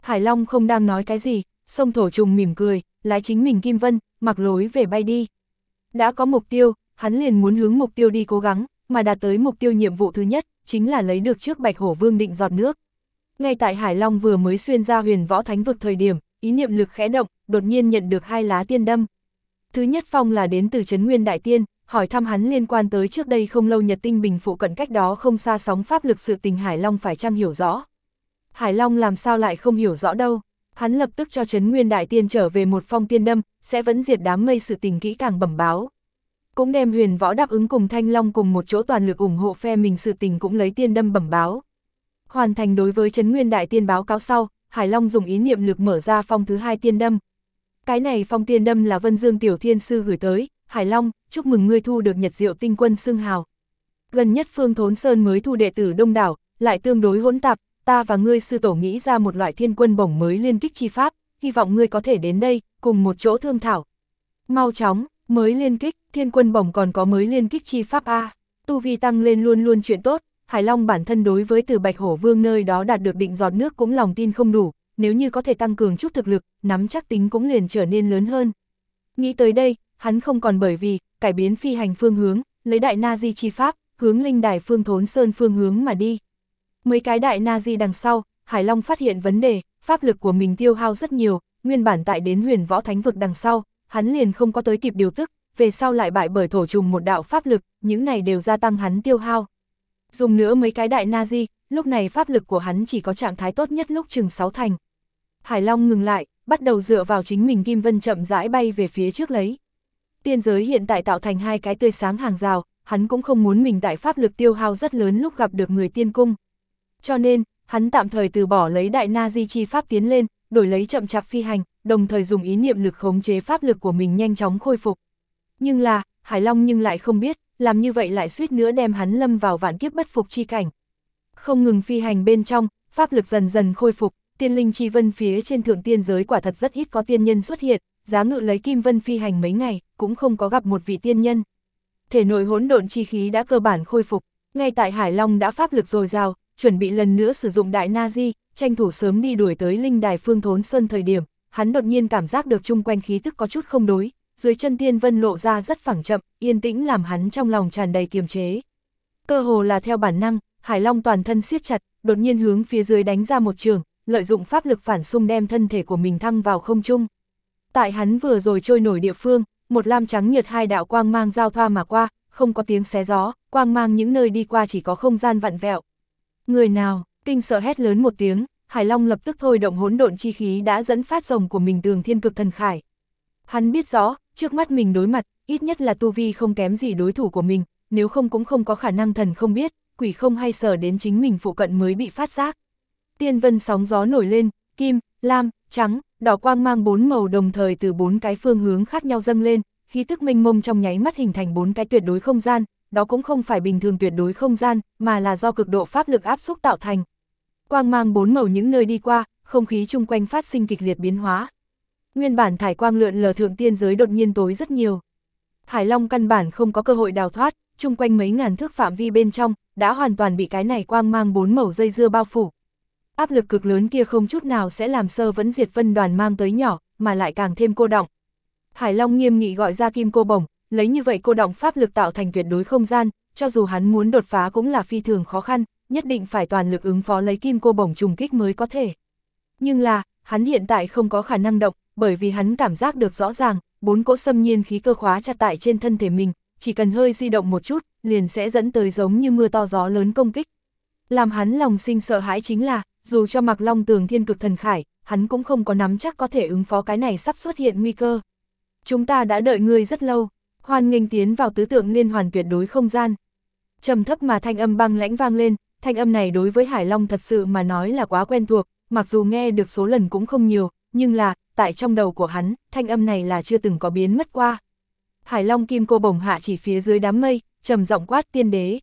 Hải Long không đang nói cái gì, Sông Thổ Trùng mỉm cười, lái chính mình Kim Vân, mặc lối về bay đi. Đã có mục tiêu, hắn liền muốn hướng mục tiêu đi cố gắng, mà đạt tới mục tiêu nhiệm vụ thứ nhất, chính là lấy được trước Bạch Hổ Vương định giọt nước. Ngay tại Hải Long vừa mới xuyên ra huyền võ thánh vực thời điểm, ý niệm lực khẽ động, đột nhiên nhận được 2 lá tiên đâm. Thứ nhất phong là đến từ Trấn Nguyên Đại Tiên, hỏi thăm hắn liên quan tới trước đây không lâu Nhật Tinh Bình phụ cận cách đó không xa sóng pháp lực sự tình Hải Long phải chăng hiểu rõ. Hải Long làm sao lại không hiểu rõ đâu, hắn lập tức cho Trấn Nguyên Đại Tiên trở về một phong tiên đâm, sẽ vẫn diệt đám mây sự tình kỹ càng bẩm báo. Cũng đem huyền võ đáp ứng cùng Thanh Long cùng một chỗ toàn lực ủng hộ phe mình sự tình cũng lấy tiên đâm bẩm báo. Hoàn thành đối với Trấn Nguyên Đại Tiên báo cáo sau, Hải Long dùng ý niệm lực mở ra phong thứ 2 tiên đâm. Cái này phong tiên đâm là Vân Dương Tiểu Thiên Sư gửi tới, Hải Long, chúc mừng ngươi thu được Nhật Diệu Tinh Quân xưng hào. Gần nhất Phương Thốn Sơn mới thu đệ tử đông đảo, lại tương đối hỗn tạp, ta và ngươi sư tổ nghĩ ra một loại thiên quân bổng mới liên kích chi pháp, hy vọng ngươi có thể đến đây, cùng một chỗ thương thảo. Mau chóng, mới liên kích, thiên quân bổng còn có mới liên kích chi pháp A, tu vi tăng lên luôn luôn chuyện tốt. Hải Long bản thân đối với từ Bạch Hổ Vương nơi đó đạt được định giọt nước cũng lòng tin không đủ, nếu như có thể tăng cường chút thực lực, nắm chắc tính cũng liền trở nên lớn hơn. Nghĩ tới đây, hắn không còn bởi vì cải biến phi hành phương hướng, lấy đại na di chi pháp, hướng linh đài Phương Thốn Sơn phương hướng mà đi. Mấy cái đại na di đằng sau, Hải Long phát hiện vấn đề, pháp lực của mình tiêu hao rất nhiều, nguyên bản tại đến huyền võ thánh vực đằng sau, hắn liền không có tới kịp điều tức, về sau lại bại bởi thổ trùng một đạo pháp lực, những này đều gia tăng hắn tiêu hao. Dùng nữa mấy cái đại na di, lúc này pháp lực của hắn chỉ có trạng thái tốt nhất lúc chừng 6 thành. Hải Long ngừng lại, bắt đầu dựa vào chính mình Kim Vân chậm rãi bay về phía trước lấy. Tiên giới hiện tại tạo thành 2 cái tươi sáng hàng rào, hắn cũng không muốn mình tại pháp lực tiêu hao rất lớn lúc gặp được người tiên cung. Cho nên, hắn tạm thời từ bỏ lấy đại na di chi pháp tiến lên, đổi lấy chậm chạp phi hành, đồng thời dùng ý niệm lực khống chế pháp lực của mình nhanh chóng khôi phục. Nhưng là, Hải Long nhưng lại không biết, làm như vậy lại suýt nữa đem hắn lâm vào vạn kiếp bất phục chi cảnh. Không ngừng phi hành bên trong, pháp lực dần dần khôi phục, tiên linh chi vân phía trên thượng tiên giới quả thật rất ít có tiên nhân xuất hiện, giá ngự lấy kim vân phi hành mấy ngày, cũng không có gặp một vị tiên nhân. Thể nội hỗn độn chi khí đã cơ bản khôi phục, ngay tại Hải Long đã pháp lực dồi dào, chuẩn bị lần nữa sử dụng đại na di, tranh thủ sớm đi đuổi tới linh đài Phương Thốn Sơn thời điểm, hắn đột nhiên cảm giác được chung quanh khí tức có chút không đối, dưới chân tiên vân lộ ra rất phẳng chậm, yên tĩnh làm hắn trong lòng tràn đầy kiềm chế. Cơ hồ là theo bản năng, Hải Long toàn thân siết chặt, đột nhiên hướng phía dưới đánh ra một trường, lợi dụng pháp lực phản xung đem thân thể của mình thăng vào không trung. Tại hắn vừa rồi trôi nổi địa phương, một lam trắng nhật 2 đạo quang mang giao thoa mà qua, không có tiếng xé gió, quang mang những nơi đi qua chỉ có không gian vặn vẹo. Người nào, kinh sợ hét lớn một tiếng, Hải Long lập tức thôi động hỗn độn chi khí đã dẫn phát rồng của mình Tường Thiên Cực Thần Khải. Hắn biết rõ, trước mắt mình đối mặt, ít nhất là tu vi không kém gì đối thủ của mình, nếu không cũng không có khả năng thần không biết, quỷ không hay sở đến chính mình phụ cận mới bị phát giác. Tiên vân sóng gió nổi lên, kim, lam, trắng, đỏ quang mang 4 màu đồng thời từ 4 cái phương hướng khác nhau dâng lên, khí tức mênh mông trong nháy mắt hình thành 4 cái tuyệt đối không gian, đó cũng không phải bình thường tuyệt đối không gian, mà là do cực độ pháp lực áp xúc tạo thành. Quang mang 4 màu những nơi đi qua, không khí chung quanh phát sinh kịch liệt biến hóa. Nguyên bản thải quang lượn lờ thượng tiên giới đột nhiên tối rất nhiều. Hải Long căn bản không có cơ hội đào thoát, chung quanh mấy ngàn thước phạm vi bên trong, đã hoàn toàn bị cái này quang mang 4 màu dây dưa bao phủ. Áp lực cực lớn kia không chút nào sẽ làm sơ vẫn diệt vân đoàn mang tới nhỏ, mà lại càng thêm cô đọng. Hải Long nghiêm nghị gọi ra kim cô bổng, lấy như vậy cô đọng pháp lực tạo thành tuyệt đối không gian, cho dù hắn muốn đột phá cũng là phi thường khó khăn, nhất định phải toàn lực ứng phó lấy kim cô bổng trùng kích mới có thể. Nhưng là, hắn hiện tại không có khả năng động, bởi vì hắn cảm giác được rõ ràng, 4 cỗ xâm nhiên khí cơ khóa chặt tại trên thân thể mình, chỉ cần hơi di động một chút, liền sẽ dẫn tới giống như mưa to gió lớn công kích. Làm hắn lòng sinh sợ hãi chính là, dù cho mặc Long Tường Thiên Cực Thần Khải, hắn cũng không có nắm chắc có thể ứng phó cái này sắp xuất hiện nguy cơ. Chúng ta đã đợi ngươi rất lâu, hoan nghênh tiến vào tứ tượng liên hoàn tuyệt đối không gian. Trầm thấp mà thanh âm băng lãnh vang lên, thanh âm này đối với Hải Long thật sự mà nói là quá quen thuộc, mặc dù nghe được số lần cũng không nhiều, nhưng là, tại trong đầu của hắn, thanh âm này là chưa từng có biến mất qua. Hải Long kim cô bổng hạ chỉ phía dưới đám mây, trầm giọng quát tiên đế.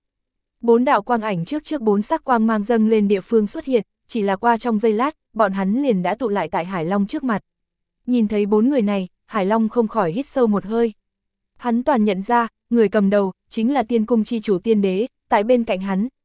4 đạo quang ảnh trước 4 sắc quang mang dâng lên địa phương xuất hiện, chỉ là qua trong giây lát, bọn hắn liền đã tụ lại tại Hải Long trước mặt. Nhìn thấy 4 người này, Hải Long không khỏi hít sâu một hơi. Hắn toàn nhận ra, người cầm đầu, chính là tiên cung chi chủ tiên đế, tại bên cạnh hắn,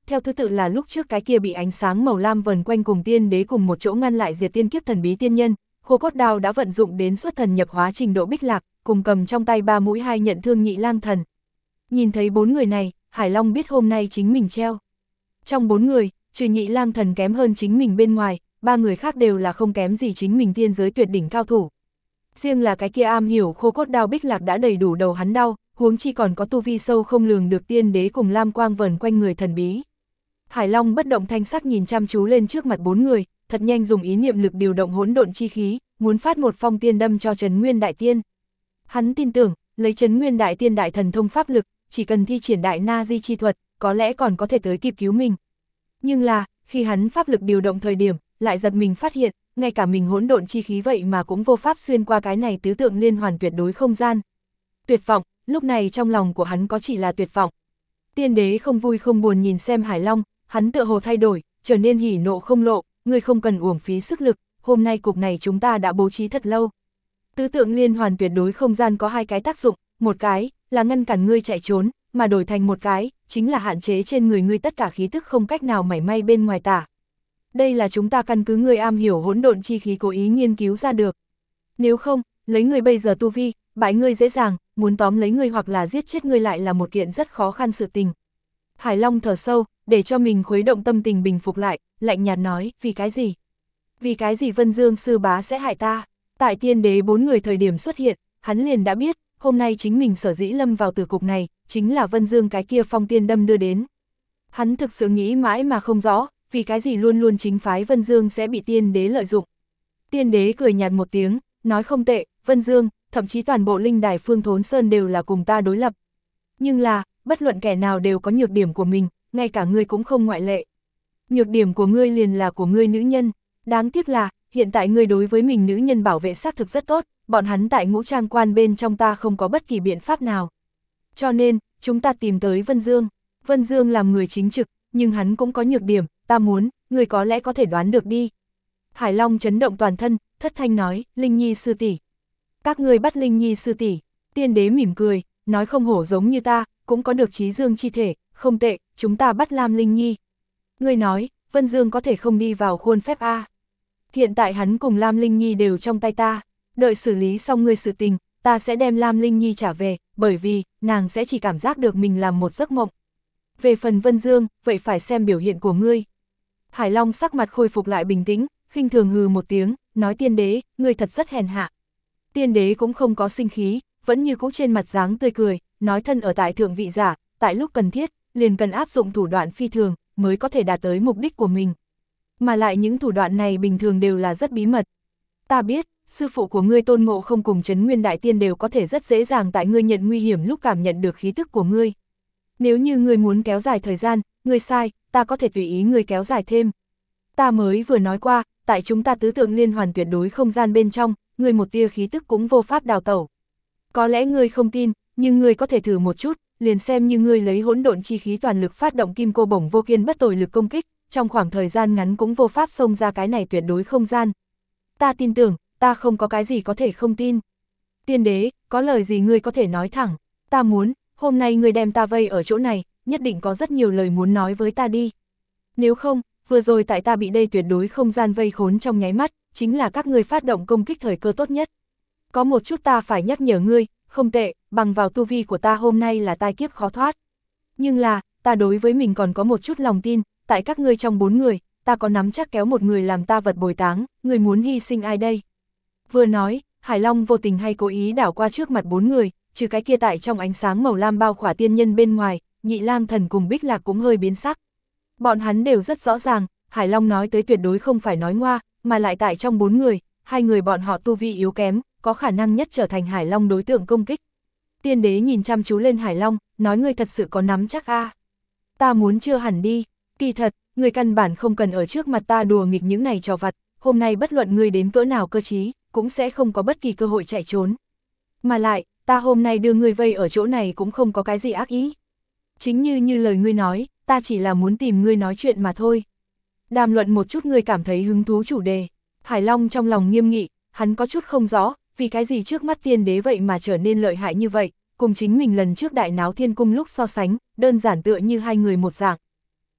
theo thứ tự là lúc trước cái kia bị ánh sáng màu lam vần quanh cùng tiên đế cùng một chỗ ngăn lại diệt tiên kiếp thần bí tiên nhân, khô cốt đao đã vận dụng đến xuất thần nhập hóa trình độ Bích Lạc, cùng cầm trong tay 3 mũi 2 nhận thương Nhị Lang Thần. Nhìn thấy 4 người này, Hải Long biết hôm nay chính mình treo. Trong 4 người, trừ Nhị Lang Thần kém hơn chính mình bên ngoài, 3 người khác đều là không kém gì chính mình tiên giới tuyệt đỉnh cao thủ. Riêng là cái kia am hiểu khô cốt đao Bích Lạc đã đầy đủ đầu hắn đau, huống chi còn có tu vi sâu không lường được tiên đế cùng lam quang vần quanh người thần bí. Hải Long bất động thanh sắc nhìn chăm chú lên trước mặt 4 người, thật nhanh dùng ý niệm lực điều động hỗn độn chi khí, muốn phát một phong tiên đâm cho Trấn Nguyên Đại Tiên. Hắn tin tưởng, lấy Trấn Nguyên Đại Tiên đại thần thông pháp lực, chỉ cần thi triển đại na di chi thuật, có lẽ còn có thể tới kịp cứu mình. Nhưng là, khi hắn pháp lực điều động thời điểm, lại giật mình phát hiện, ngay cả mình hỗn độn chi khí vậy mà cũng vô pháp xuyên qua cái này tứ tượng liên hoàn tuyệt đối không gian. Tuyệt vọng, lúc này trong lòng của hắn có chỉ là tuyệt vọng. Tiên đế không vui không buồn nhìn xem Hải Long, hắn tựa hồ thay đổi, trở nên hỉ nộ không lộ, ngươi không cần uổng phí sức lực, hôm nay cục này chúng ta đã bố trí thật lâu. Tứ tượng liên hoàn tuyệt đối không gian có 2 cái tác dụng, một cái là ngăn cản ngươi chạy trốn, mà đổi thành một cái chính là hạn chế trên người ngươi tất cả khí tức không cách nào mảy may bên ngoài tả. Đây là chúng ta căn cứ ngươi am hiểu hỗn độn chi khí cố ý nghiên cứu ra được. Nếu không, lấy ngươi bây giờ tu vi, bại ngươi dễ dàng, muốn tóm lấy ngươi hoặc là giết chết ngươi lại là một kiện rất khó khăn sự tình. Hải Long thở sâu, để cho mình khuấy động tâm tình bình phục lại, lạnh nhạt nói, vì cái gì? Vì cái gì Vân Dương sư bá sẽ hại ta? Tại tiên đế 4 người thời điểm xuất hiện, hắn liền đã biết, hôm nay chính mình sở dĩ lâm vào tử cục này, chính là Vân Dương cái kia phong tiên đâm đưa đến. Hắn thực sự nghĩ mãi mà không rõ, vì cái gì luôn luôn chính phái Vân Dương sẽ bị tiên đế lợi dụng. Tiên đế cười nhạt một tiếng, nói không tệ, Vân Dương, thậm chí toàn bộ linh đài Phương Thốn Sơn đều là cùng ta đối lập. Nhưng là, bất luận kẻ nào đều có nhược điểm của mình, ngay cả ngươi cũng không ngoại lệ. Nhược điểm của ngươi liền là của ngươi nữ nhân, đáng tiếc là, hiện tại ngươi đối với mình nữ nhân bảo vệ xác thực rất tốt, bọn hắn tại Ngũ Trang Quan bên trong ta không có bất kỳ biện pháp nào. Cho nên, chúng ta tìm tới Vân Dương. Vân Dương làm người chính trực, nhưng hắn cũng có nhược điểm, ta muốn, ngươi có lẽ có thể đoán được đi. Hải Long chấn động toàn thân, thất thanh nói, Linh Nhi sư tỷ. Các ngươi bắt Linh Nhi sư tỷ. Tiên đế mỉm cười, nói không hổ giống như ta, cũng có được trí dương chi thể, không tệ, chúng ta bắt Lam Linh Nhi. Ngươi nói, Vân Dương có thể không đi vào khuôn phép A. Hiện tại hắn cùng Lam Linh Nhi đều trong tay ta, đợi xử lý xong ngươi sự tình, ta sẽ đem Lam Linh Nhi trả về, bởi vì, nàng sẽ chỉ cảm giác được mình làm một giấc mộng. Về phần Vân Dương, vậy phải xem biểu hiện của ngươi. Hải Long sắc mặt khôi phục lại bình tĩnh, khinh thường hừ một tiếng, nói tiên đế, ngươi thật rất hèn hạ. Tiên đế cũng không có sinh khí, vẫn như cũ trên mặt dáng tươi cười, nói thân ở tại thượng vị giả, tại lúc cần thiết, liền cần áp dụng thủ đoạn phi thường, mới có thể đạt tới mục đích của mình. Mà lại những thủ đoạn này bình thường đều là rất bí mật. Ta biết, sư phụ của ngươi Tôn Ngộ Không cùng Trấn Nguyên Đại Tiên đều có thể rất dễ dàng tại ngươi nhận nguy hiểm lúc cảm nhận được khí tức của ngươi. Nếu như ngươi muốn kéo dài thời gian, ngươi sai, ta có thể tùy ý ngươi kéo dài thêm. Ta mới vừa nói qua, tại chúng ta tứ tượng liên hoàn tuyệt đối không gian bên trong, ngươi một tia khí tức cũng vô pháp đào tẩu. Có lẽ ngươi không tin, nhưng ngươi có thể thử một chút, liền xem như ngươi lấy hỗn độn chi khí toàn lực phát động kim cô bổng vô kiên bất tồi lực công kích, trong khoảng thời gian ngắn cũng vô pháp xông ra cái này tuyệt đối không gian. Ta tin tưởng, ta không có cái gì có thể không tin. Tiên đế, có lời gì ngươi có thể nói thẳng, ta muốn, hôm nay ngươi đem ta vây ở chỗ này, nhất định có rất nhiều lời muốn nói với ta đi. Nếu không, vừa rồi tại ta bị đây tuyệt đối không gian vây khốn trong nháy mắt, chính là các ngươi phát động công kích thời cơ tốt nhất. Có một chút ta phải nhắc nhở ngươi, không tệ, bằng vào tu vi của ta hôm nay là tai kiếp khó thoát. Nhưng là, ta đối với mình còn có một chút lòng tin, tại các ngươi trong 4 người, ta có nắm chắc kéo một người làm ta vật bồi táng, người muốn hy sinh ai đây? Vừa nói, Hải Long vô tình hay cố ý đảo qua trước mặt 4 người, trừ cái kia tại trong ánh sáng màu lam bao khỏa tiên nhân bên ngoài, Nhị Lang Thần cùng Bích Lạc cũng hơi biến sắc. Bọn hắn đều rất rõ ràng, Hải Long nói tới tuyệt đối không phải nói ngoa, mà lại tại trong 4 người, 2 người bọn họ tu vi yếu kém, có khả năng nhất trở thành Hải Long đối tượng công kích. Tiên đế nhìn chăm chú lên Hải Long, nói ngươi thật sự có nắm chắc a? Ta muốn chưa hẳn đi, kỳ thật, ngươi căn bản không cần ở trước mặt ta đùa nghịch những này trò vặt, hôm nay bất luận ngươi đến cỡ nào cơ trí, cũng sẽ không có bất kỳ cơ hội chạy trốn. Mà lại, ta hôm nay đưa ngươi vây ở chỗ này cũng không có cái gì ác ý. Chính như lời ngươi nói, ta chỉ là muốn tìm ngươi nói chuyện mà thôi. Đàm luận một chút ngươi cảm thấy hứng thú chủ đề. Hải Long trong lòng nghiêm nghị, hắn có chút không rõ, vì cái gì trước mắt tiên đế vậy mà trở nên lợi hại như vậy, cùng chính mình lần trước đại náo thiên cung lúc so sánh, đơn giản tựa như hai người một dạng.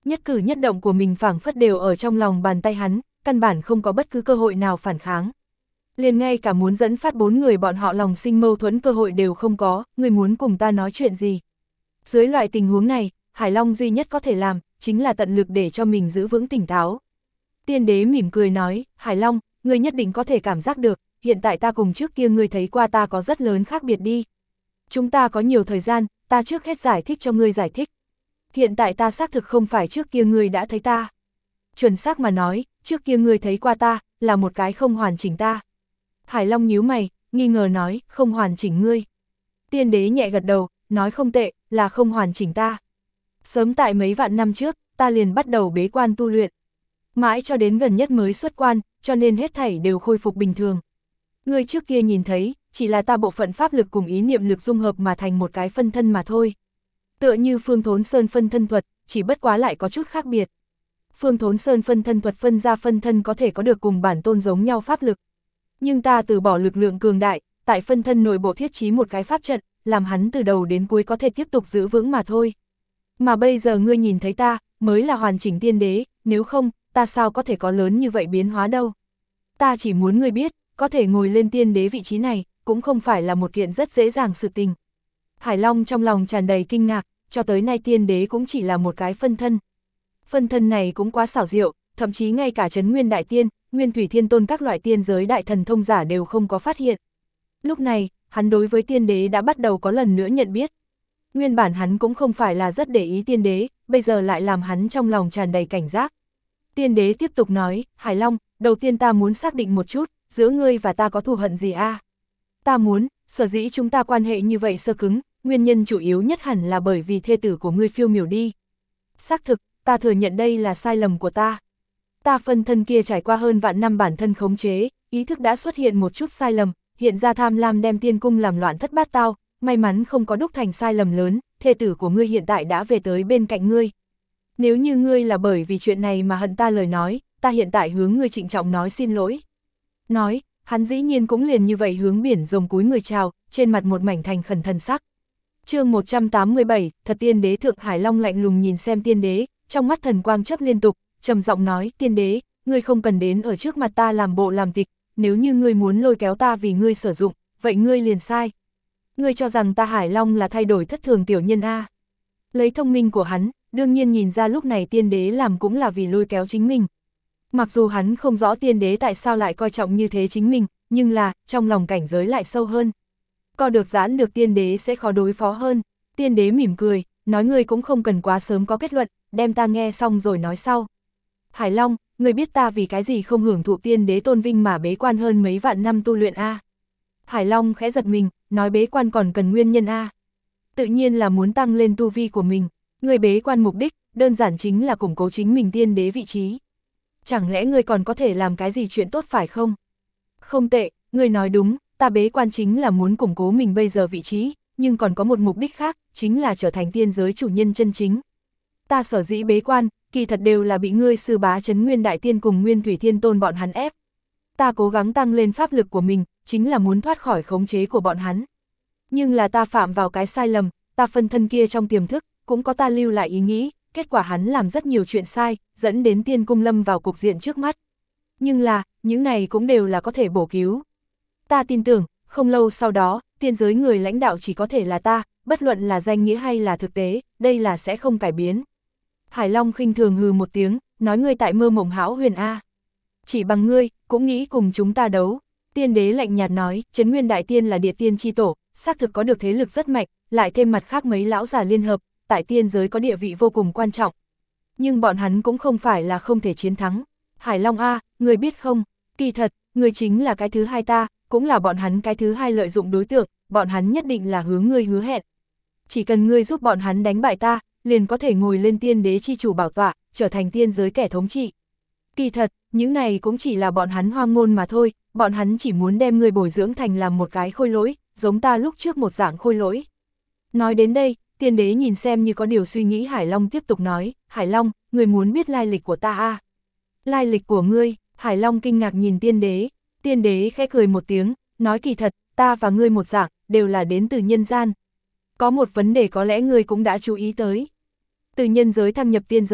Nhất cử nhất động của mình phảng phất đều ở trong lòng bàn tay hắn, căn bản không có bất cứ cơ hội nào phản kháng. Liền ngay cả muốn dẫn phát 4 người bọn họ lòng sinh mâu thuẫn cơ hội đều không có, người muốn cùng ta nói chuyện gì. Dưới loại tình huống này, Hải Long duy nhất có thể làm, chính là tận lực để cho mình giữ vững tỉnh táo. Tiên đế mỉm cười nói, Hải Long, ngươi nhất định có thể cảm giác được, hiện tại ta cùng trước kia ngươi thấy qua ta có rất lớn khác biệt đi. Chúng ta có nhiều thời gian, ta trước hết giải thích cho ngươi giải thích. Hiện tại ta xác thực không phải trước kia ngươi đã thấy ta. Chuẩn xác mà nói, trước kia ngươi thấy qua ta, là một cái không hoàn chỉnh ta. Hải Long nhíu mày, nghi ngờ nói, không hoàn chỉnh ngươi. Tiên đế nhẹ gật đầu, nói không tệ, là không hoàn chỉnh ta. Sớm tại mấy vạn năm trước, ta liền bắt đầu bế quan tu luyện. Mãi cho đến gần nhất mới xuất quan, cho nên hết thảy đều khôi phục bình thường. Ngươi trước kia nhìn thấy, chỉ là ta bộ phận pháp lực cùng ý niệm lực dung hợp mà thành một cái phân thân mà thôi. Tựa như Phương Thốn Sơn phân thân thuật, chỉ bất quá lại có chút khác biệt. Phương Thốn Sơn phân thân thuật phân ra phân thân có thể có được cùng bản tôn giống nhau pháp lực. Nhưng ta từ bỏ lực lượng cường đại, tại phân thân nội bộ thiết trí một cái pháp trận, làm hắn từ đầu đến cuối có thể tiếp tục giữ vững mà thôi. Mà bây giờ ngươi nhìn thấy ta, mới là hoàn chỉnh tiên đế, nếu không, ta sao có thể có lớn như vậy biến hóa đâu. Ta chỉ muốn ngươi biết, có thể ngồi lên tiên đế vị trí này, cũng không phải là một kiện rất dễ dàng sự tình. Hải Long trong lòng tràn đầy kinh ngạc, cho tới nay tiên đế cũng chỉ là một cái phân thân. Phân thân này cũng quá xảo diệu, thậm chí ngay cả Trấn Nguyên Đại Tiên, Nguyên Thủy Thiên Tôn các loại tiên giới đại thần thông giả đều không có phát hiện. Lúc này, hắn đối với tiên đế đã bắt đầu có lần nữa nhận biết. Nguyên bản hắn cũng không phải là rất để ý tiên đế, bây giờ lại làm hắn trong lòng tràn đầy cảnh giác. Tiên đế tiếp tục nói, Hải Long, đầu tiên ta muốn xác định một chút, giữa ngươi và ta có thù hận gì a? Ta muốn, sở dĩ chúng ta quan hệ như vậy sơ cứng, nguyên nhân chủ yếu nhất hẳn là bởi vì thê tử của ngươi phiêu miểu đi. Xác thực, ta thừa nhận đây là sai lầm của ta. Ta phân thân kia trải qua hơn vạn năm bản thân khống chế, ý thức đã xuất hiện một chút sai lầm, hiện ra tham lam đem tiên cung làm loạn thất bát tao, may mắn không có đúc thành sai lầm lớn, thê tử của ngươi hiện tại đã về tới bên cạnh ngươi. Nếu như ngươi là bởi vì chuyện này mà hận ta lời nói, ta hiện tại hướng ngươi trịnh trọng nói xin lỗi. Nói, hắn dĩ nhiên cũng liền như vậy hướng biển rồng cúi người chào, trên mặt một mảnh thành khẩn thần sắc. Chương 187, thật tiên đế Thượng Hải Long lạnh lùng nhìn xem tiên đế, trong mắt thần quang chớp liên tục, trầm giọng nói, tiên đế, ngươi không cần đến ở trước mặt ta làm bộ làm tịch, nếu như ngươi muốn lôi kéo ta vì ngươi sử dụng, vậy ngươi liền sai. Ngươi cho rằng ta Hải Long là thay đổi thất thường tiểu nhân a? Lấy thông minh của hắn, đương nhiên nhìn ra lúc này tiên đế làm cũng là vì lôi kéo chính mình. Mặc dù hắn không rõ tiên đế tại sao lại coi trọng như thế chính mình, nhưng là, trong lòng cảnh giới lại sâu hơn. Co được giãn được tiên đế sẽ khó đối phó hơn. Tiên đế mỉm cười, nói ngươi cũng không cần quá sớm có kết luận, đem ta nghe xong rồi nói sau. Hải Long, ngươi biết ta vì cái gì không hưởng thụ tiên đế tôn vinh mà bế quan hơn mấy vạn năm tu luyện a? Hải Long khẽ giật mình, nói bế quan còn cần nguyên nhân a? Tự nhiên là muốn tăng lên tu vi của mình. Ngươi bế quan mục đích, đơn giản chính là củng cố chính mình tiên đế vị trí. Chẳng lẽ ngươi còn có thể làm cái gì chuyện tốt phải không? Không tệ, ngươi nói đúng, ta bế quan chính là muốn củng cố mình bây giờ vị trí, nhưng còn có một mục đích khác, chính là trở thành tiên giới chủ nhân chân chính. Ta sở dĩ bế quan, kỳ thật đều là bị ngươi sư bá Trấn Nguyên Đại Tiên cùng Nguyên Thủy Thiên Tôn bọn hắn ép. Ta cố gắng tăng lên pháp lực của mình, chính là muốn thoát khỏi khống chế của bọn hắn. Nhưng là ta phạm vào cái sai lầm, ta phân thân kia trong tiềm thức, cũng có ta lưu lại ý nghĩ, kết quả hắn làm rất nhiều chuyện sai, dẫn đến tiên cung lâm vào cục diện trước mắt. Nhưng là, những này cũng đều là có thể bổ cứu. Ta tin tưởng, không lâu sau đó, tiên giới người lãnh đạo chỉ có thể là ta, bất luận là danh nghĩa hay là thực tế, đây là sẽ không cải biến. Hải Long khinh thường hừ một tiếng, nói ngươi tại mơ mộng hão huyền a. Chỉ bằng ngươi, cũng nghĩ cùng chúng ta đấu. Tiên đế lạnh nhạt nói, Trấn Nguyên Đại Tiên là địa tiên chi tổ, xác thực có được thế lực rất mạnh, lại thêm mặt khác mấy lão già liên hợp, tại tiên giới có địa vị vô cùng quan trọng. Nhưng bọn hắn cũng không phải là không thể chiến thắng. Hải Long a, ngươi biết không, kỳ thật, ngươi chính là cái thứ hai ta, cũng là bọn hắn cái thứ hai lợi dụng đối tượng, bọn hắn nhất định là hướng ngươi hứa hẹn. Chỉ cần ngươi giúp bọn hắn đánh bại ta, liền có thể ngồi lên tiên đế chi chủ bảo tọa, trở thành tiên giới kẻ thống trị. Kỳ thật, những này cũng chỉ là bọn hắn hoang ngôn mà thôi, bọn hắn chỉ muốn đem ngươi bồi dưỡng thành làm một cái khôi lỗi, giống ta lúc trước một dạng khôi lỗi. Nói đến đây, tiên đế nhìn xem như có điều suy nghĩ Hải Long tiếp tục nói, Hải Long, ngươi muốn biết lai lịch của ta à? Lai lịch của ngươi? Hải Long kinh ngạc nhìn tiên đế khẽ cười một tiếng, nói kỳ thật, ta và ngươi một dạng, đều là đến từ nhân gian. Có một vấn đề có lẽ ngươi cũng đã chú ý tới. Từ nhân giới thăng nhập tiên giới,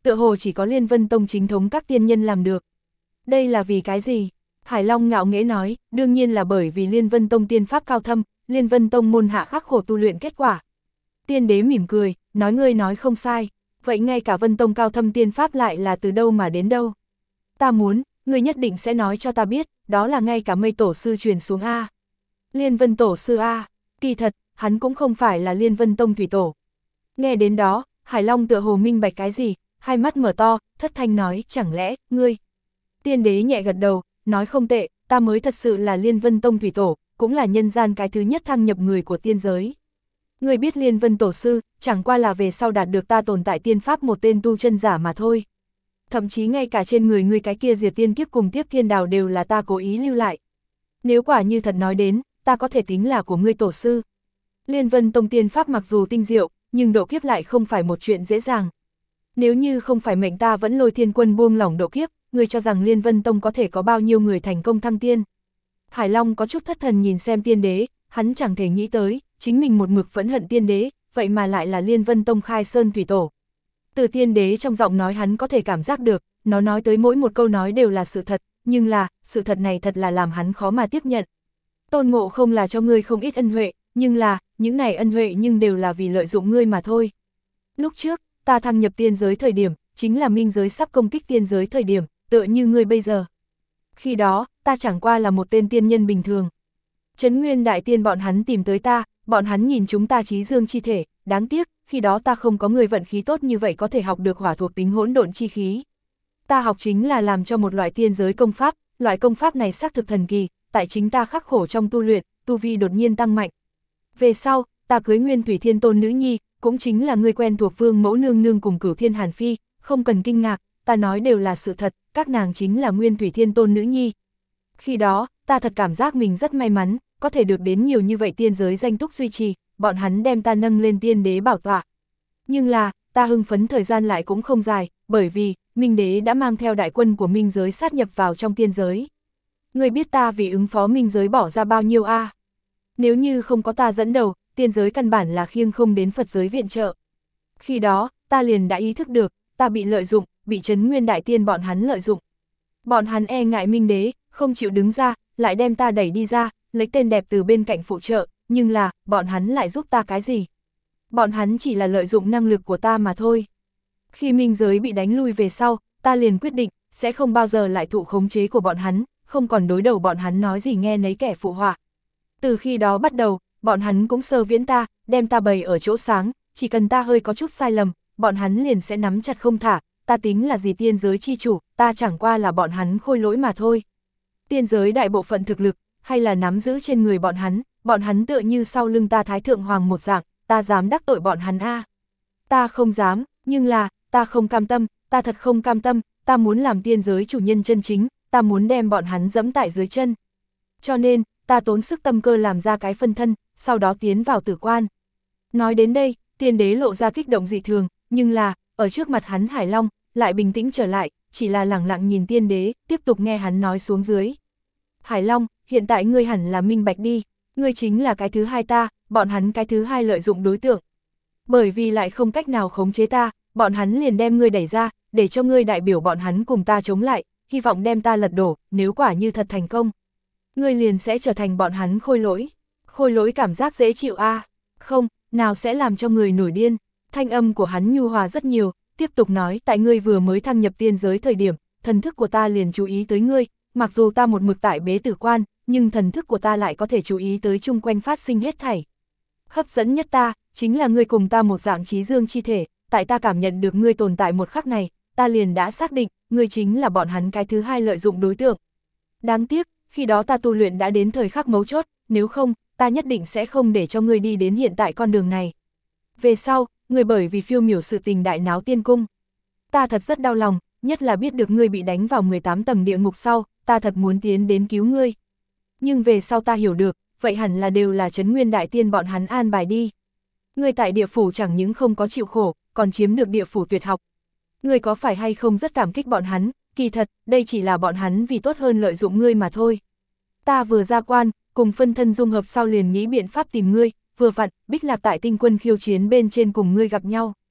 tựa hồ chỉ có Liên Vân Tông chính thống các tiên nhân làm được. Đây là vì cái gì? Hải Long ngạo nghễ nói, đương nhiên là bởi vì Liên Vân Tông tiên pháp cao thâm, Liên Vân Tông môn hạ khắc khổ tu luyện kết quả. Tiên đế mỉm cười, nói ngươi nói không sai, vậy ngay cả Vân Tông cao thâm tiên pháp lại là từ đâu mà đến đâu? Ta muốn, ngươi nhất định sẽ nói cho ta biết, đó là ngay cả Mây Tổ sư truyền xuống A. Liên Vân Tổ sư A, kỳ thật, hắn cũng không phải là Liên Vân Tông thủy tổ. Nghe đến đó, Hải Long tựa hồ minh bạch cái gì, hai mắt mở to, thất thanh nói, chẳng lẽ, ngươi? Tiên đế nhẹ gật đầu, nói không tệ, ta mới thật sự là Liên Vân Tông thủy tổ, cũng là nhân gian cái thứ nhất thăng nhập người của tiên giới. Ngươi biết Liên Vân Tổ sư, chẳng qua là về sau đạt được ta tồn tại tiên pháp một tên tu chân giả mà thôi. Thậm chí ngay cả trên người ngươi cái kia diệt tiên kiếp cùng tiếp thiên đào đều là ta cố ý lưu lại. Nếu quả như thật nói đến, ta có thể tính là của ngươi tổ sư. Liên Vân Tông tiên pháp mặc dù tinh diệu, nhưng độ kiếp lại không phải một chuyện dễ dàng. Nếu như không phải mệnh ta vẫn Lôi Thiên Quân buông lỏng độ kiếp, ngươi cho rằng Liên Vân Tông có thể có bao nhiêu người thành công thăng tiên. Hải Long có chút thất thần nhìn xem tiên đế, hắn chẳng thể nghĩ tới, chính mình một mực phẫn hận tiên đế, vậy mà lại là Liên Vân Tông khai sơn thủy tổ. Từ tiên đế trong giọng nói hắn có thể cảm giác được, nó nói tới mỗi một câu nói đều là sự thật, nhưng là, sự thật này thật là làm hắn khó mà tiếp nhận. Tôn Ngộ Không là cho ngươi không ít ân huệ, nhưng là, những này ân huệ nhưng đều là vì lợi dụng ngươi mà thôi. Lúc trước, ta thăng nhập tiên giới thời điểm, chính là minh giới sắp công kích tiên giới thời điểm, tựa như ngươi bây giờ. Khi đó, ta chẳng qua là một tên tiên nhân bình thường. Trấn Nguyên Đại Tiên bọn hắn tìm tới ta, bọn hắn nhìn chúng ta trí dương chi thể, đáng tiếc, khi đó ta không có người vận khí tốt như vậy có thể học được hỏa thuộc tính hỗn độn chi khí. Ta học chính là làm cho một loại tiên giới công pháp, loại công pháp này xác thực thần kỳ, tại chính ta khắc khổ trong tu luyện, tu vi đột nhiên tăng mạnh. Về sau, ta cưới Nguyên Thủy Thiên Tôn nữ nhi, cũng chính là người quen thuộc Vương Mẫu Nương Nương cùng Cửu Thiên Hàn Phi, không cần kinh ngạc, ta nói đều là sự thật, các nàng chính là Nguyên Thủy Thiên Tôn nữ nhi. Khi đó, ta thật cảm giác mình rất may mắn, có thể được đến nhiều như vậy tiên giới danh túc duy trì, bọn hắn đem ta nâng lên tiên đế bảo tọa. Nhưng là, ta hưng phấn thời gian lại cũng không dài, bởi vì, Minh đế đã mang theo đại quân của Minh giới sát nhập vào trong tiên giới. Ngươi biết ta vì ứng phó Minh giới bỏ ra bao nhiêu a? Nếu như không có ta dẫn đầu, tiên giới căn bản là khiêng không đến Phật giới viện trợ. Khi đó, ta liền đã ý thức được, ta bị lợi dụng, bị Trấn Nguyên Đại Tiên bọn hắn lợi dụng. Bọn hắn e ngại Minh đế, không chịu đứng ra, lại đem ta đẩy đi ra, lấy tên đẹp từ bên cạnh phụ trợ, nhưng là, bọn hắn lại giúp ta cái gì? Bọn hắn chỉ là lợi dụng năng lực của ta mà thôi. Khi Minh giới bị đánh lui về sau, ta liền quyết định, sẽ không bao giờ lại thụ khống chế của bọn hắn, không còn đối đầu bọn hắn nói gì nghe nấy kẻ phụ họa. Từ khi đó bắt đầu, bọn hắn cũng sơ viễn ta, đem ta bày ở chỗ sáng, chỉ cần ta hơi có chút sai lầm, bọn hắn liền sẽ nắm chặt không thả, ta tính là gì tiên giới chi chủ, ta chẳng qua là bọn hắn khôi lỗi mà thôi. Tiên giới đại bộ phận thực lực, hay là nắm giữ trên người bọn hắn tựa như sau lưng ta Thái Thượng Hoàng một dạng, ta dám đắc tội bọn hắn a? Ta không dám, nhưng là, ta không cam tâm, ta thật không cam tâm, ta muốn làm tiên giới chủ nhân chân chính, ta muốn đem bọn hắn dẫm tại dưới chân. Cho nên, ta tốn sức tâm cơ làm ra cái phân thân, sau đó tiến vào tử quan. Nói đến đây, tiên đế lộ ra kích động dị thường, nhưng là, ở trước mặt hắn Hải Long, lại bình tĩnh trở lại, chỉ là lẳng lặng nhìn tiên đế, tiếp tục nghe hắn nói xuống dưới. Hải Long, hiện tại ngươi hẳn là minh bạch đi, ngươi chính là cái thứ hai ta, bọn hắn cái thứ hai lợi dụng đối tượng. Bởi vì lại không cách nào khống chế ta, bọn hắn liền đem ngươi đẩy ra, để cho ngươi đại biểu bọn hắn cùng ta chống lại, hy vọng đem ta lật đổ, nếu quả như thật thành công. Ngươi liền sẽ trở thành bọn hắn khôi lỗi. Khôi lỗi cảm giác dễ chịu a? Không, nào sẽ làm cho người nổi điên. Thanh âm của hắn nhu hòa rất nhiều, tiếp tục nói, tại ngươi vừa mới thăng nhập tiên giới thời điểm, thần thức của ta liền chú ý tới ngươi, mặc dù ta một mực tại bế tử quan, nhưng thần thức của ta lại có thể chú ý tới chung quanh phát sinh hết thảy. Hấp dẫn nhất ta, chính là ngươi cùng ta một dạng trí dương chi thể, tại ta cảm nhận được ngươi tồn tại một khắc này, ta liền đã xác định, ngươi chính là bọn hắn cái thứ hai lợi dụng đối tượng. Đáng tiếc, khi đó ta tu luyện đã đến thời khắc mấu chốt, nếu không, ta nhất định sẽ không để cho ngươi đi đến hiện tại con đường này. Về sau, ngươi bởi vì phiêu miểu sự tình đại náo tiên cung. Ta thật rất đau lòng, nhất là biết được ngươi bị đánh vào 18 tầng địa ngục sau, ta thật muốn tiến đến cứu ngươi. Nhưng về sau ta hiểu được, vậy hẳn là đều là Trấn Nguyên Đại Tiên bọn hắn an bài đi. Ngươi tại địa phủ chẳng những không có chịu khổ, còn chiếm được địa phủ tuyệt học. Ngươi có phải hay không rất cảm kích bọn hắn, kỳ thật, đây chỉ là bọn hắn vì tốt hơn lợi dụng ngươi mà thôi. Ta vừa ra quan, cùng phân thân dung hợp sau liền nghĩ biện pháp tìm ngươi, vừa vặn, Bích Lạc tại Tinh Quân khiêu chiến bên trên cùng ngươi gặp nhau.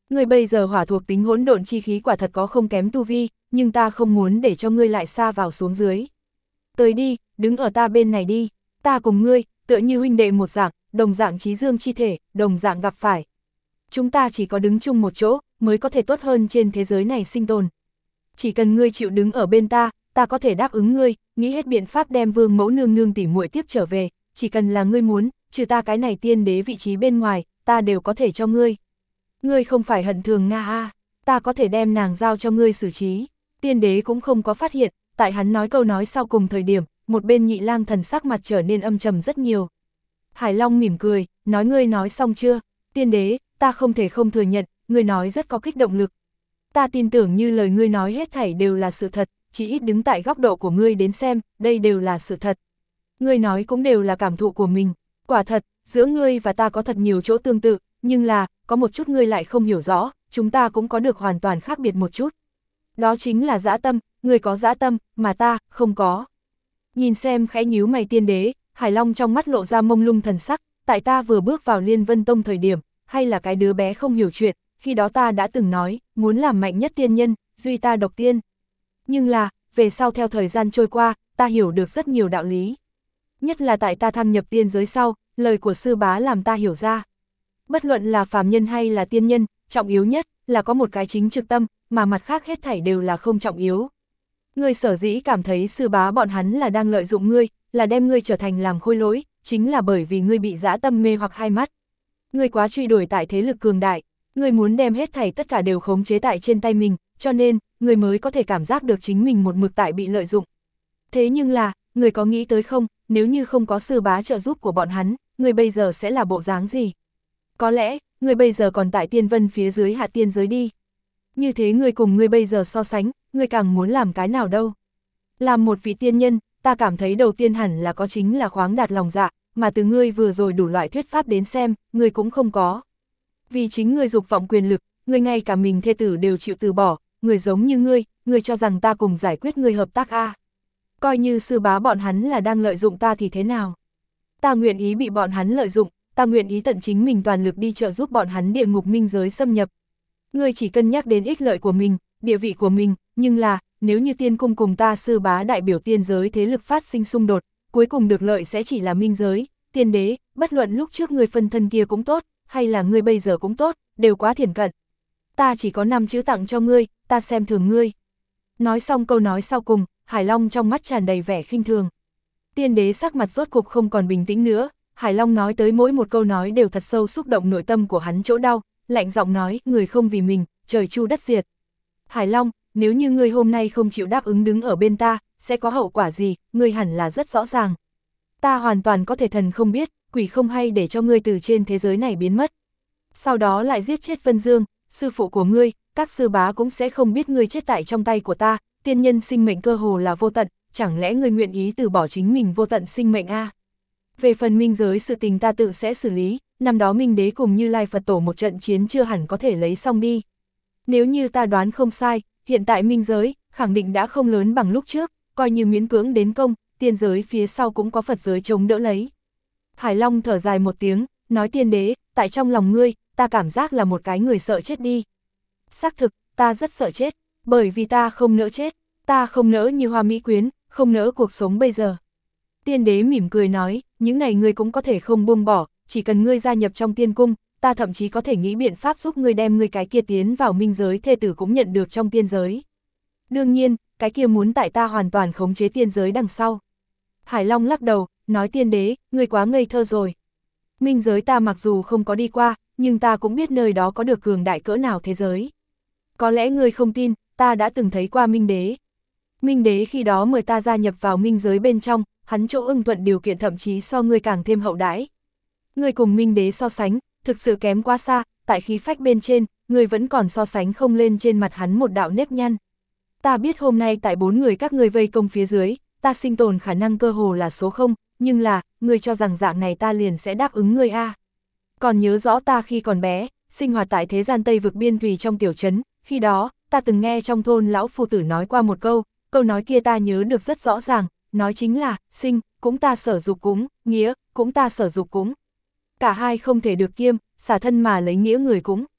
Ngươi bây giờ hỏa thuộc tính hỗn độn chi khí quả thật có không kém tu vi, nhưng ta không muốn để cho ngươi lại xa vào xuống dưới. Tới đi, đứng ở ta bên này đi, ta cùng ngươi, tựa như huynh đệ một dạng, đồng dạng chí dương chi thể, đồng dạng gặp phải. Chúng ta chỉ có đứng chung một chỗ, mới có thể tốt hơn trên thế giới này sinh tồn. Chỉ cần ngươi chịu đứng ở bên ta, ta có thể đáp ứng ngươi, nghĩ hết biện pháp đem Vương mẫu nương nương tỉ muội tiếp trở về, chỉ cần là ngươi muốn, trừ ta cái này tiên đế vị trí bên ngoài, ta đều có thể cho ngươi. Ngươi không phải hận thường Nga a, ta có thể đem nàng giao cho ngươi xử trí. Tiên đế cũng không có phát hiện, tại hắn nói câu nói sau cùng thời điểm, một bên Nhị Lang Thần sắc mặt trở nên âm trầm rất nhiều. Hải Long mỉm cười, nói ngươi nói xong chưa? Tiên đế, ta không thể không thừa nhận, ngươi nói rất có kích động lực. Ta tin tưởng như lời ngươi nói hết thảy đều là sự thật, chỉ ít đứng tại góc độ của ngươi đến xem, đây đều là sự thật. Ngươi nói cũng đều là cảm thụ của mình, quả thật, giữa ngươi và ta có thật nhiều chỗ tương tự, nhưng là, có một chút ngươi lại không hiểu rõ, chúng ta cũng có được hoàn toàn khác biệt một chút. Đó chính là dã tâm, ngươi có dã tâm, mà ta, không có. Nhìn xem khẽ nhíu mày tiên đế, Hải Long trong mắt lộ ra mông lung thần sắc, tại ta vừa bước vào Liên Vân Tông thời điểm, hay là cái đứa bé không hiểu chuyện, khi đó ta đã từng nói, muốn làm mạnh nhất tiên nhân, duy ta độc tiên. Nhưng là, về sau theo thời gian trôi qua, ta hiểu được rất nhiều đạo lý. Nhất là tại ta thăng nhập tiên giới sau, lời của sư bá làm ta hiểu ra. Bất luận là phàm nhân hay là tiên nhân, trọng yếu nhất là có một cái chính trực tâm, mà mặt khác hết thảy đều là không trọng yếu. Ngươi sở dĩ cảm thấy sư bá bọn hắn là đang lợi dụng ngươi, là đem ngươi trở thành làm khôi lỗi, chính là bởi vì ngươi bị dã tâm mê hoặc hai mắt. Ngươi quá truy đuổi tại thế lực cường đại, ngươi muốn đem hết thảy tất cả đều khống chế tại trên tay mình, cho nên, ngươi mới có thể cảm giác được chính mình một mực tại bị lợi dụng. Thế nhưng là, ngươi có nghĩ tới không, nếu như không có sư bá trợ giúp của bọn hắn, ngươi bây giờ sẽ là bộ dáng gì? Có lẽ, ngươi bây giờ còn tại tiên vân phía dưới hạ tiên giới đi. Như thế ngươi cùng ngươi bây giờ so sánh, ngươi càng muốn làm cái nào đâu? Làm một vị tiên nhân, ta cảm thấy đầu tiên hẳn là có chính là khoáng đạt lòng dạ, mà từ ngươi vừa rồi đủ loại thuyết pháp đến xem, ngươi cũng không có. Vì chính ngươi dục vọng quyền lực, ngươi ngay cả mình thê tử đều chịu từ bỏ, người giống như ngươi cho rằng ta cùng giải quyết ngươi hợp tác a? Coi như sư bá bọn hắn là đang lợi dụng ta thì thế nào? Ta nguyện ý bị bọn hắn lợi dụng, ta nguyện ý tận chính mình toàn lực đi trợ giúp bọn hắn địa ngục minh giới xâm nhập. Ngươi chỉ cân nhắc đến ích lợi của mình, địa vị của mình, nhưng là, nếu như tiên cung cùng ta sư bá đại biểu tiên giới thế lực phát sinh xung đột, cuối cùng được lợi sẽ chỉ là minh giới, tiên đế, bất luận lúc trước ngươi phân thân kia cũng tốt, hay là ngươi bây giờ cũng tốt, đều quá thiển cận. Ta chỉ có 5 chữ tặng cho ngươi, ta xem thường ngươi. Nói xong câu nói sau cùng, Hải Long trong mắt tràn đầy vẻ khinh thường. Tiên đế sắc mặt rốt cục không còn bình tĩnh nữa, Hải Long nói tới mỗi một câu nói đều thật sâu xúc động nội tâm của hắn chỗ đau, lạnh giọng nói, người không vì mình, trời chu đất diệt. Hải Long, nếu như ngươi hôm nay không chịu đáp ứng đứng ở bên ta, sẽ có hậu quả gì, ngươi hẳn là rất rõ ràng. Ta hoàn toàn có thể thần không biết, quỷ không hay để cho ngươi từ trên thế giới này biến mất. Sau đó lại giết chết Vân Dương, sư phụ của ngươi, các sư bá cũng sẽ không biết ngươi chết tại trong tay của ta, tiên nhân sinh mệnh cơ hồ là vô tận, chẳng lẽ ngươi nguyện ý từ bỏ chính mình vô tận sinh mệnh a? Về phần minh giới sự tình ta tự sẽ xử lý, năm đó Minh Đế cùng Như Lai Phật Tổ một trận chiến chưa hẳn có thể lấy xong đi. Nếu như ta đoán không sai, hiện tại minh giới, khẳng định đã không lớn bằng lúc trước, coi như miễn cưỡng đến công, tiên giới phía sau cũng có Phật giới chống đỡ lấy. Hải Long thở dài một tiếng, nói tiên đế, tại trong lòng ngươi, ta cảm giác là một cái người sợ chết đi. Xác thực, ta rất sợ chết, bởi vì ta không nỡ chết, ta không nỡ như Hoa Mỹ Quyến, không nỡ cuộc sống bây giờ. Tiên đế mỉm cười nói, những này ngươi cũng có thể không buông bỏ, chỉ cần ngươi gia nhập trong tiên cung, ta thậm chí có thể nghĩ biện pháp giúp ngươi đem ngươi cái kia tiến vào minh giới thê tử cũng nhận được trong tiên giới. Đương nhiên, cái kia muốn tại ta hoàn toàn khống chế tiên giới đằng sau. Hải Long lắc đầu, nói tiên đế, ngươi quá ngây thơ rồi. Minh giới ta mặc dù không có đi qua, nhưng ta cũng biết nơi đó có được cường đại cỡ nào thế giới. Có lẽ ngươi không tin, ta đã từng thấy qua Minh Đế. Minh Đế khi đó mời ta gia nhập vào minh giới bên trong, hắn chỗ ưng thuận điều kiện thậm chí so ngươi càng thêm hậu đãi. Ngươi cùng Minh Đế so sánh, thực sự kém quá xa, tại khí phách bên trên, ngươi vẫn còn so sánh không lên trên mặt hắn một đạo nếp nhăn. Ta biết hôm nay tại 4 người các ngươi vây công phía dưới, ta sinh tồn khả năng cơ hồ là số 0, nhưng là, ngươi cho rằng dạng này ta liền sẽ đáp ứng ngươi a? Còn nhớ rõ ta khi còn bé, sinh hoạt tại thế gian Tây vực biên thùy trong tiểu trấn, khi đó, ta từng nghe trong thôn lão phu tử nói qua một câu nói kia ta nhớ được rất rõ ràng, nói chính là, sinh, cũng ta sở dục cúng, nghĩa, cũng ta sở dục cúng. Cả hai không thể được kiêm, xả thân mà lấy nghĩa người cúng.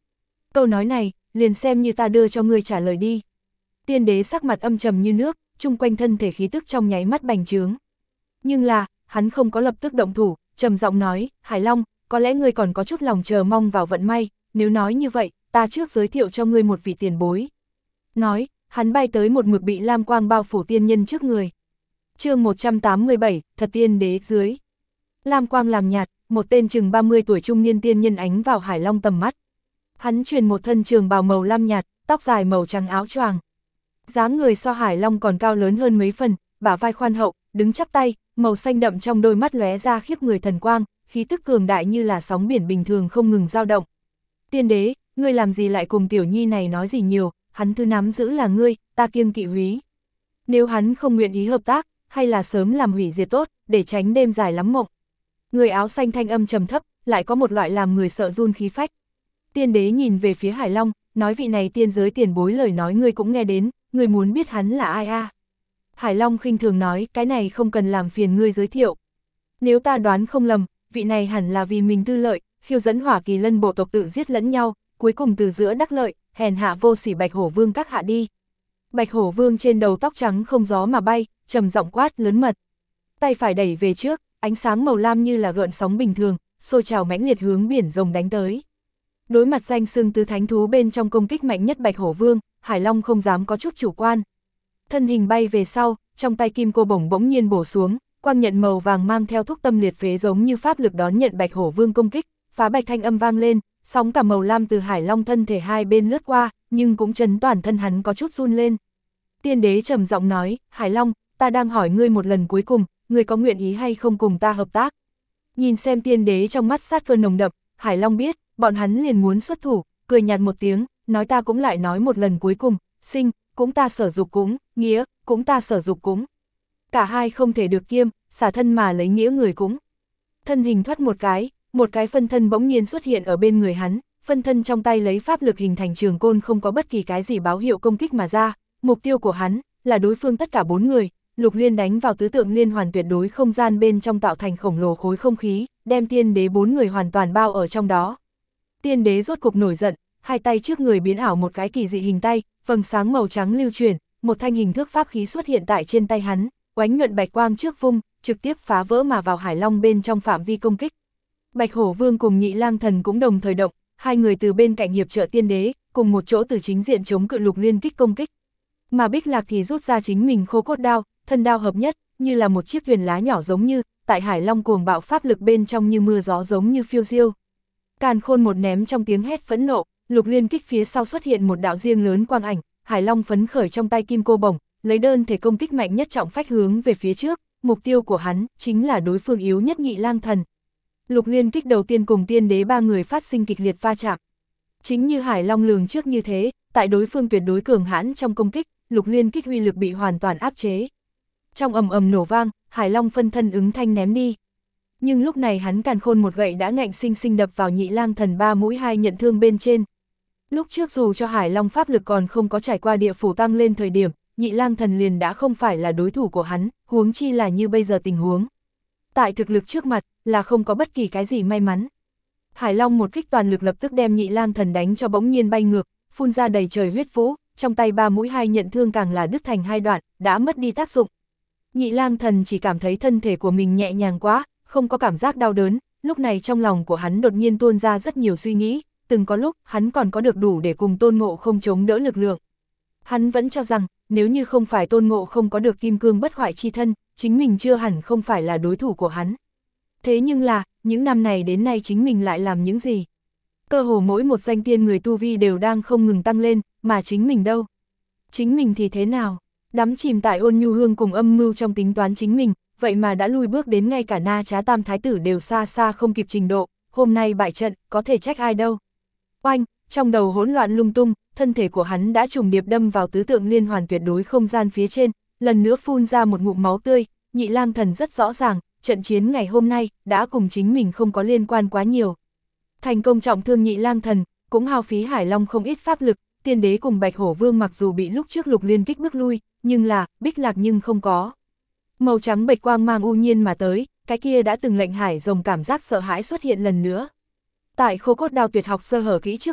Câu nói này, liền xem như ta đưa cho ngươi trả lời đi. Tiên đế sắc mặt âm trầm như nước, chung quanh thân thể khí tức trong nháy mắt bành trướng. Nhưng là, hắn không có lập tức động thủ, trầm giọng nói, Hải Long, có lẽ ngươi còn có chút lòng chờ mong vào vận may, nếu nói như vậy, ta trước giới thiệu cho ngươi một vị tiền bối. Nói, hắn bay tới một mực bị lam quang bao phủ tiên nhân trước người. Chương 187, thật tiên đế dưới. Lam quang làm nhạt, một tên chừng 30 tuổi trung niên tiên nhân ánh vào Hải Long tầm mắt. Hắn truyền một thân trường bào màu lam nhạt, tóc dài màu trắng áo choàng. Dáng người so Hải Long còn cao lớn hơn mấy phần, bả vai khoan hậu, đứng chắp tay, màu xanh đậm trong đôi mắt lóe ra khiếp người thần quang, khí tức cường đại như là sóng biển bình thường không ngừng dao động. Tiên đế, ngươi làm gì lại cùng tiểu nhi này nói gì nhiều, hắn thứ nắm giữ là ngươi, ta kiêng kỵ húy. Nếu hắn không nguyện ý hợp tác, hay là sớm làm hủy diệt tốt, để tránh đêm dài lắm mộng. Người áo xanh thanh âm trầm thấp, lại có một loại làm người sợ run khí phách. Tiên đế nhìn về phía Hải Long, nói vị này tiên giới tiền bối lời nói ngươi cũng nghe đến, ngươi muốn biết hắn là ai à? Hải Long khinh thường nói, cái này không cần làm phiền ngươi giới thiệu. Nếu ta đoán không lầm, vị này hẳn là vì mình tư lợi, khiêu dẫn Hỏa Kỳ Lân bộ tộc tự giết lẫn nhau, cuối cùng từ giữa đắc lợi, hèn hạ vô sỉ Bạch Hổ Vương các hạ đi. Bạch Hổ Vương trên đầu tóc trắng không gió mà bay, trầm giọng quát lớn mật. Tay phải đẩy về trước, ánh sáng màu lam như là gợn sóng bình thường, sôi trào mãnh liệt hướng biển rồng đánh tới. Đối mặt danh xưng tứ thánh thú bên trong công kích mạnh nhất Bạch Hổ Vương, Hải Long không dám có chút chủ quan. Thân hình bay về sau, trong tay kim cô bổng bỗng nhiên bổ xuống, quang nhận màu vàng mang theo thúc tâm liệt phế giống như pháp lực đón nhận Bạch Hổ Vương công kích, phá bạch thanh âm vang lên, sóng cả màu lam từ Hải Long thân thể hai bên lướt qua, nhưng cũng chấn toàn thân hắn có chút run lên. Tiên đế trầm giọng nói, Hải Long, ta đang hỏi ngươi một lần cuối cùng, ngươi có nguyện ý hay không cùng ta hợp tác? Nhìn xem tiên đế trong mắt sát cơ nồng đậm, Hải Long biết, bọn hắn liền muốn xuất thủ, cười nhạt một tiếng, nói ta cũng lại nói một lần cuối cùng, sinh, cũng ta sở dục cũng, nghĩa, cũng ta sở dục cũng. Cả hai không thể được kiêm, xả thân mà lấy nghĩa người cũng. Thân hình thoát một cái phân thân bỗng nhiên xuất hiện ở bên người hắn, phân thân trong tay lấy pháp lực hình thành trường côn không có bất kỳ cái gì báo hiệu công kích mà ra, mục tiêu của hắn là đối phương tất cả 4 người. Lục Liên đánh vào tứ tượng liên hoàn tuyệt đối không gian bên trong tạo thành khổng lồ khối không khí, đem tiên đế 4 người hoàn toàn bao ở trong đó. Tiên đế rốt cục nổi giận, hai tay trước người biến ảo một cái kỳ dị hình tay, vầng sáng màu trắng lưu chuyển, một thanh hình thước pháp khí xuất hiện tại trên tay hắn, oánh nhuận bạch quang trước vung, trực tiếp phá vỡ mà vào Hải Long bên trong phạm vi công kích. Bạch Hổ Vương cùng Nhị Lang Thần cũng đồng thời động, hai người từ bên cạnh hiệp trợ tiên đế, cùng một chỗ từ chính diện chống cự Lục Liên kích công kích. Mà Bích Lạc thì rút ra chính mình khô cốt đao, thân đao hợp nhất, như là một chiếc thuyền lá nhỏ giống như, tại Hải Long cuồng bạo pháp lực bên trong như mưa gió giống như phiêu diêu. Càn Khôn một ném trong tiếng hét phẫn nộ, Lục Liên kích phía sau xuất hiện một đạo riêng lớn quang ảnh, Hải Long phấn khởi trong tay kim cô bổng, lấy đơn thể công kích mạnh nhất trọng phách hướng về phía trước, mục tiêu của hắn chính là đối phương yếu nhất Nhị Lang Thần. Lục Liên kích đầu tiên cùng tiên đế 3 người phát sinh kịch liệt va chạm. Chính như Hải Long lường trước như thế, tại đối phương tuyệt đối cường hãn trong công kích, Lục Liên kích uy lực bị hoàn toàn áp chế. Trong ầm ầm nổ vang, Hải Long phân thân ứng thanh ném đi. Nhưng lúc này hắn Càn Khôn một gậy đã ngạnh sinh sinh đập vào Nhị Lang Thần 3 mũi 2 nhận thương bên trên. Lúc trước dù cho Hải Long pháp lực còn không có trải qua địa phủ tăng lên thời điểm, Nhị Lang Thần liền đã không phải là đối thủ của hắn, huống chi là như bây giờ tình huống. Tại thực lực trước mặt, là không có bất kỳ cái gì may mắn. Hải Long một kích toàn lực lập tức đem Nhị Lang Thần đánh cho bỗng nhiên bay ngược, phun ra đầy trời huyết vũ, trong tay 3 mũi 2 nhận thương càng là đứt thành 2 đoạn, đã mất đi tác dụng. Nhị Lang Thần chỉ cảm thấy thân thể của mình nhẹ nhàng quá, không có cảm giác đau đớn, lúc này trong lòng của hắn đột nhiên tuôn ra rất nhiều suy nghĩ, từng có lúc hắn còn có được đủ để cùng Tôn Ngộ Không chống đỡ lực lượng. Hắn vẫn cho rằng, nếu như không phải Tôn Ngộ Không có được kim cương bất hoại chi thân, chính mình chưa hẳn không phải là đối thủ của hắn. Thế nhưng là, những năm này đến nay chính mình lại làm những gì? Cơ hồ mỗi một danh tiên người tu vi đều đang không ngừng tăng lên, mà chính mình đâu? Chính mình thì thế nào? Đắm chìm tại Ôn Nhu Hương cùng âm mưu trong tính toán chính mình, vậy mà đã lui bước đến ngay cả Na Trá Tam Thái Tử đều xa xa không kịp trình độ, hôm nay bại trận, có thể trách ai đâu. Oanh, trong đầu hỗn loạn lung tung, thân thể của hắn đã trùng điệp đâm vào tứ tượng liên hoàn tuyệt đối không gian phía trên, lần nữa phun ra một ngụm máu tươi. Nhị Lang Thần rất rõ ràng, trận chiến ngày hôm nay đã cùng chính mình không có liên quan quá nhiều. Thành công trọng thương Nhị Lang Thần, cũng hao phí Hải Long không ít pháp lực, tiên đế cùng Bạch Hổ Vương mặc dù bị lúc trước Lục Liên kích bước lui, nhưng là, Bích Lạc nhưng không có. Màu trắng bạch quang mang u nhiên mà tới, cái kia đã từng lệnh Hải Rồng cảm giác sợ hãi xuất hiện lần nữa. Tại khô cốt đao tuyệt học sơ hở kỹ trước mặt,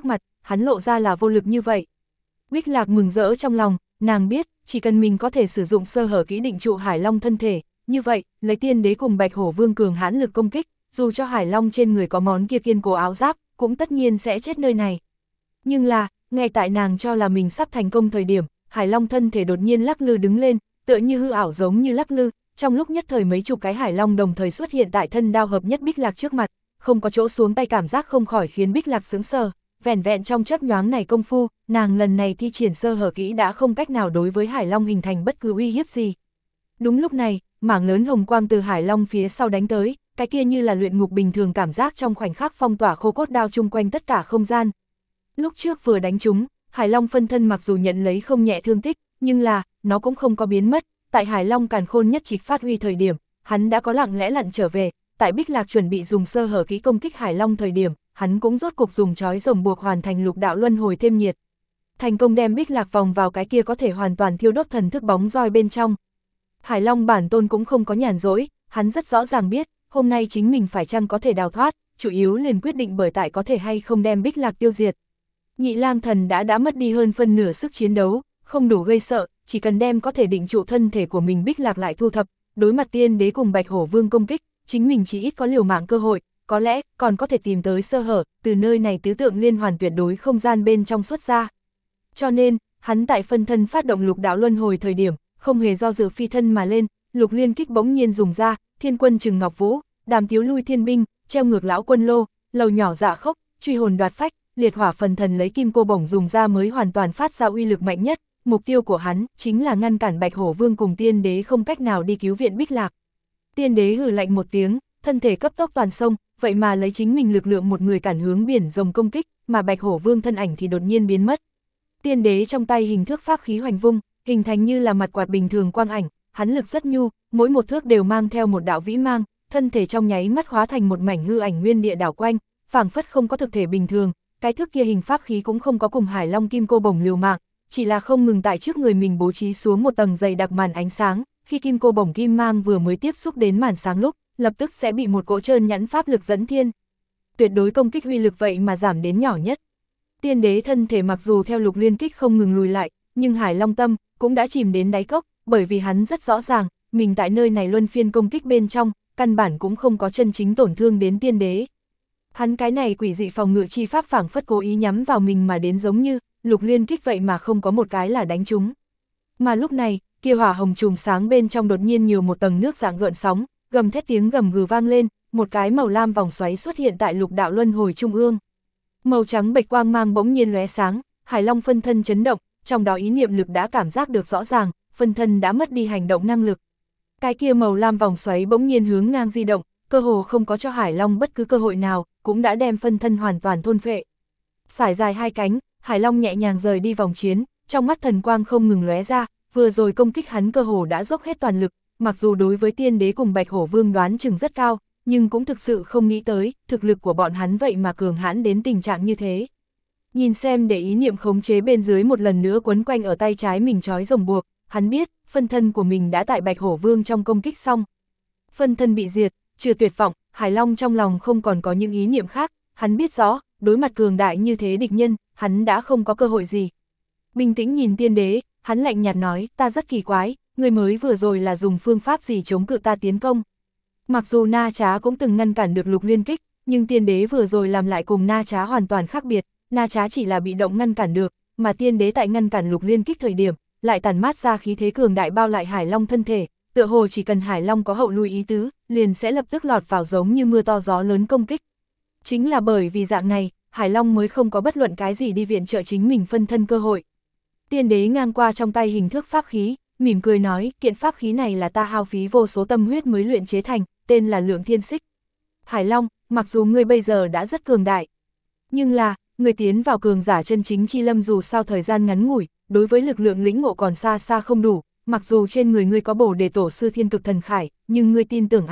hắn lộ ra là vô lực như vậy. Bích Lạc mừng rỡ trong lòng, nàng biết, chỉ cần mình có thể sử dụng sơ hở kỹ định trụ Hải Long thân thể, như vậy, lấy Tiên Đế cùng Bạch Hổ Vương cường hãn lực công kích, dù cho Hải Long trên người có món kia kiên cố áo giáp, cũng tất nhiên sẽ chết nơi này. Nhưng là, ngay tại nàng cho là mình sắp thành công thời điểm, Hải Long thân thể đột nhiên lắc lư đứng lên, tựa như hư ảo giống như lắc lư, trong lúc nhất thời mấy chục cái Hải Long đồng thời xuất hiện tại thân đao hợp nhất Bích Lạc trước mặt, không có chỗ xuống tay cảm giác không khỏi khiến Bích Lạc sững sờ. Vẻn vẹn trong chớp nhoáng này công phu, nàng lần này thi triển sơ hở kỹ đã không cách nào đối với Hải Long hình thành bất cứ uy hiếp gì. Đúng lúc này, mảng lớn hồng quang từ Hải Long phía sau đánh tới, cái kia như là luyện ngục bình thường cảm giác trong khoảnh khắc phong tỏa khô cốt đao chung quanh tất cả không gian. Lúc trước vừa đánh trúng, Hải Long phân thân mặc dù nhận lấy không nhẹ thương tích, nhưng là, nó cũng không có biến mất, tại Hải Long càn khôn nhất trịch phát huy thời điểm, hắn đã có lặng lẽ lặn trở về, tại Bích Lạc chuẩn bị dùng sơ hở kỹ công kích Hải Long thời điểm, hắn cũng rốt cục dùng trói rồng buộc hoàn thành lục đạo luân hồi thêm nhiệt. Thành công đem Bích Lạc vòng vào cái kia có thể hoàn toàn thiêu đốt thần thức bóng roi bên trong. Hải Long bản tôn cũng không có nhàn rỗi, hắn rất rõ ràng biết, hôm nay chính mình phải chăng có thể đào thoát, chủ yếu liền quyết định bởi tại có thể hay không đem Bích Lạc tiêu diệt. Nhị Lang Thần đã mất đi hơn phân nửa sức chiến đấu, không đủ gây sợ, chỉ cần đem có thể định trụ thân thể của mình Bích Lạc lại thu thập, đối mặt Tiên Đế cùng Bạch Hổ Vương công kích, chính mình chỉ ít có liều mạng cơ hội, có lẽ còn có thể tìm tới sơ hở, từ nơi này tứ tượng liên hoàn tuyệt đối không gian bên trong xuất ra. Cho nên, hắn tại phân thân phát động lục đạo luân hồi thời điểm, không hề do dự phi thân mà lên, lục liên kích bỗng nhiên dùng ra, thiên quân Trừng Ngọc Vũ, đàm tiếu lui thiên binh, treo ngược lão quân lô, lầu nhỏ dạ khốc, truy hồn đoạt phách, liệt hỏa phần thần lấy kim cô bổng dùng ra mới hoàn toàn phát ra uy lực mạnh nhất, mục tiêu của hắn chính là ngăn cản Bạch Hổ Vương cùng Tiên Đế không cách nào đi cứu viện Bích Lạc. Tiên Đế hừ lạnh một tiếng, thân thể cấp tốc toàn sông, vậy mà lấy chính mình lực lượng một người cản hướng biển rồng công kích, mà Bạch Hổ Vương thân ảnh thì đột nhiên biến mất. Tiên Đế trong tay hình thước pháp khí hoành vung, hình thành như là mặt quạt bình thường quang ảnh, hắn lực rất nhu, mỗi một thước đều mang theo một đạo vĩ mang, thân thể trong nháy mắt hóa thành một mảnh hư ảnh nguyên địa đảo quanh, phảng phất không có thực thể bình thường, cái thước kia hình pháp khí cũng không có cùng Hải Long kim cô bổng liều mạng, chỉ là không ngừng tại trước người mình bố trí xuống một tầng dày đặc màn ánh sáng, khi kim cô bổng kim mang vừa mới tiếp xúc đến màn sáng lúc, lập tức sẽ bị một cỗ trơn nhẵn pháp lực dẫn thiên. Tuyệt đối công kích uy lực vậy mà giảm đến nhỏ nhất. Tiên Đế thân thể mặc dù theo lục liên kích không ngừng lùi lại, nhưng Hải Long tâm cũng đã chìm đến đáy cốc, bởi vì hắn rất rõ ràng, mình tại nơi này luân phiên công kích bên trong, căn bản cũng không có chân chính tổn thương đến Tiên Đế. Hắn cái này quỷ dị phòng ngự chi pháp phảng phất cố ý nhắm vào mình mà đến giống như, lục liên kích vậy mà không có một cái là đánh trúng. Mà lúc này, kia hỏa hồng chùm sáng bên trong đột nhiên nhiều một tầng nước dạng gợn sóng, gầm thét tiếng gầm gừ vang lên, một cái màu lam vòng xoáy xuất hiện tại lục đạo luân hồi trung ương. Màu trắng bạch quang mang bỗng nhiên lóe sáng, Hải Long phân thân chấn động, trong đó ý niệm lực đã cảm giác được rõ ràng, phân thân đã mất đi hành động năng lực. Cái kia màu lam vòng xoáy bỗng nhiên hướng ngang di động, cơ hồ không có cho Hải Long bất cứ cơ hội nào, cũng đã đem phân thân hoàn toàn thôn phệ. Sải dài hai cánh, Hải Long nhẹ nhàng rời đi vòng chiến, trong mắt thần quang không ngừng lóe ra, vừa rồi công kích hắn cơ hồ đã dốc hết toàn lực, mặc dù đối với Tiên Đế cùng Bạch Hổ Vương đoán chừng rất cao, nhưng cũng thực sự không nghĩ tới, thực lực của bọn hắn vậy mà cường hãn đến tình trạng như thế. Nhìn xem để ý niệm khống chế bên dưới một lần nữa quấn quanh ở tay trái mình trói rồng buộc, hắn biết, phân thân của mình đã tại Bạch Hổ Vương trong công kích xong. Phân thân bị diệt, chưa tuyệt vọng, Hải Long trong lòng không còn có những ý niệm khác, hắn biết rõ, đối mặt cường đại như thế địch nhân, hắn đã không có cơ hội gì. Bình tĩnh nhìn Tiên Đế, hắn lạnh nhạt nói, ta rất kỳ quái, người mới vừa rồi là dùng phương pháp gì chống cự ta tiến công. Mặc dù Na Trá cũng từng ngăn cản được lục liên kích, nhưng Tiên Đế vừa rồi làm lại cùng Na Trá hoàn toàn khác biệt, Na Trá chỉ là bị động ngăn cản được, mà Tiên Đế tại ngăn cản lục liên kích thời điểm, lại tản mát ra khí thế cường đại bao lại Hải Long thân thể, tựa hồ chỉ cần Hải Long có hậu lui ý tứ, liền sẽ lập tức lọt vào giống như mưa to gió lớn công kích. Chính là bởi vì dạng này, Hải Long mới không có bất luận cái gì đi viện trợ chính mình phân thân cơ hội. Tiên Đế ngang qua trong tay hình thức pháp khí, mỉm cười nói, kiện pháp khí này là ta hao phí vô số tâm huyết mới luyện chế thành, tên là Lượng Thiên Xích. Hải Long, mặc dù ngươi bây giờ đã rất cường đại, nhưng là, ngươi tiến vào cường giả chân chính chi lâm dù sao thời gian ngắn ngủi, đối với lực lượng lĩnh ngộ còn xa xa không đủ, mặc dù trên người ngươi có Bồ Đề Tổ sư Thiên Cực Thần Khải, nhưng ngươi tin tưởng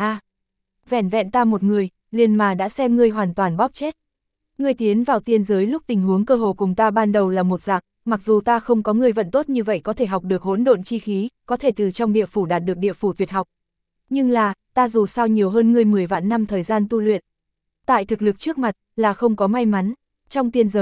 vẻn vẹn ta một người, liền mà đã xem ngươi hoàn toàn bóp chết. Ngươi tiến vào tiên giới lúc tình huống cơ hồ cùng ta ban đầu là một dạng, mặc dù ta không có ngươi vận tốt như vậy có thể học được hỗn độn chi khí, có thể từ trong địa phủ đạt được địa phủ tuyệt học. Nhưng là, ta dù sao nhiều hơn ngươi 10 vạn năm thời gian tu luyện. Tại thực lực trước mặt, là không có may mắn. Trong tiên giới,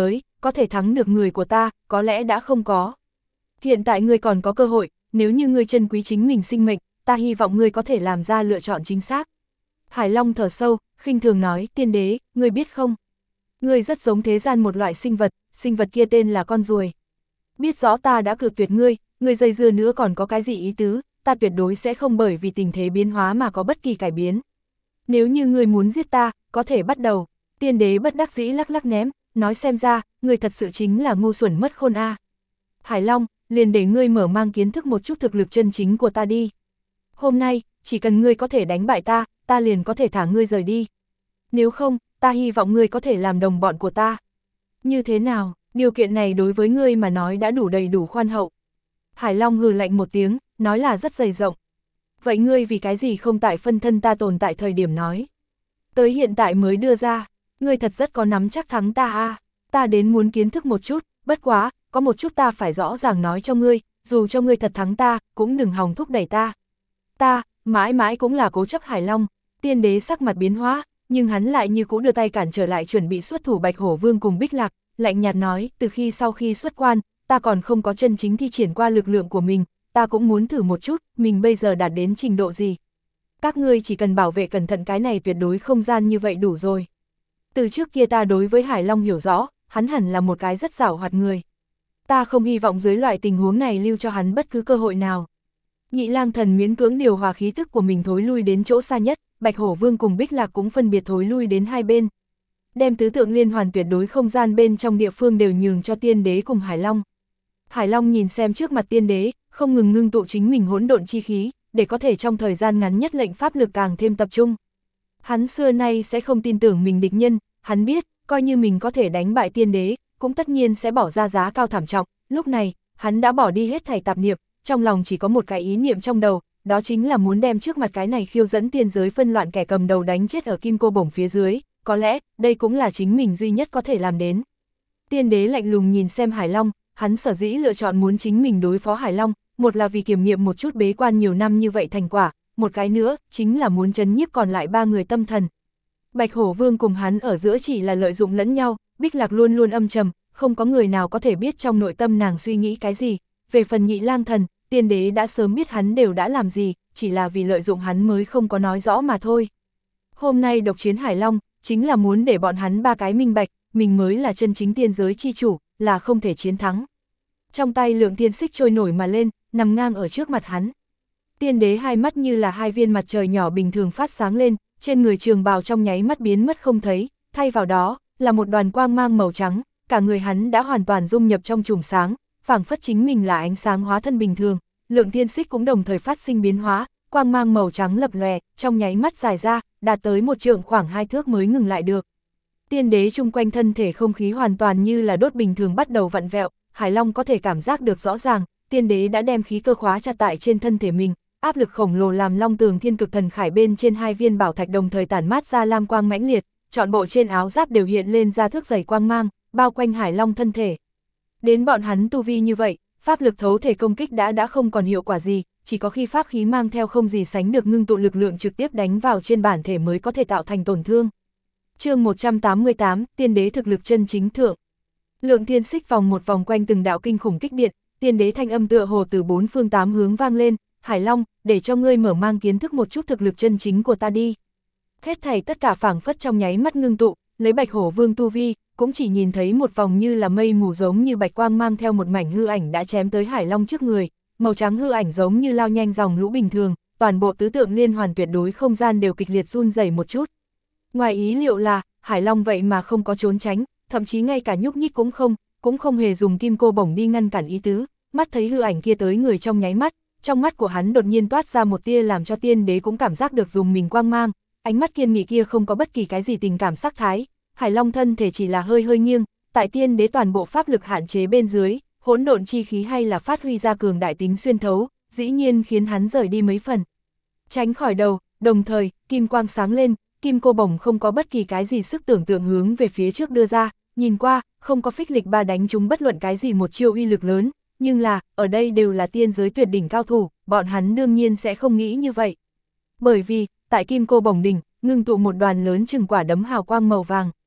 có thể thắng được người của ta, có lẽ đã không có. Hiện tại ngươi còn có cơ hội, nếu như ngươi trân quý chính mình sinh mệnh, ta hy vọng ngươi có thể làm ra lựa chọn chính xác. Hải Long thở sâu, khinh thường nói, tiên đế, ngươi biết không? Ngươi rất giống thế gian một loại sinh vật kia tên là con ruồi. Biết rõ ta đã cự tuyệt ngươi dây dưa nữa còn có cái gì ý tứ, ta tuyệt đối sẽ không bởi vì tình thế biến hóa mà có bất kỳ cải biến. Nếu như ngươi muốn giết ta, có thể bắt đầu. Tiên đế bất đắc dĩ lắc lắc ném, nói xem ra, ngươi thật sự chính là ngu xuẩn mất khôn a. Hải Long, liền để ngươi mở mang kiến thức một chút thực lực chân chính của ta đi. Hôm nay, chỉ cần ngươi có thể đánh bại ta, ta liền có thể thả ngươi rời đi. Nếu không, ta hy vọng ngươi có thể làm đồng bọn của ta. Như thế nào, điều kiện này đối với ngươi mà nói đã đủ đầy đủ khoan hậu. Hải Long hừ lạnh một tiếng, nói là rất dày rộng. Vậy ngươi vì cái gì không tại phân thân ta tồn tại thời điểm nói? Tới hiện tại mới đưa ra, ngươi thật rất có nắm chắc thắng ta a. Ta đến muốn kiến thức một chút, bất quá, có một chút ta phải rõ ràng nói cho ngươi, dù cho ngươi thật thắng ta, cũng đừng hòng thúc đẩy ta. Ta, mãi mãi cũng là cố chấp Hải Long. Tiên đế sắc mặt biến hóa, nhưng hắn lại như cũ đưa tay cản trở lại chuẩn bị xuất thủ Bạch Hổ Vương cùng Bích Lạc, lạnh nhạt nói, từ khi sau khi xuất quan, ta còn không có chân chính thi triển qua lực lượng của mình, ta cũng muốn thử một chút, mình bây giờ đạt đến trình độ gì. Các ngươi chỉ cần bảo vệ cẩn thận cái này tuyệt đối không gian như vậy đủ rồi. Từ trước kia ta đối với Hải Long hiểu rõ, hắn hẳn là một cái rất giàu hoạt người. Ta không hy vọng dưới loại tình huống này lưu cho hắn bất cứ cơ hội nào. Nhị Lang Thần miễn cưỡng điều hòa khí tức của mình thối lui đến chỗ xa nhất, Bạch Hổ Vương cùng Bích Lạc cũng phân biệt thối lui đến hai bên. Đem tứ tượng liên hoàn tuyệt đối không gian bên trong địa phương đều nhường cho tiên đế cùng Hải Long. Hải Long nhìn xem trước mặt tiên đế, không ngừng ngưng tụ chính mình hỗn độn chi khí, để có thể trong thời gian ngắn nhất lệnh pháp lực càng thêm tập trung. Hắn xưa nay sẽ không tin tưởng mình địch nhân, hắn biết, coi như mình có thể đánh bại tiên đế, cũng tất nhiên sẽ bỏ ra giá cao thảm trọng. Lúc này, hắn đã bỏ đi hết thảy tạp niệm, trong lòng chỉ có một cái ý niệm trong đầu, đó chính là muốn đem trước mặt cái này khiêu dẫn tiên giới phân loạn kẻ cầm đầu đánh chết ở kim cô bổng phía dưới, có lẽ, đây cũng là chính mình duy nhất có thể làm đến. Tiên đế lạnh lùng nhìn xem Hải Long, hắn sở dĩ lựa chọn muốn chính mình đối phó Hải Long, một là vì kiểm nghiệm một chút bế quan nhiều năm như vậy thành quả, một cái nữa, chính là muốn trấn nhiếp còn lại ba người tâm thần. Bạch Hổ Vương cùng hắn ở giữa chỉ là lợi dụng lẫn nhau, Bích Lạc luôn luôn âm trầm, không có người nào có thể biết trong nội tâm nàng suy nghĩ cái gì. Về phần Nhị Lang Thần, tiên đế đã sớm biết hắn đều đã làm gì, chỉ là vì lợi dụng hắn mới không có nói rõ mà thôi. Hôm nay độc chiến Hải Long, chính là muốn để bọn hắn ba cái minh bạch, mình mới là chân chính tiên giới chi chủ, là không thể chiến thắng. Trong tay Lượng Thiên Xích trôi nổi mà lên, nằm ngang ở trước mặt hắn. Tiên đế hai mắt như là hai viên mặt trời nhỏ bình thường phát sáng lên, trên người trường bào trong nháy mắt biến mất không thấy, thay vào đó, là một đoàn quang mang màu trắng, cả người hắn đã hoàn toàn dung nhập trong chùm sáng, phảng phất chính mình là ánh sáng hóa thân bình thường. Lượng Thiên Xích cũng đồng thời phát sinh biến hóa, quang mang màu trắng lập lòe, trong nháy mắt dài ra, đạt tới một trượng khoảng 2 thước mới ngừng lại được. Tiên đế chung quanh thân thể không khí hoàn toàn như là đốt bình thường bắt đầu vặn vẹo, Hải Long có thể cảm giác được rõ ràng, tiên đế đã đem khí cơ khóa chặt tại trên thân thể mình, áp lực khổng lồ làm Long Tường Thiên Cực Thần Khải bên trên hai viên bảo thạch đồng thời tản mát ra lam quang mãnh liệt, trọn bộ trên áo giáp đều hiện lên ra thước dày quang mang, bao quanh Hải Long thân thể. Đến bọn hắn tu vi như vậy, pháp lực thấu thể công kích đã không còn hiệu quả gì, chỉ có khi pháp khí mang theo không gì sánh được ngưng tụ lực lượng trực tiếp đánh vào trên bản thể mới có thể tạo thành tổn thương. Chương 188, tiên đế thực lực chân chính thượng. Lượng Thiên Xích vòng một vòng quanh từng đạo kinh khủng kích điện, tiên đế thanh âm tựa hồ từ bốn phương tám hướng vang lên, Hải Long, để cho ngươi mở mang kiến thức một chút thực lực chân chính của ta đi. Hết thảy tất cả phảng phất trong nháy mắt ngưng tụ, lấy Bạch Hổ Vương tu vi, cũng chỉ nhìn thấy một vòng như là mây mù giống như bạch quang mang theo một mảnh hư ảnh đã chém tới Hải Long trước người, màu trắng hư ảnh giống như lao nhanh dòng lũ bình thường, toàn bộ tứ tượng liên hoàn tuyệt đối không gian đều kịch liệt run rẩy một chút. Ngoài ý liệu là, Hải Long vậy mà không có trốn tránh, thậm chí ngay cả nhúc nhích cũng không hề dùng kim cô bổng đi ngăn cản ý tứ, mắt thấy hư ảnh kia tới người trong nháy mắt, trong mắt của hắn đột nhiên toát ra một tia làm cho tiên đế cũng cảm giác được dùng mình quang mang, ánh mắt kiên nghị kia không có bất kỳ cái gì tình cảm sắc thái, Hải Long thân thể chỉ là hơi nghiêng, tại tiên đế toàn bộ pháp lực hạn chế bên dưới, hỗn độn chi khí hay là phát huy ra cường đại tính xuyên thấu, dĩ nhiên khiến hắn rời đi mấy phần. Tránh khỏi đầu, đồng thời, kim quang sáng lên, kim cô bổng không có bất kỳ cái gì sức tưởng tượng hướng về phía trước đưa ra, nhìn qua, không có phích lịch ba đánh trúng bất luận cái gì một chiêu uy lực lớn, nhưng là, ở đây đều là tiên giới tuyệt đỉnh cao thủ, bọn hắn đương nhiên sẽ không nghĩ như vậy. Bởi vì, tại kim cô bổng đỉnh, ngưng tụ một đoàn lớn chừng quả đấm hào quang màu vàng.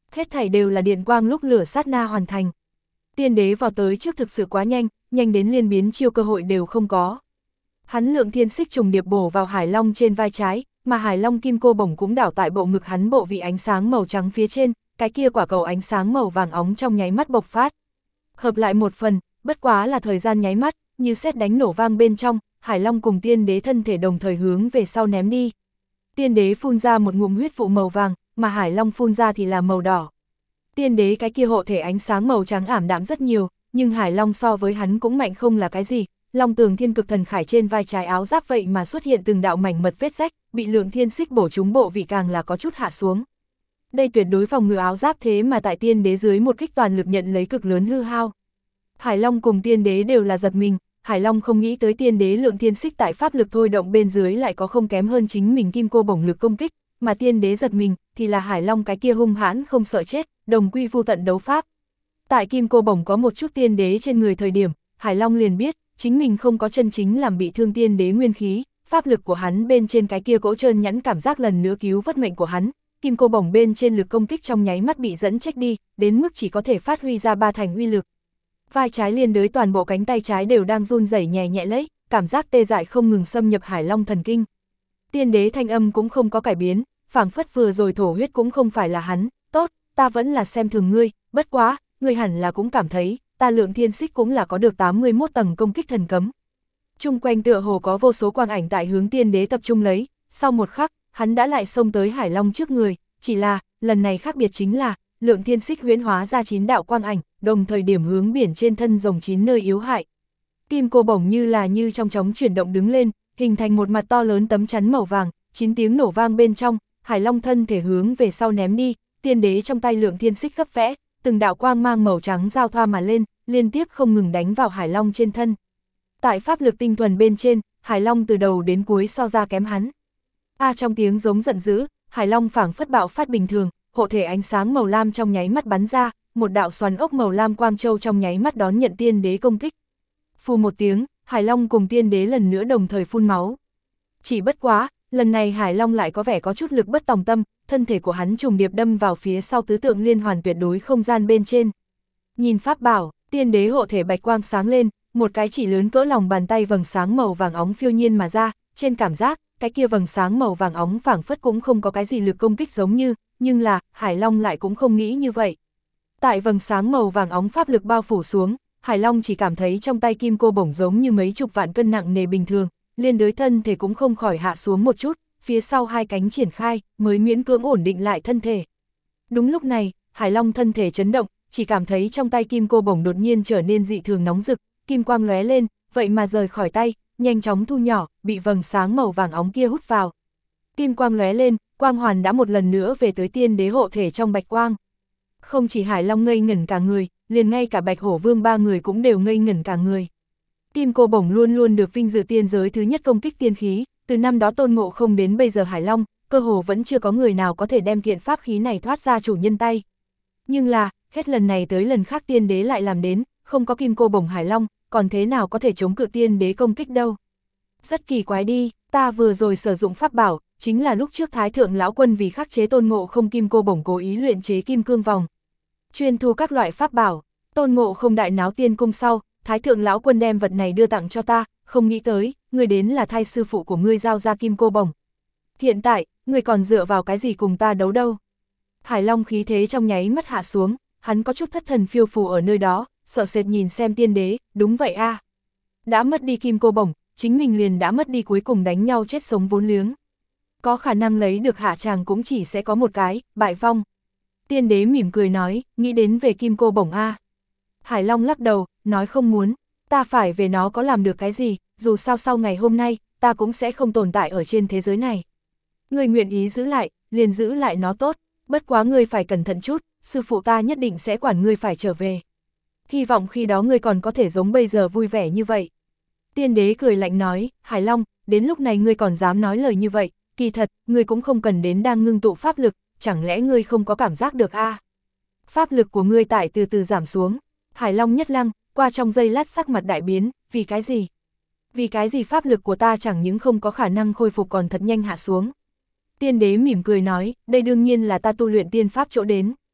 Hết thảy đều là điện quang lúc lửa sát na hoàn thành. Tiên đế vào tới trước thực sự quá nhanh, nhanh đến liên biến chiêu cơ hội đều không có. Hắn lượng thiên xích trùng điệp bổ vào Hải Long trên vai trái, mà Hải Long kim cô bổng cũng đảo tại bộ ngực hắn bộ vị ánh sáng màu trắng phía trên, cái kia quả cầu ánh sáng màu vàng óng trong nháy mắt bộc phát. Hợp lại một phần, bất quá là thời gian nháy mắt, như sét đánh nổ vang bên trong, Hải Long cùng tiên đế thân thể đồng thời hướng về sau ném đi. Tiên đế phun ra một ngụm huyết vụ màu vàng, mà Hải Long phun ra thì là màu đỏ. Tiên đế cái kia hộ thể ánh sáng màu trắng ảm đạm rất nhiều, nhưng Hải Long so với hắn cũng mạnh không là cái gì. Long tường thiên cực thần khải trên vai trái áo giáp vậy mà xuất hiện từng đạo mảnh mật vết rách, bị lượng thiên xích bổ trúng bộ vị càng là có chút hạ xuống. Đây tuyệt đối phòng ngự áo giáp thế mà tại tiên đế dưới một kích toàn lực nhận lấy cực lớn hư hao. Hải Long cùng tiên đế đều là giật mình, Hải Long không nghĩ tới tiên đế lượng thiên xích tại pháp lực thôi động bên dưới lại có không kém hơn chính mình kim cô bổng lực công kích, mà tiên đế giật mình thì là Hải Long cái kia hung hãn không sợ chết, đồng quy vu tận đấu pháp. Tại kim cô bổng có một chút tiên đế trên người thời điểm, Hải Long liền biết, chính mình không có chân chính làm bị thương tiên đế nguyên khí, pháp lực của hắn bên trên cái kia cỗ trơn nhẵn cảm giác lần nữa cứu vớt mệnh của hắn, kim cô bổng bên trên lực công kích trong nháy mắt bị dẫn chết đi, đến mức chỉ có thể phát huy ra 3 thành uy lực. Vai trái liên đới toàn bộ cánh tay trái đều đang run rẩy nhẹ nhẹ lấy, cảm giác tê dại không ngừng xâm nhập Hải Long thần kinh. Tiên đế thanh âm cũng không có cải biến, phảng phất vừa rồi thổ huyết cũng không phải là hắn, tốt, ta vẫn là xem thường ngươi, bất quá, ngươi hẳn là cũng cảm thấy, ta lượng thiên xích cũng là có được 81 tầng công kích thần cấm. Chung quanh tựa hồ có vô số quang ảnh tại hướng tiên đế tập trung lấy, sau một khắc, hắn đã lại xông tới Hải Long trước người, chỉ là, lần này khác biệt chính là, lượng thiên xích huyễn hóa ra 9 đạo quang ảnh, đồng thời điểm hướng biển trên thân rồng 9 nơi yếu hại. Kim cô bổng như trong chóng chuyển động đứng lên, hình thành một mặt to lớn tấm chắn màu vàng, 9 tiếng nổ vang bên trong, Hải Long thân thể hướng về sau ném đi, tiên đế trong tay lượng thiên xích gấp vẽ, từng đạo quang mang màu trắng giao thoa mà lên, liên tiếp không ngừng đánh vào Hải Long trên thân. Tại pháp lực tinh thuần bên trên, Hải Long từ đầu đến cuối so ra kém hắn. Trong tiếng giống giận dữ, Hải Long phảng phất bạo phát bình thường, hộ thể ánh sáng màu lam trong nháy mắt bắn ra, một đạo xoắn ốc màu lam quang châu trong nháy mắt đón nhận tiên đế công kích. Phù một tiếng, Hải Long cùng tiên đế lần nữa đồng thời phun máu. Chỉ bất quá, lần này Hải Long lại có vẻ có chút lực bất tòng tâm, thân thể của hắn trùng điệp đâm vào phía sau tứ tượng liên hoàn tuyệt đối không gian bên trên. Nhìn pháp bảo, tiên đế hộ thể bạch quang sáng lên, một cái chỉ lớn cỡ lòng bàn tay vầng sáng màu vàng óng phiêu nhiên mà ra, trên cảm giác, cái kia vầng sáng màu vàng óng phảng phất cũng không có cái gì lực công kích giống như, nhưng là, Hải Long lại cũng không nghĩ như vậy. Tại vầng sáng màu vàng óng pháp lực bao phủ xuống, Hải Long chỉ cảm thấy trong tay kim cô bổng giống như mấy chục vạn cân nặng nề bình thường, liên đới thân thể cũng không khỏi hạ xuống một chút, phía sau hai cánh triển khai, mới miễn cưỡng ổn định lại thân thể. Đúng lúc này, Hải Long thân thể chấn động, chỉ cảm thấy trong tay kim cô bổng đột nhiên trở nên dị thường nóng rực, kim quang lóe lên, vậy mà rời khỏi tay, nhanh chóng thu nhỏ, bị vầng sáng màu vàng óng kia hút vào. Kim quang lóe lên, quang hoàn đã một lần nữa về tới tiên đế hộ thể trong bạch quang. Không chỉ Hải Long ngây ngẩn cả người, liền ngay cả Bạch Hổ Vương ba người cũng đều ngây ngẩn cả người. Kim cô bổng luôn luôn được vinh dự tiên giới thứ nhất công kích tiên khí, từ năm đó Tôn Ngộ Không đến bây giờ Hải Long, cơ hồ vẫn chưa có người nào có thể đem kiện pháp khí này thoát ra chủ nhân tay. Nhưng là, hết lần này tới lần khác tiên đế lại làm đến, không có kim cô bổng Hải Long, còn thế nào có thể chống cự tiên đế công kích đâu. Rất kỳ quái đi, ta vừa rồi sử dụng pháp bảo, chính là lúc trước Thái Thượng Lão Quân vì khắc chế Tôn Ngộ Không kim cô bổng cố ý luyện chế kim cương vòng. Chuyên thu các loại pháp bảo, Tôn Ngộ Không đại náo tiên cung sau, Thái Thượng Lão Quân đem vật này đưa tặng cho ta, không nghĩ tới, người đến là thay sư phụ của ngươi giao ra kim cô bổng. Hiện tại, người còn dựa vào cái gì cùng ta đấu đâu. Hải Long khí thế trong nháy mắt hạ xuống, hắn có chút thất thần phiêu phù ở nơi đó, sợ sệt nhìn xem tiên đế, đúng vậy a. Đã mất đi kim cô bổng, chính mình liền đã mất đi cuối cùng đánh nhau chết sống vốn liếng. Có khả năng lấy được hạ tràng cũng chỉ sẽ có một cái, bại vong. Tiên đế mỉm cười nói, nghĩ đến về kim cô bổng a. Hải Long lắc đầu, nói không muốn, ta phải về nó có làm được cái gì, dù sao sau ngày hôm nay, ta cũng sẽ không tồn tại ở trên thế giới này. Ngươi nguyện ý giữ lại, liền giữ lại nó tốt, bất quá ngươi phải cẩn thận chút, sư phụ ta nhất định sẽ quản ngươi phải trở về. Hy vọng khi đó ngươi còn có thể giống bây giờ vui vẻ như vậy. Tiên đế cười lạnh nói, Hải Long, đến lúc này ngươi còn dám nói lời như vậy, kỳ thật, ngươi cũng không cần đến đang ngưng tụ pháp lực, chẳng lẽ ngươi không có cảm giác được a? Pháp lực của ngươi tại từ từ giảm xuống. Hải Long nhất lăng, qua trong giây lát sắc mặt đại biến, vì cái gì? Vì cái gì pháp lực của ta chẳng những không có khả năng khôi phục còn thật nhanh hạ xuống. Tiên đế mỉm cười nói, đây đương nhiên là ta tu luyện tiên pháp chỗ đến.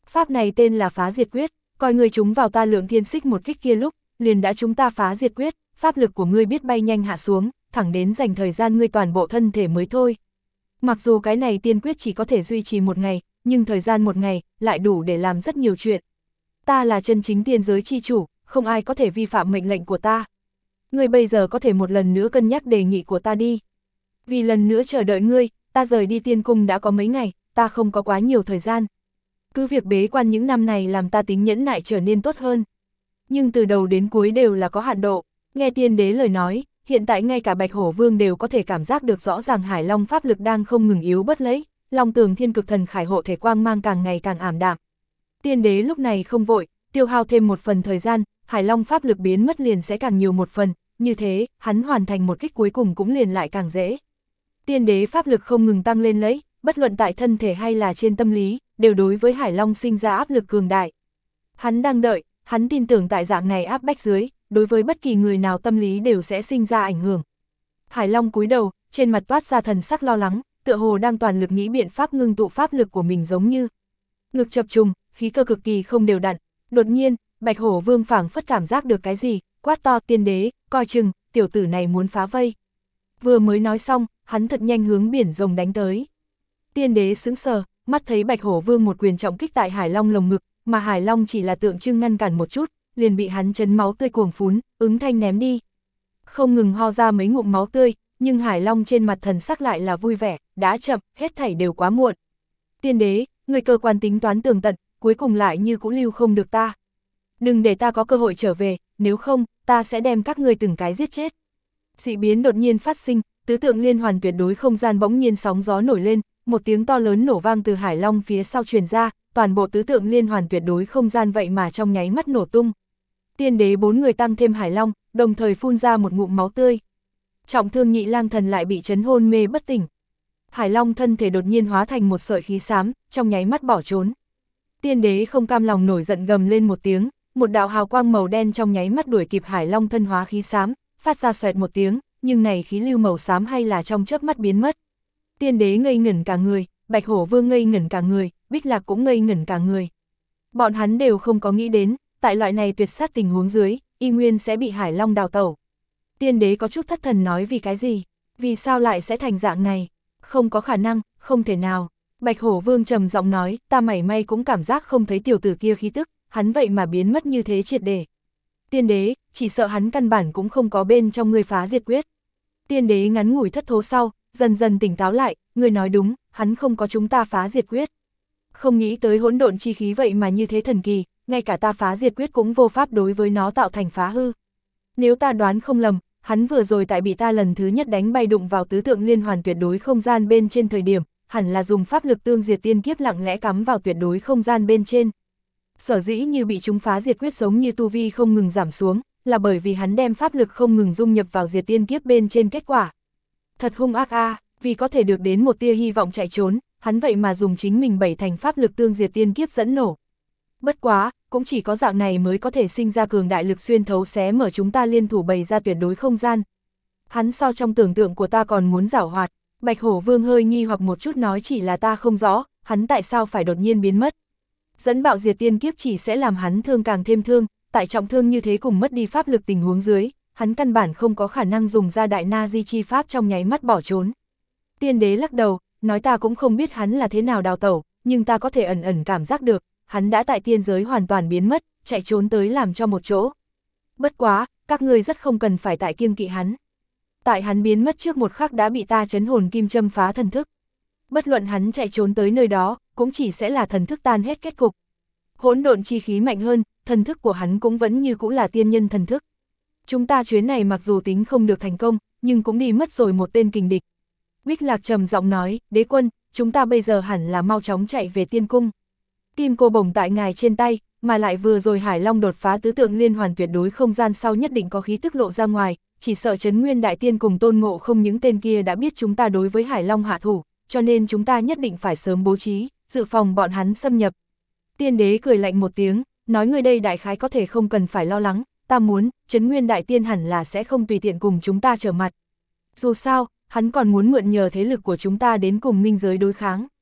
Pháp này tên là phá diệt quyết, coi ngươi chúng vào ta lượng thiên xích một kích kia lúc, liền đã chúng ta phá diệt quyết, pháp lực của ngươi biết bay nhanh hạ xuống, thẳng đến dành thời gian ngươi toàn bộ thân thể mới thôi. Mặc dù cái này tiên quyết chỉ có thể duy trì một ngày, nhưng thời gian một ngày lại đủ để làm rất nhiều chuyện. Ta là chân chính tiên giới chi chủ, không ai có thể vi phạm mệnh lệnh của ta. Ngươi bây giờ có thể một lần nữa cân nhắc đề nghị của ta đi. Vì lần nữa chờ đợi ngươi, ta rời đi tiên cung đã có mấy ngày, ta không có quá nhiều thời gian. Cứ việc bế quan những năm này làm ta tính nhẫn nại trở nên tốt hơn. Nhưng từ đầu đến cuối đều là có hạn độ. Nghe tiên đế lời nói, hiện tại ngay cả Bạch Hổ Vương đều có thể cảm giác được rõ ràng Hải Long pháp lực đang không ngừng yếu bớt lấy, Long Tường Thiên Cực Thần Khải hộ thể quang mang càng ngày càng ảm đạm. Tiên đế lúc này không vội, tiêu hao thêm một phần thời gian, Hải Long pháp lực biến mất liền sẽ càng nhiều một phần, như thế, hắn hoàn thành một kích cuối cùng cũng liền lại càng dễ. Tiên đế pháp lực không ngừng tăng lên lấy, bất luận tại thân thể hay là trên tâm lý, đều đối với Hải Long sinh ra áp lực cường đại. Hắn đang đợi, hắn tin tưởng tại dạng này áp bách dưới, đối với bất kỳ người nào tâm lý đều sẽ sinh ra ảnh hưởng. Hải Long cúi đầu, trên mặt toát ra thần sắc lo lắng, tựa hồ đang toàn lực nghĩ biện pháp ngưng tụ pháp lực của mình giống như. Ngực chập trùng, khí cơ cực kỳ không đều đặn. Đột nhiên, Bạch Hổ Vương phảng phất cảm giác được cái gì, quát to tiên đế, coi chừng, tiểu tử này muốn phá vây. Vừa mới nói xong, hắn thật nhanh hướng biển rồng đánh tới. Tiên đế sững sờ, mắt thấy Bạch Hổ Vương một quyền trọng kích tại Hải Long lồng ngực, mà Hải Long chỉ là tượng trưng ngăn cản một chút, liền bị hắn chấn máu tươi cuồng phún, ứng thanh ném đi. Không ngừng ho ra mấy ngụm máu tươi, nhưng Hải Long trên mặt thần sắc lại là vui vẻ, đã chậm, hết thảy đều quá muộn. Tiên đế, người cơ quan tính toán tường tận, cuối cùng lại như cũng lưu không được ta. Đừng để ta có cơ hội trở về, nếu không, ta sẽ đem các ngươi từng cái giết chết. Dị biến đột nhiên phát sinh, tứ tượng liên hoàn tuyệt đối không gian bỗng nhiên sóng gió nổi lên, một tiếng to lớn nổ vang từ Hải Long phía sau truyền ra, toàn bộ tứ tượng liên hoàn tuyệt đối không gian vậy mà trong nháy mắt nổ tung. Tiên đế 4 người tăng thêm Hải Long, đồng thời phun ra một ngụm máu tươi. Trọng thương Nhị Lang Thần lại bị chấn hôn mê bất tỉnh. Hải Long thân thể đột nhiên hóa thành một sợi khí xám, trong nháy mắt bỏ trốn. Tiên đế không cam lòng nổi giận gầm lên một tiếng, một đạo hào quang màu đen trong nháy mắt đuổi kịp Hải Long thân hóa khí xám, phát ra xoẹt một tiếng, nhưng này khí lưu màu xám hay là trong chớp mắt biến mất. Tiên đế ngây ngẩn cả người, Bạch Hổ Vương ngây ngẩn cả người, Bích Lạc cũng ngây ngẩn cả người. Bọn hắn đều không có nghĩ đến, tại loại này tuyệt sát tình huống dưới, y nguyên sẽ bị Hải Long đào tẩu. Tiên đế có chút thất thần nói vì cái gì? Vì sao lại sẽ thành dạng này? Không có khả năng, không thể nào. Bạch Hổ Vương trầm giọng nói, ta mảy may cũng cảm giác không thấy tiểu tử kia khí tức, hắn vậy mà biến mất như thế triệt để. Tiên đế, chỉ sợ hắn căn bản cũng không có bên trong ngươi phá diệt quyết. Tiên đế ngắn ngủi thất thố sau, dần dần tỉnh táo lại, ngươi nói đúng, hắn không có chúng ta phá diệt quyết. Không nghĩ tới hỗn độn chi khí vậy mà như thế thần kỳ, ngay cả ta phá diệt quyết cũng vô pháp đối với nó tạo thành phá hư. Nếu ta đoán không lầm, hắn vừa rồi tại bị ta lần thứ nhất đánh bay đụng vào tứ tượng liên hoàn tuyệt đối không gian bên trên thời điểm, hẳn là dùng pháp lực tương diệt tiên kiếp lặng lẽ cắm vào tuyệt đối không gian bên trên. Sở dĩ như bị chúng phá diệt quyết giống như tu vi không ngừng giảm xuống, là bởi vì hắn đem pháp lực không ngừng dung nhập vào diệt tiên kiếp bên trên kết quả. Thật hung ác a, vì có thể được đến một tia hy vọng chạy trốn, hắn vậy mà dùng chính mình 7 thành pháp lực tương diệt tiên kiếp dẫn nổ. Bất quá, cũng chỉ có dạng này mới có thể sinh ra cường đại lực xuyên thấu xé mở chúng ta liên thủ bày ra tuyệt đối không gian. Hắn so trong tưởng tượng của ta còn muốn giảo hoạt. Bạch Hổ Vương hơi nghi hoặc một chút nói chỉ là ta không rõ, hắn tại sao phải đột nhiên biến mất. Dẫn bạo diệt tiên kiếp chỉ sẽ làm hắn thương càng thêm thương, tại trọng thương như thế cùng mất đi pháp lực tình huống dưới, hắn căn bản không có khả năng dùng ra đại na di chi pháp trong nháy mắt bỏ trốn. Tiên đế lắc đầu, nói ta cũng không biết hắn là thế nào đào tẩu, nhưng ta có thể ẩn ẩn cảm giác được, hắn đã tại tiên giới hoàn toàn biến mất, chạy trốn tới làm cho một chỗ. Bất quá, các ngươi rất không cần phải tại kiêng kỵ hắn. Tại hắn biến mất trước một khắc đã bị ta chấn hồn kim châm phá thần thức. Bất luận hắn chạy trốn tới nơi đó, cũng chỉ sẽ là thần thức tan hết kết cục. Hỗn độn chi khí mạnh hơn, thần thức của hắn cũng vẫn như cũ là tiên nhân thần thức. Chúng ta chuyến này mặc dù tính không được thành công, nhưng cũng đi mất rồi một tên kình địch. Bích Lạc trầm giọng nói, đế quân, chúng ta bây giờ hẳn là mau chóng chạy về tiên cung. Kim cô bổng tại ngài trên tay, mà lại vừa rồi Hải Long đột phá tứ tượng liên hoàn tuyệt đối không gian sau nhất định có khí tức lộ ra ngoài, chỉ sợ Trấn Nguyên Đại Tiên cùng Tôn Ngộ Không những tên kia đã biết chúng ta đối với Hải Long hạ thủ, cho nên chúng ta nhất định phải sớm bố trí, dự phòng bọn hắn xâm nhập. Tiên đế cười lạnh một tiếng, nói người đây đại khái có thể không cần phải lo lắng, ta muốn, Trấn Nguyên Đại Tiên hẳn là sẽ không tùy tiện cùng chúng ta trở mặt. Dù sao, hắn còn muốn mượn nhờ thế lực của chúng ta đến cùng minh giới đối kháng.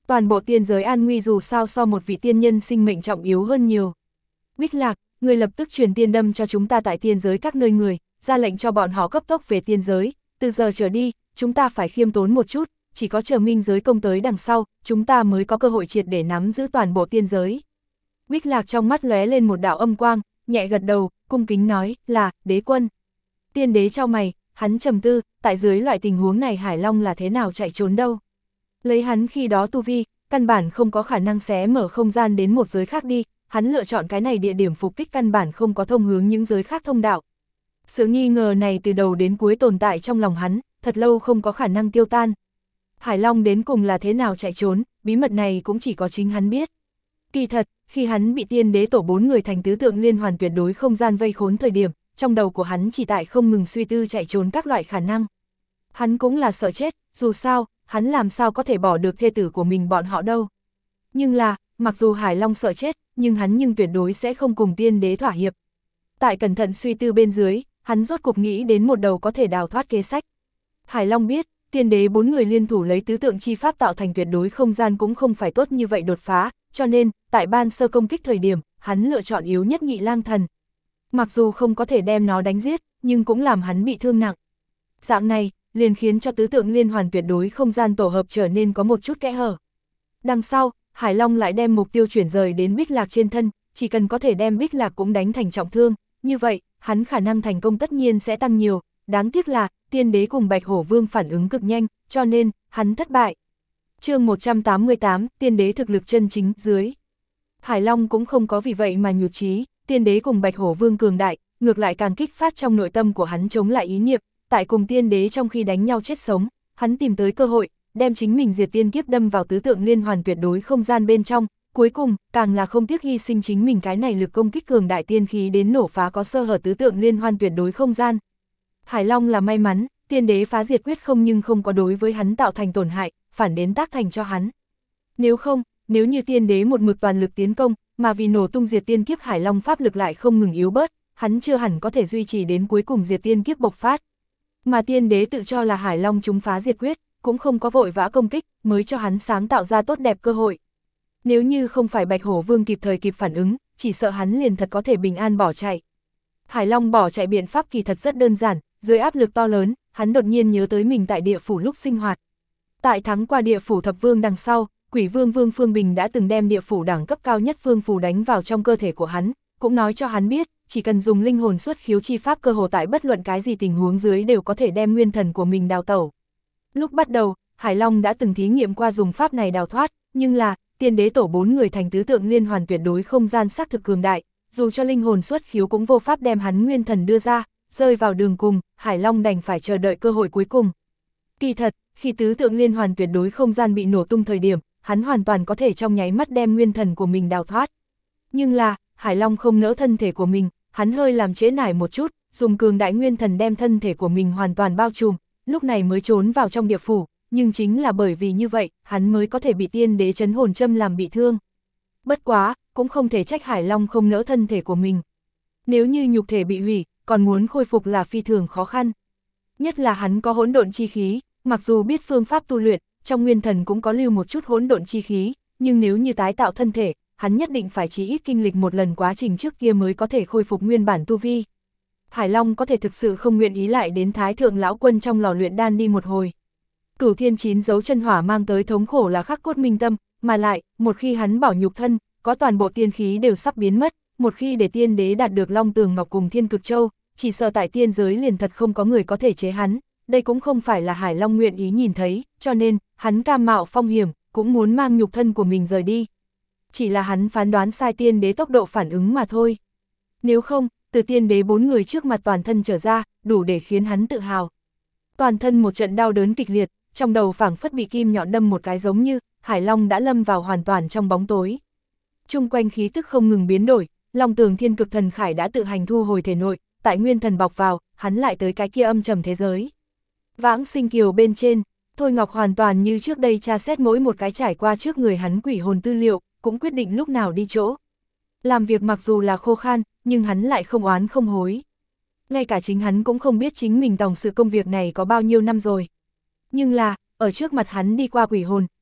Toàn bộ tiên giới an nguy dù sao so một vị tiên nhân sinh mệnh trọng yếu hơn nhiều. Bích Lạc, người lập tức truyền tiên đâm cho chúng ta tại tiên giới các nơi người, ra lệnh cho bọn họ cấp tốc về tiên giới, từ giờ trở đi, chúng ta phải khiêm tốn một chút, chỉ có chờ minh giới công tới đằng sau, chúng ta mới có cơ hội triệt để nắm giữ toàn bộ tiên giới. Bích Lạc trong mắt lóe lên một đạo âm quang, nhẹ gật đầu, cung kính nói, là, đế quân. Tiên đế chau mày, hắn trầm tư, tại dưới loại tình huống này Hải Long là thế nào chạy trốn đâu. Lấy hắn khi đó tu vi, căn bản không có khả năng xé mở không gian đến một giới khác đi, hắn lựa chọn cái này địa điểm phục kích căn bản không có thông hướng những giới khác thông đạo. Sự nghi ngờ này từ đầu đến cuối tồn tại trong lòng hắn, thật lâu không có khả năng tiêu tan. Hải Long đến cùng là thế nào chạy trốn, bí mật này cũng chỉ có chính hắn biết. Kỳ thật, khi hắn bị tiên đế tổ 4 người thành tứ tượng liên hoàn tuyệt đối không gian vây khốn thời điểm, trong đầu của hắn chỉ tại không ngừng suy tư chạy trốn các loại khả năng. Hắn cũng là sợ chết, dù sao, hắn làm sao có thể bỏ được thê tử của mình bọn họ đâu. Nhưng là, mặc dù Hải Long sợ chết, nhưng hắn tuyệt đối sẽ không cùng tiên đế thỏa hiệp. Tại cẩn thận suy tư bên dưới, hắn rốt cuộc nghĩ đến một đầu có thể đào thoát kế sách. Hải Long biết, tiên đế 4 người liên thủ lấy tứ tượng chi pháp tạo thành tuyệt đối không gian cũng không phải tốt như vậy đột phá, cho nên, tại ban sơ công kích thời điểm, hắn lựa chọn yếu nhất Nhị Lang Thần. Mặc dù không có thể đem nó đánh giết, nhưng cũng làm hắn bị thương nặng. Dạng này, liền khiến cho tứ tượng liên hoàn tuyệt đối không gian tổ hợp trở nên có một chút kẽ hở. Đằng sau, Hải Long lại đem mục tiêu chuyển rời đến Bích Lạc trên thân, chỉ cần có thể đem Bích Lạc cũng đánh thành trọng thương, như vậy, hắn khả năng thành công tất nhiên sẽ tăng nhiều, đáng tiếc là, tiên đế cùng Bạch Hổ Vương phản ứng cực nhanh, cho nên, hắn thất bại. Chương 188, tiên đế thực lực chân chính, dưới. Hải Long cũng không có vì vậy mà nhụt chí, tiên đế cùng Bạch Hổ Vương cường đại, ngược lại càng kích phát trong nội tâm của hắn chống lại ý niệm, tại cùng tiên đế trong khi đánh nhau chết sống, hắn tìm tới cơ hội, đem chính mình diệt tiên kiếp đâm vào tứ tượng liên hoàn tuyệt đối không gian bên trong, cuối cùng, càng là không tiếc hy sinh chính mình cái này lực công kích cường đại tiên khí đến nổ phá có sơ hở tứ tượng liên hoàn tuyệt đối không gian. Hải Long là may mắn, tiên đế phá diệt quyết không nhưng không có đối với hắn tạo thành tổn hại, phản đến tác thành cho hắn. Nếu không, nếu như tiên đế một mực toàn lực tiến công, mà vì nổ tung diệt tiên kiếp Hải Long pháp lực lại không ngừng yếu bớt, hắn chưa hẳn có thể duy trì đến cuối cùng diệt tiên kiếp bộc phát. Mà tiên đế tự cho là Hải Long trúng phá diệt quyết, cũng không có vội vã công kích, mới cho hắn sáng tạo ra tốt đẹp cơ hội. Nếu như không phải Bạch Hổ Vương kịp thời kịp phản ứng, chỉ sợ hắn liền thật có thể bình an bỏ chạy. Hải Long bỏ chạy biện pháp kỳ thật rất đơn giản, dưới áp lực to lớn, hắn đột nhiên nhớ tới mình tại địa phủ lúc sinh hoạt. Tại thắng qua địa phủ thập vương đằng sau, Quỷ Vương Vương Phương Bình đã từng đem địa phủ đẳng cấp cao nhất vương phù đánh vào trong cơ thể của hắn, cũng nói cho hắn biết, chỉ cần dùng linh hồn xuất khiếu chi pháp cơ hồ tại bất luận cái gì tình huống dưới đều có thể đem nguyên thần của mình đào tẩu. Lúc bắt đầu, Hải Long đã từng thí nghiệm qua dùng pháp này đào thoát, nhưng là, tiên đế tổ 4 người thành tứ tượng liên hoàn tuyệt đối không gian xác thực cường đại, dù cho linh hồn xuất khiếu cũng vô pháp đem hắn nguyên thần đưa ra, rơi vào đường cùng, Hải Long đành phải chờ đợi cơ hội cuối cùng. Kỳ thật, khi tứ tượng liên hoàn tuyệt đối không gian bị nổ tung thời điểm, hắn hoàn toàn có thể trong nháy mắt đem nguyên thần của mình đào thoát. Nhưng là, Hải Long không nỡ thân thể của mình, hắn hơi làm trễ nải một chút, dùng cường đại nguyên thần đem thân thể của mình hoàn toàn bao trùm, lúc này mới trốn vào trong địa phủ, nhưng chính là bởi vì như vậy, hắn mới có thể bị tiên đế trấn hồn châm làm bị thương. Bất quá, cũng không thể trách Hải Long không nỡ thân thể của mình. Nếu như nhục thể bị hủy, còn muốn khôi phục là phi thường khó khăn. Nhất là hắn có hỗn độn chi khí, mặc dù biết phương pháp tu luyện, trong nguyên thần cũng có lưu một chút hỗn độn chi khí, nhưng nếu như tái tạo thân thể, hắn nhất định phải chí ít kinh lịch một lần quá trình trước kia mới có thể khôi phục nguyên bản tu vi. Hải Long có thể thực sự không nguyện ý lại đến Thái Thượng Lão Quân trong lò luyện đan đi một hồi. Cửu Thiên 9 dấu chân hỏa mang tới thống khổ là khắc cốt minh tâm, mà lại, một khi hắn bỏ nhục thân, có toàn bộ tiên khí đều sắp biến mất, một khi để tiên đế đạt được Long Tường Ngọc cùng Thiên Cực Châu, chỉ sợ tại tiên giới liền thật không có người có thể chế hắn, đây cũng không phải là Hải Long nguyện ý nhìn thấy, cho nên, hắn cam mạo phong hiểm, cũng muốn mang nhục thân của mình rời đi. Chỉ là hắn phán đoán sai tiên đế tốc độ phản ứng mà thôi. Nếu không, từ tiên đế 4 người trước mặt toàn thân trở ra, đủ để khiến hắn tự hào. Toàn thân một trận đau đớn kịch liệt, trong đầu phảng phất bị kim nhọn đâm một cái giống như, Hải Long đã lâm vào hoàn toàn trong bóng tối. Chung quanh khí tức không ngừng biến đổi, Long Tường Thiên Cực Thần Khải đã tự hành thu hồi thể nội, tại nguyên thần bọc vào, hắn lại tới cái kia âm trầm thế giới. Vãng Sinh Kiều bên trên, Thôi Ngọc hoàn toàn như trước đây tra xét mỗi một cái trải qua trước người hắn quỷ hồn tư liệu, cũng quyết định lúc nào đi chỗ. Làm việc mặc dù là khô khan, nhưng hắn lại không oán không hối. Ngay cả chính hắn cũng không biết chính mình tòng sự công việc này có bao nhiêu năm rồi. Nhưng là, ở trước mặt hắn đi qua quỷ hồn,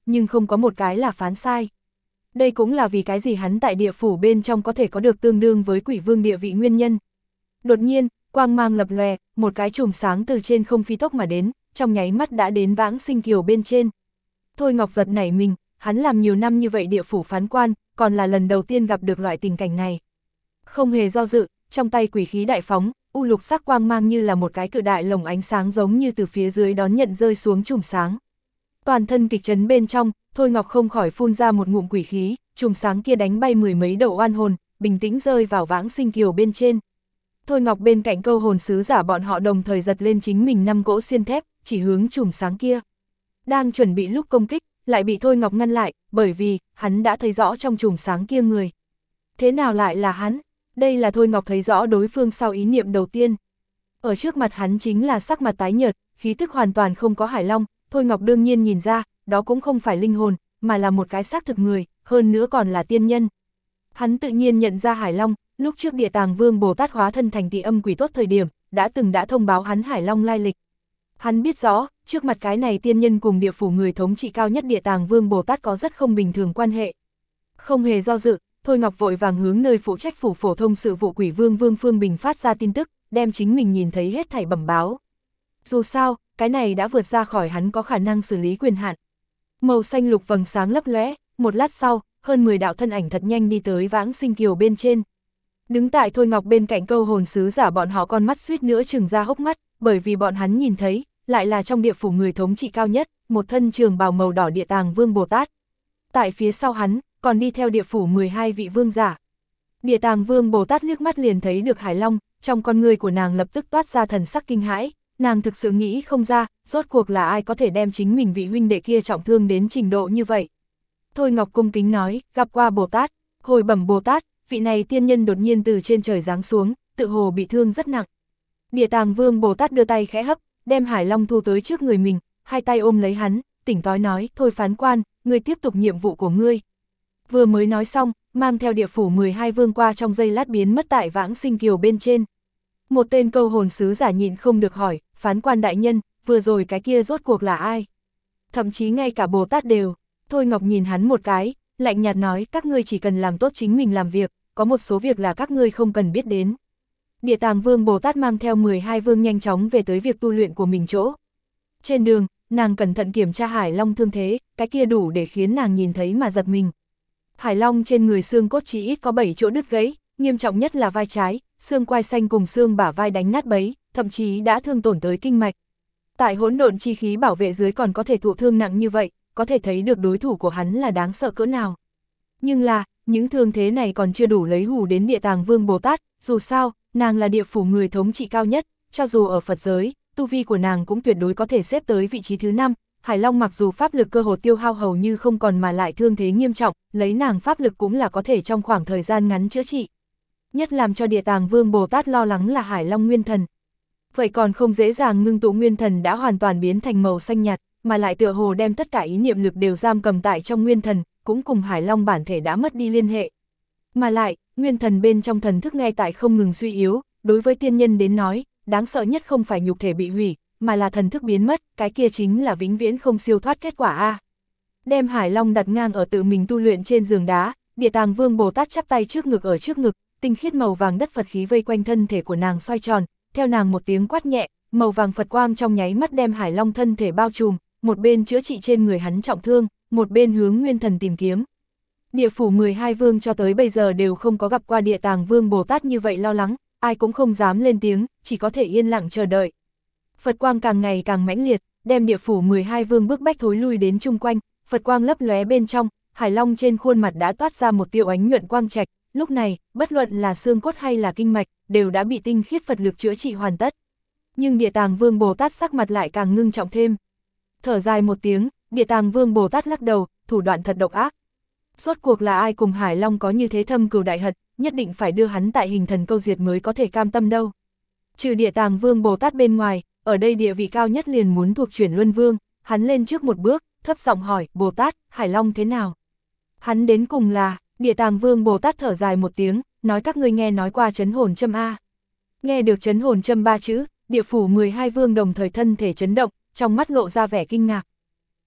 nhưng không có một cái là phán sai. Đây cũng là vì cái gì hắn tại địa phủ bên trong có thể có được tương đương với quỷ vương địa vị nguyên nhân. Đột nhiên, quang mang lập lòe, một cái chùm sáng từ trên không phi tốc mà đến, trong nháy mắt đã đến Vãng Sinh Kiều bên trên. Thôi Ngọc giật nảy mình, hắn làm nhiều năm như vậy địa phủ phán quan, còn là lần đầu tiên gặp được loại tình cảnh này. Không hề do dự, trong tay quỷ khí đại phóng, u lục sắc quang mang như là một cái cự đại lồng ánh sáng giống như từ phía dưới đón nhận rơi xuống chùm sáng. Toàn thân kịch chấn bên trong, Thôi Ngọc không khỏi phun ra một ngụm quỷ khí, chùm sáng kia đánh bay mười mấy đầu oan hồn, bình tĩnh rơi vào Vãng Sinh Kiều bên trên. Thôi Ngọc bên cạnh câu hồn sứ giả bọn họ đồng thời giật lên chính mình 5 cỗ xiên thép, chỉ hướng chùm sáng kia. Đang chuẩn bị lúc công kích, lại bị Thôi Ngọc ngăn lại, bởi vì, hắn đã thấy rõ trong chùm sáng kia người. Thế nào lại là hắn? Đây là Thôi Ngọc thấy rõ đối phương sau ý niệm đầu tiên. Ở trước mặt hắn chính là sắc mặt tái nhợt, khí tức hoàn toàn không có Hải Long, Thôi Ngọc đương nhiên nhìn ra, đó cũng không phải linh hồn, mà là một cái xác thực người, hơn nữa còn là tiên nhân. Hắn tự nhiên nhận ra Hải Long, lúc trước Địa Tàng Vương Bồ Tát hóa thân thành Tỳ Âm Quỷ tốt thời điểm, đã thông báo hắn Hải Long lai lịch. Hắn biết rõ, trước mặt cái này tiên nhân cùng địa phủ người thống trị cao nhất Địa Tàng Vương Bồ Tát có rất không bình thường quan hệ. Không hề do dự, Thôi Ngọc vội vàng hướng nơi phụ trách phủ phổ thông sự vụ quỷ vương Vương Phương Bình phát ra tin tức, đem chính mình nhìn thấy hết thảy bẩm báo. Dù sao, cái này đã vượt ra khỏi hắn có khả năng xử lý quyền hạn. Màu xanh lục vầng sáng lấp lóe, một lát sau, hơn 10 đạo thân ảnh thật nhanh đi tới Vãng Sinh Kiều bên trên. Đứng tại Thôi Ngọc bên cạnh câu hồn sứ giả bọn họ con mắt suýt nữa trừng ra hốc mắt, bởi vì bọn hắn nhìn thấy, lại là trong địa phủ người thống trị cao nhất, một thân trường bào màu đỏ Địa Tàng Vương Bồ Tát. Tại phía sau hắn, còn đi theo địa phủ 12 vị vương giả. Địa Tàng Vương Bồ Tát liếc mắt liền thấy được Hải Long, trong con người của nàng lập tức toát ra thần sắc kinh hãi, nàng thực sự nghĩ không ra, rốt cuộc là ai có thể đem chính mình vị huynh đệ kia trọng thương đến trình độ như vậy. Thôi Ngọc cung kính nói, gặp qua Bồ Tát, hồi bẩm Bồ Tát, vị này tiên nhân đột nhiên từ trên trời giáng xuống, tự hồ bị thương rất nặng. Địa Tàng Vương Bồ Tát đưa tay khẽ hấp, đem Hải Long thu tới trước người mình, hai tay ôm lấy hắn, tỉnh táo nói, thôi phán quan, ngươi tiếp tục nhiệm vụ của ngươi. Vừa mới nói xong, mang theo địa phủ 12 vương qua trong giây lát biến mất tại Vãng Sinh Kiều bên trên. Một tên câu hồn sứ giả nhịn không được hỏi, phán quan đại nhân, vừa rồi cái kia rốt cuộc là ai? Thậm chí ngay cả Bồ Tát đều. Thôi Ngọc nhìn hắn một cái, lạnh nhạt nói, các ngươi chỉ cần làm tốt chính mình làm việc, có một số việc là các ngươi không cần biết đến. Địa Tàng Vương Bồ Tát mang theo 12 vương nhanh chóng về tới việc tu luyện của mình chỗ. Trên đường, nàng cẩn thận kiểm tra Hải Long thương thế, cái kia đủ để khiến nàng nhìn thấy mà giật mình. Hải Long trên người xương cốt chỉ ít có 7 chỗ đứt gãy, nghiêm trọng nhất là vai trái, xương quai xanh cùng xương bả vai đánh nát bấy, thậm chí đã thương tổn tới kinh mạch. Tại hỗn độn chi khí bảo vệ dưới còn có thể thụ thương nặng như vậy, có thể thấy được đối thủ của hắn là đáng sợ cỡ nào. Nhưng là, những thương thế này còn chưa đủ lấy hù đến Địa Tàng Vương Bồ Tát, dù sao, nàng là địa phủ người thống trị cao nhất, cho dù ở Phật giới, tu vi của nàng cũng tuyệt đối có thể xếp tới vị trí thứ 5. Hải Long mặc dù pháp lực cơ hồ tiêu hao hầu như không còn mà lại thương thế nghiêm trọng, lấy nàng pháp lực cũng là có thể trong khoảng thời gian ngắn chữa trị. Nhất làm cho Địa Tàng Vương Bồ Tát lo lắng là Hải Long nguyên thần. Vậy còn không dễ dàng ngưng tụ nguyên thần đã hoàn toàn biến thành màu xanh nhạt, mà lại tựa hồ đem tất cả ý niệm lực đều giam cầm tại trong nguyên thần, cũng cùng Hải Long bản thể đã mất đi liên hệ. Mà lại, nguyên thần bên trong thần thức ngay tại không ngừng suy yếu, đối với tiên nhân đến nói, đáng sợ nhất không phải nhục thể bị hủy, mà là thần thức biến mất, cái kia chính là vĩnh viễn không siêu thoát kết quả a. Đem Hải Long đặt ngang ở tự mình tu luyện trên giường đá, Địa Tàng Vương Bồ Tát chắp tay trước ngực ở trước ngực, tinh khiết màu vàng đất Phật khí vây quanh thân thể của nàng xoay tròn, theo nàng một tiếng quát nhẹ, màu vàng Phật quang trong nháy mắt đem Hải Long thân thể bao trùm, một bên chữa trị trên người hắn trọng thương, một bên hướng nguyên thần tìm kiếm. Địa phủ 12 vương cho tới bây giờ đều không có gặp qua Địa Tàng Vương Bồ Tát như vậy lo lắng, ai cũng không dám lên tiếng, chỉ có thể yên lặng chờ đợi. Phật quang càng ngày càng mãnh liệt, đem địa phủ 12 vương bức bách thối lui đến chung quanh, Phật quang lấp lóe bên trong, Hải Long trên khuôn mặt đã toát ra một tia ánh nhuận quang trạch, lúc này, bất luận là xương cốt hay là kinh mạch, đều đã bị tinh khiết Phật lực chữa trị hoàn tất. Nhưng Địa Tàng Vương Bồ Tát sắc mặt lại càng ngưng trọng thêm. Thở dài một tiếng, Địa Tàng Vương Bồ Tát lắc đầu, thủ đoạn thật độc ác. Rốt cuộc là ai cùng Hải Long có như thế thâm cừu đại hận, nhất định phải đưa hắn tại hình thần câu diệt mới có thể cam tâm đâu. Trừ Địa Tàng Vương Bồ Tát bên ngoài, ở đây địa vị cao nhất liền muốn thuộc chuyển Luân Vương, hắn lên trước một bước, thấp giọng hỏi, Bồ Tát, Hải Long thế nào? Hắn đến cùng là, Địa Tàng Vương Bồ Tát thở dài một tiếng, nói các ngươi nghe nói qua trấn hồn châm A. Nghe được trấn hồn châm 3 chữ, địa phủ 12 vương đồng thời thân thể chấn động, trong mắt lộ ra vẻ kinh ngạc.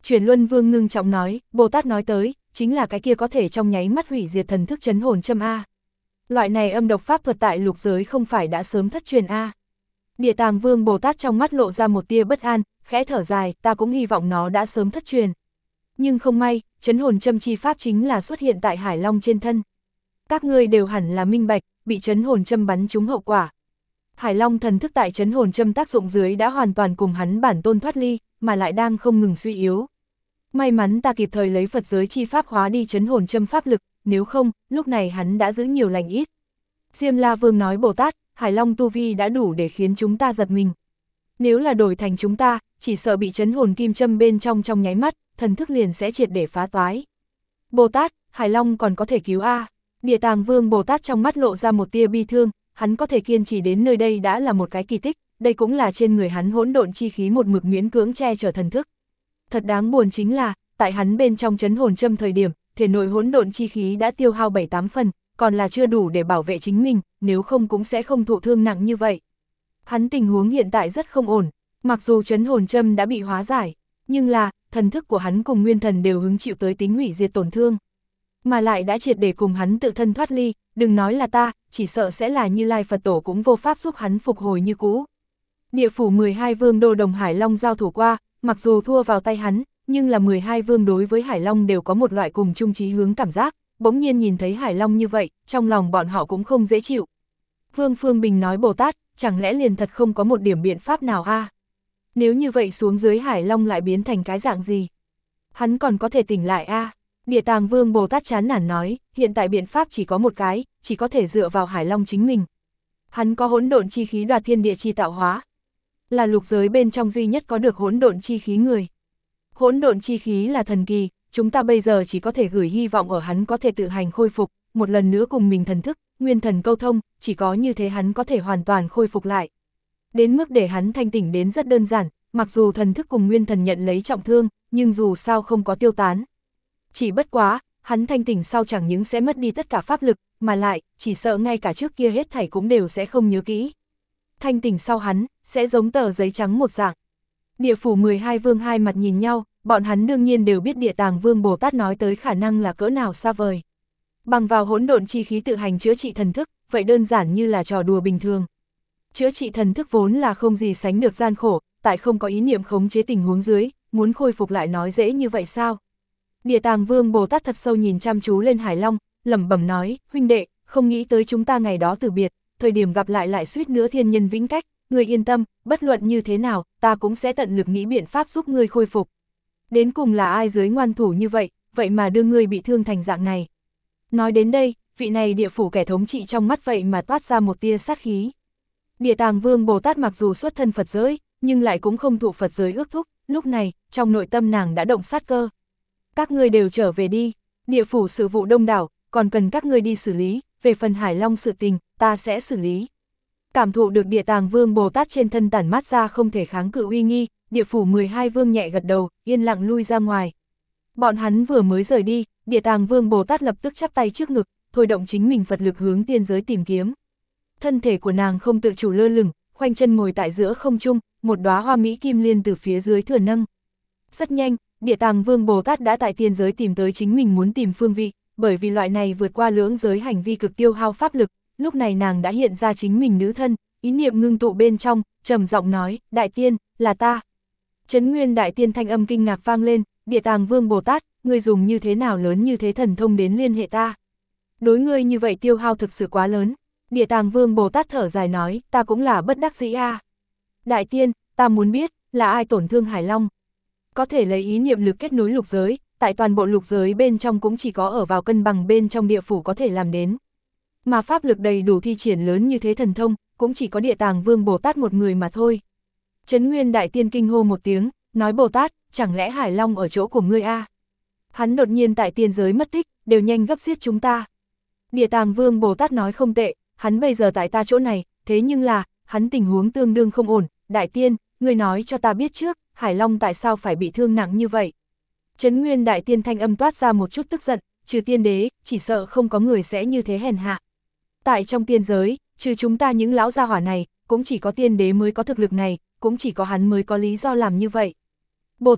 Chuyển Luân Vương ngưng trọng nói, Bồ Tát nói tới, chính là cái kia có thể trong nháy mắt hủy diệt thần thức trấn hồn châm A. Loại này âm độc pháp thuật tại lục giới không phải đã sớm thất truyền A. Địa Tàng Vương Bồ Tát trong mắt lộ ra một tia bất an, khẽ thở dài, ta cũng hy vọng nó đã sớm thất truyền. Nhưng không may, trấn hồn châm chi pháp chính là xuất hiện tại Hải Long trên thân. Các ngươi đều hẳn là minh bạch, bị trấn hồn châm bắn trúng hậu quả. Hải Long thần thức tại trấn hồn châm tác dụng dưới đã hoàn toàn cùng hắn bản tôn thoát ly, mà lại đang không ngừng suy yếu. May mắn ta kịp thời lấy Phật giới chi pháp hóa đi trấn hồn châm pháp lực, nếu không, lúc này hắn đã giữ nhiều lành ít. Diêm La Vương nói Bồ Tát, Hải Long tu vi đã đủ để khiến chúng ta giật mình. Nếu là đổi thành chúng ta, chỉ sợ bị trấn hồn kim châm bên trong nháy mắt, thần thức liền sẽ triệt để phá toái. Bồ Tát, Hải Long còn có thể cứu A. Địa Tàng Vương Bồ Tát trong mắt lộ ra một tia bi thương, hắn có thể kiên trì đến nơi đây đã là một cái kỳ tích, đây cũng là trên người hắn hỗn độn chi khí một mực miễn cưỡng che chở thần thức. Thật đáng buồn chính là, tại hắn bên trong trấn hồn châm thời điểm, thể nội hỗn độn chi khí đã tiêu hao 7-8 phần, còn là chưa đủ để bảo vệ chính mình, nếu không cũng sẽ không thụ thương nặng như vậy. Hắn tình huống hiện tại rất không ổn, mặc dù trấn hồn châm đã bị hóa giải, nhưng là, thần thức của hắn cùng nguyên thần đều hứng chịu tới tính hủy diệt tổn thương. Mà lại đã triệt để cùng hắn tự thân thoát ly, đừng nói là ta, chỉ sợ sẽ là Như Lai Phật Tổ cũng vô pháp giúp hắn phục hồi như cũ. Địa phủ 12 vương đô đồng Hải Long giao thủ qua, mặc dù thua vào tay hắn, nhưng là 12 vương đối với Hải Long đều có một loại cùng chung chí hướng cảm giác, bỗng nhiên nhìn thấy Hải Long như vậy, trong lòng bọn họ cũng không dễ chịu. Vương Phương Bình nói Bồ Tát, chẳng lẽ liền thật không có một điểm biện pháp nào a? Nếu như vậy xuống dưới Hải Long lại biến thành cái dạng gì? Hắn còn có thể tỉnh lại a? Địa Tàng Vương Bồ Tát chán nản nói, hiện tại biện pháp chỉ có một cái, chỉ có thể dựa vào Hải Long chính mình. Hắn có hỗn độn chi khí đoạt thiên địa chi tạo hóa, là lục giới bên trong duy nhất có được hỗn độn chi khí người. Hỗn độn chi khí là thần kỳ, chúng ta bây giờ chỉ có thể gửi hy vọng ở hắn có thể tự hành khôi phục, một lần nữa cùng mình thần thức, nguyên thần câu thông, chỉ có như thế hắn có thể hoàn toàn khôi phục lại. Đến mức để hắn thanh tỉnh đến rất đơn giản, mặc dù thần thức cùng nguyên thần nhận lấy trọng thương, nhưng dù sao không có tiêu tán. Chỉ bất quá, hắn thanh tỉnh sau chẳng những sẽ mất đi tất cả pháp lực, mà lại, chỉ sợ ngay cả trước kia hết thảy cũng đều sẽ không nhớ kỹ. Thanh tỉnh sau hắn, sẽ giống tờ giấy trắng một dạng. Địa phủ 12 vương hai mặt nhìn nhau, bọn hắn đương nhiên đều biết Địa Tàng Vương Bồ Tát nói tới khả năng là cỡ nào xa vời. Bằng vào hỗn độn chi khí tự hành chữa trị thần thức, vậy đơn giản như là trò đùa bình thường. Chữa trị thần thức vốn là không gì sánh được gian khổ, tại không có ý niệm khống chế tình huống dưới, muốn khôi phục lại nói dễ như vậy sao? Địa Tàng Vương Bồ Tát thật sâu nhìn chăm chú lên Hải Long, lẩm bẩm nói, huynh đệ, không nghĩ tới chúng ta ngày đó từ biệt, thời điểm gặp lại suýt nữa thiên nhân vĩnh cách, ngươi yên tâm, bất luận như thế nào, ta cũng sẽ tận lực nghĩ biện pháp giúp ngươi khôi phục. Đến cùng là ai dưới ngoan thủ như vậy, vậy mà đưa ngươi bị thương thành dạng này. Nói đến đây, vị này địa phủ kẻ thống trị trong mắt vậy mà toát ra một tia sát khí. Địa Tàng Vương Bồ Tát mặc dù xuất thân Phật giới, nhưng lại cũng không thụ Phật giới ước thúc, lúc này, trong nội tâm nàng đã động sát cơ. Các ngươi đều trở về đi, địa phủ sự vụ đông đảo, còn cần các ngươi đi xử lý, về phần Hải Long sự tình, ta sẽ xử lý. Cảm thụ được Địa Tàng Vương Bồ Tát trên thân tản mát ra không thể kháng cự uy nghi, địa phủ 12 vương nhẹ gật đầu, yên lặng lui ra ngoài. Bọn hắn vừa mới rời đi, Địa Tàng Vương Bồ Tát lập tức chắp tay trước ngực, thôi động chính mình Phật lực hướng tiên giới tìm kiếm. Thân thể của nàng không tự chủ lơ lửng, khoanh chân ngồi tại giữa không trung, một đóa hoa mỹ kim liên từ phía dưới thừa nâng. Rất nhanh, Địa Tàng Vương Bồ Tát đã tại tiên giới tìm tới chính mình muốn tìm phương vị, bởi vì loại này vượt qua lưỡng giới hành vi cực tiêu hao pháp lực, lúc này nàng đã hiện ra chính mình nữ thân, ý niệm ngưng tụ bên trong, trầm giọng nói, đại tiên, là ta. Trấn Nguyên đại tiên thanh âm kinh ngạc vang lên, Địa Tàng Vương Bồ Tát, ngươi dùng như thế nào lớn như thế thần thông đến liên hệ ta. Đối ngươi như vậy tiêu hao thực sự quá lớn. Địa Tàng Vương Bồ Tát thở dài nói, ta cũng là bất đắc dĩ a. Đại tiên, ta muốn biết, là ai tổn thương Hải Long. Có thể lấy ý niệm lực kết nối lục giới, tại toàn bộ lục giới bên trong cũng chỉ có ở vào cân bằng bên trong địa phủ có thể làm đến. Mà pháp lực đầy đủ thi triển lớn như thế thần thông, cũng chỉ có Địa Tàng Vương Bồ Tát một người mà thôi. Trấn Nguyên đại tiên kinh hô một tiếng, nói Bồ Tát, chẳng lẽ Hải Long ở chỗ của ngươi a? Hắn đột nhiên tại tiên giới mất tích, đều nhanh gấp giết chúng ta. Địa Tàng Vương Bồ Tát nói không tệ, hắn bây giờ tại ta chỗ này, thế nhưng là, hắn tình huống tương đương không ổn, đại tiên, ngươi nói cho ta biết trước, Hải Long tại sao phải bị thương nặng như vậy. Trấn Nguyên đại tiên thanh âm toát ra một chút tức giận, trừ tiên đế, chỉ sợ không có người sẽ như thế hèn hạ. Tại trong tiên giới, trừ chúng ta những lão gia hỏa này, cũng chỉ có tiên đế mới có thực lực này, cũng chỉ có hắn mới có lý do làm như vậy. Bồ Tát,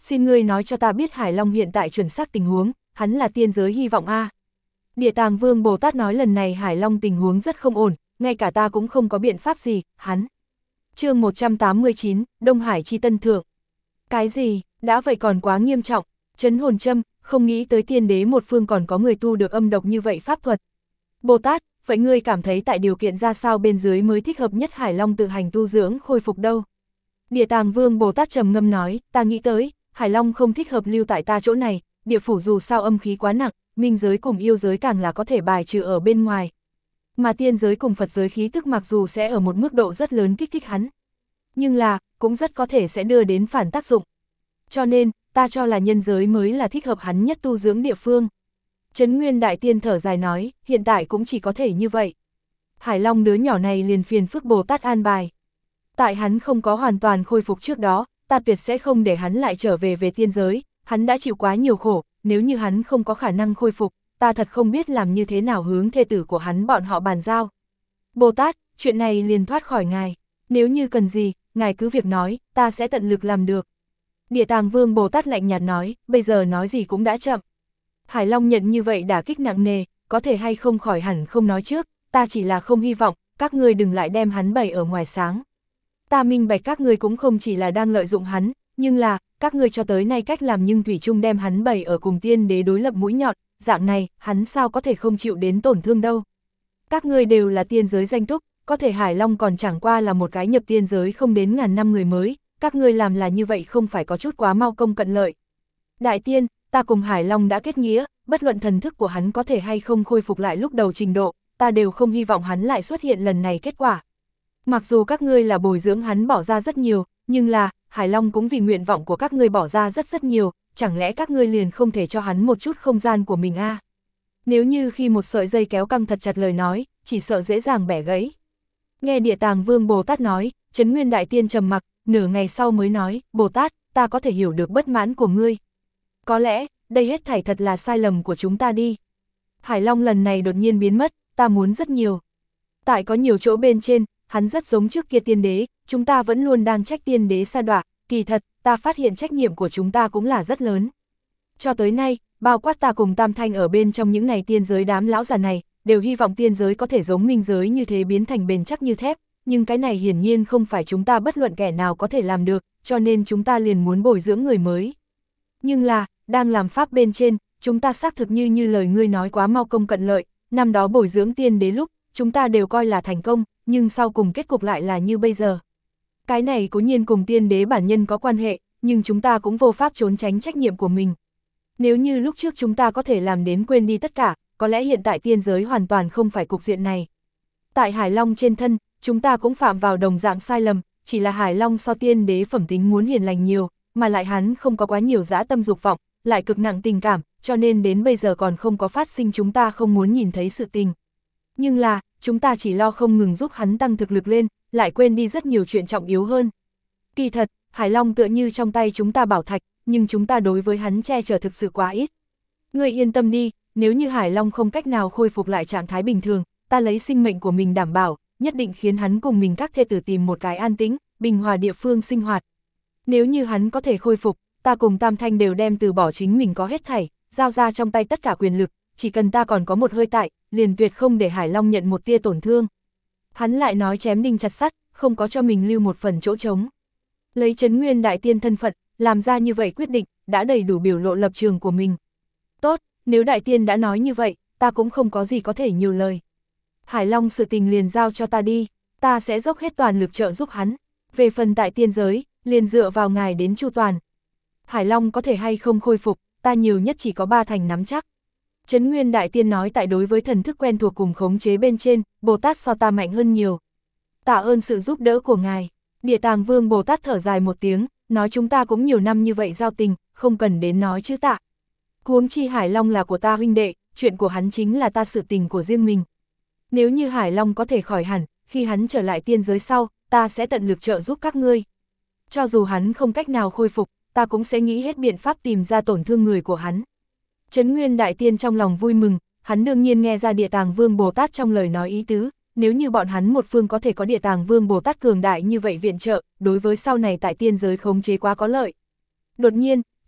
xin ngươi nói cho ta biết Hải Long hiện tại chuẩn xác tình huống, hắn là tiên giới hy vọng a. Địa Tàng Vương Bồ Tát nói lần này Hải Long tình huống rất không ổn, ngay cả ta cũng không có biện pháp gì, hắn. Chương 189, Đông Hải chi tân thượng. Cái gì, đã vậy còn quá nghiêm trọng, chấn hồn châm, không nghĩ tới tiên đế một phương còn có người tu được âm độc như vậy pháp thuật. Bồ Tát, vậy ngươi cảm thấy tại điều kiện ra sao bên dưới mới thích hợp nhất Hải Long tự hành tu dưỡng khôi phục đâu? Địa Tàng Vương Bồ Tát trầm ngâm nói, ta nghĩ tới, Hải Long không thích hợp lưu tại ta chỗ này, địa phủ dù sao âm khí quá nặng, minh giới cùng yêu giới càng là có thể bài trừ ở bên ngoài. Mà tiên giới cùng Phật giới khí tức mặc dù sẽ ở một mức độ rất lớn kích thích hắn, nhưng là, cũng rất có thể sẽ đưa đến phản tác dụng. Cho nên, ta cho là nhân giới mới là thích hợp hắn nhất tu dưỡng địa phương. Trấn Nguyên Đại Tiên thở dài nói, hiện tại cũng chỉ có thể như vậy. Hải Long đứa nhỏ này liền phiền phức Bồ Tát an bài. Tại hắn không có hoàn toàn khôi phục trước đó, ta tuyệt sẽ không để hắn lại trở về tiên giới, hắn đã chịu quá nhiều khổ, nếu như hắn không có khả năng khôi phục, ta thật không biết làm như thế nào hướng thê tử của hắn bọn họ bàn giao. Bồ Tát, chuyện này liền thoát khỏi ngài, nếu như cần gì, ngài cứ việc nói, ta sẽ tận lực làm được. Địa Tàng Vương Bồ Tát lạnh nhạt nói, bây giờ nói gì cũng đã chậm. Hải Long nhận như vậy đả kích nặng nề, có thể hay không khỏi hẳn không nói trước, ta chỉ là không hy vọng, các ngươi đừng lại đem hắn bày ở ngoài sáng. Ta minh bạch các ngươi cũng không chỉ là đang lợi dụng hắn, nhưng là, các ngươi cho tới nay cách làm nhưng thủy chung đem hắn bày ở cùng tiên đế đối lập mũi nhọn, dạng này, hắn sao có thể không chịu đến tổn thương đâu. Các ngươi đều là tiên giới danh túc, có thể Hải Long còn chẳng qua là một cái nhập tiên giới không đến ngàn năm người mới, các ngươi làm là như vậy không phải có chút quá mau công cận lợi. Đại tiên, ta cùng Hải Long đã kết nghĩa, bất luận thần thức của hắn có thể hay không khôi phục lại lúc đầu trình độ, ta đều không hy vọng hắn lại xuất hiện lần này kết quả. Mặc dù các ngươi là bồi dưỡng hắn bỏ ra rất nhiều, nhưng là, Hải Long cũng vì nguyện vọng của các ngươi bỏ ra rất nhiều, chẳng lẽ các ngươi liền không thể cho hắn một chút không gian của mình a? Nếu như khi một sợi dây kéo căng thật chặt lời nói, chỉ sợ dễ dàng bẻ gãy. Nghe Địa Tàng Vương Bồ Tát nói, Trấn Nguyên Đại Tiên trầm mặc, nửa ngày sau mới nói, Bồ Tát, ta có thể hiểu được bất mãn của ngươi. Có lẽ, đây hết thảy thật là sai lầm của chúng ta đi. Hải Long lần này đột nhiên biến mất, ta muốn rất nhiều. Tại có nhiều chỗ bên trên, hắn rất giống trước kia tiên đế, chúng ta vẫn luôn đang trách tiên đế sa đọa, kỳ thật, ta phát hiện trách nhiệm của chúng ta cũng là rất lớn. Cho tới nay, bao quát ta cùng Tam Thanh ở bên trong những ngày tiên giới đám lão già này, đều hy vọng tiên giới có thể giống minh giới như thế biến thành bền chắc như thép, nhưng cái này hiển nhiên không phải chúng ta bất luận kẻ nào có thể làm được, cho nên chúng ta liền muốn bồi dưỡng người mới. Nhưng là, đang làm pháp bên trên, chúng ta xác thực như lời ngươi nói quá mau công cận lợi, năm đó bồi dưỡng tiên đế lúc, chúng ta đều coi là thành công, nhưng sau cùng kết cục lại là như bây giờ. Cái này cố nhiên cùng tiên đế bản nhân có quan hệ, nhưng chúng ta cũng vô pháp trốn tránh trách nhiệm của mình. Nếu như lúc trước chúng ta có thể làm đến quên đi tất cả, có lẽ hiện tại tiên giới hoàn toàn không phải cục diện này. Tại Hải Long trên thân, chúng ta cũng phạm vào đồng dạng sai lầm, chỉ là Hải Long so tiên đế phẩm tính muốn hiền lành nhiều, mà lại hắn không có quá nhiều dã tâm dục vọng, lại cực nặng tình cảm, cho nên đến bây giờ còn không có phát sinh chúng ta không muốn nhìn thấy sự tình. Nhưng là, chúng ta chỉ lo không ngừng giúp hắn tăng thực lực lên, lại quên đi rất nhiều chuyện trọng yếu hơn. Kỳ thật, Hải Long tựa như trong tay chúng ta bảo thạch, nhưng chúng ta đối với hắn che chở thực sự quá ít. Ngươi yên tâm đi, nếu như Hải Long không cách nào khôi phục lại trạng thái bình thường, ta lấy sinh mệnh của mình đảm bảo, nhất định khiến hắn cùng mình các thê tử tìm một cái an tĩnh, bình hòa địa phương sinh hoạt. Nếu như hắn có thể khôi phục, ta cùng Tam Thanh đều đem từ bỏ chính mình có hết thảy, giao ra trong tay tất cả quyền lực, chỉ cần ta còn có một hơi tại, liền tuyệt không để Hải Long nhận một tia tổn thương. Hắn lại nói chém đinh chặt sắt, không có cho mình lưu một phần chỗ trống. Lấy Trấn Nguyên Đại Tiên thân phận, làm ra như vậy quyết định, đã đầy đủ biểu lộ lập trường của mình. Tốt, nếu Đại Tiên đã nói như vậy, ta cũng không có gì có thể nhiều lời. Hải Long sự tình liền giao cho ta đi, ta sẽ dốc hết toàn lực trợ giúp hắn. Về phần tại tiên giới, liền dựa vào ngài đến chu toàn. Hải Long có thể hay không khôi phục, ta nhiều nhất chỉ có 3 thành nắm chắc. Trấn Nguyên Đại Tiên nói tại đối với thần thức quen thuộc cùng khống chế bên trên, Bồ Tát so ta mạnh hơn nhiều. Tạ ơn sự giúp đỡ của ngài. Địa Tàng Vương Bồ Tát thở dài một tiếng, nói chúng ta cũng nhiều năm như vậy giao tình, không cần đến nói chứ tạ. Huống chi Hải Long là của ta huynh đệ, chuyện của hắn chính là ta sự tình của riêng mình. Nếu như Hải Long có thể khỏi hẳn, khi hắn trở lại tiên giới sau, ta sẽ tận lực trợ giúp các ngươi. Cho dù hắn không cách nào khôi phục, ta cũng sẽ nghĩ hết biện pháp tìm ra tổn thương người của hắn. Trấn Nguyên Đại Tiên trong lòng vui mừng, hắn đương nhiên nghe ra Địa Tàng Vương Bồ Tát trong lời nói ý tứ, nếu như bọn hắn một phương có thể có Địa Tàng Vương Bồ Tát cường đại như vậy viện trợ, đối với sau này tại tiên giới khống chế quá có lợi. Đột nhiên,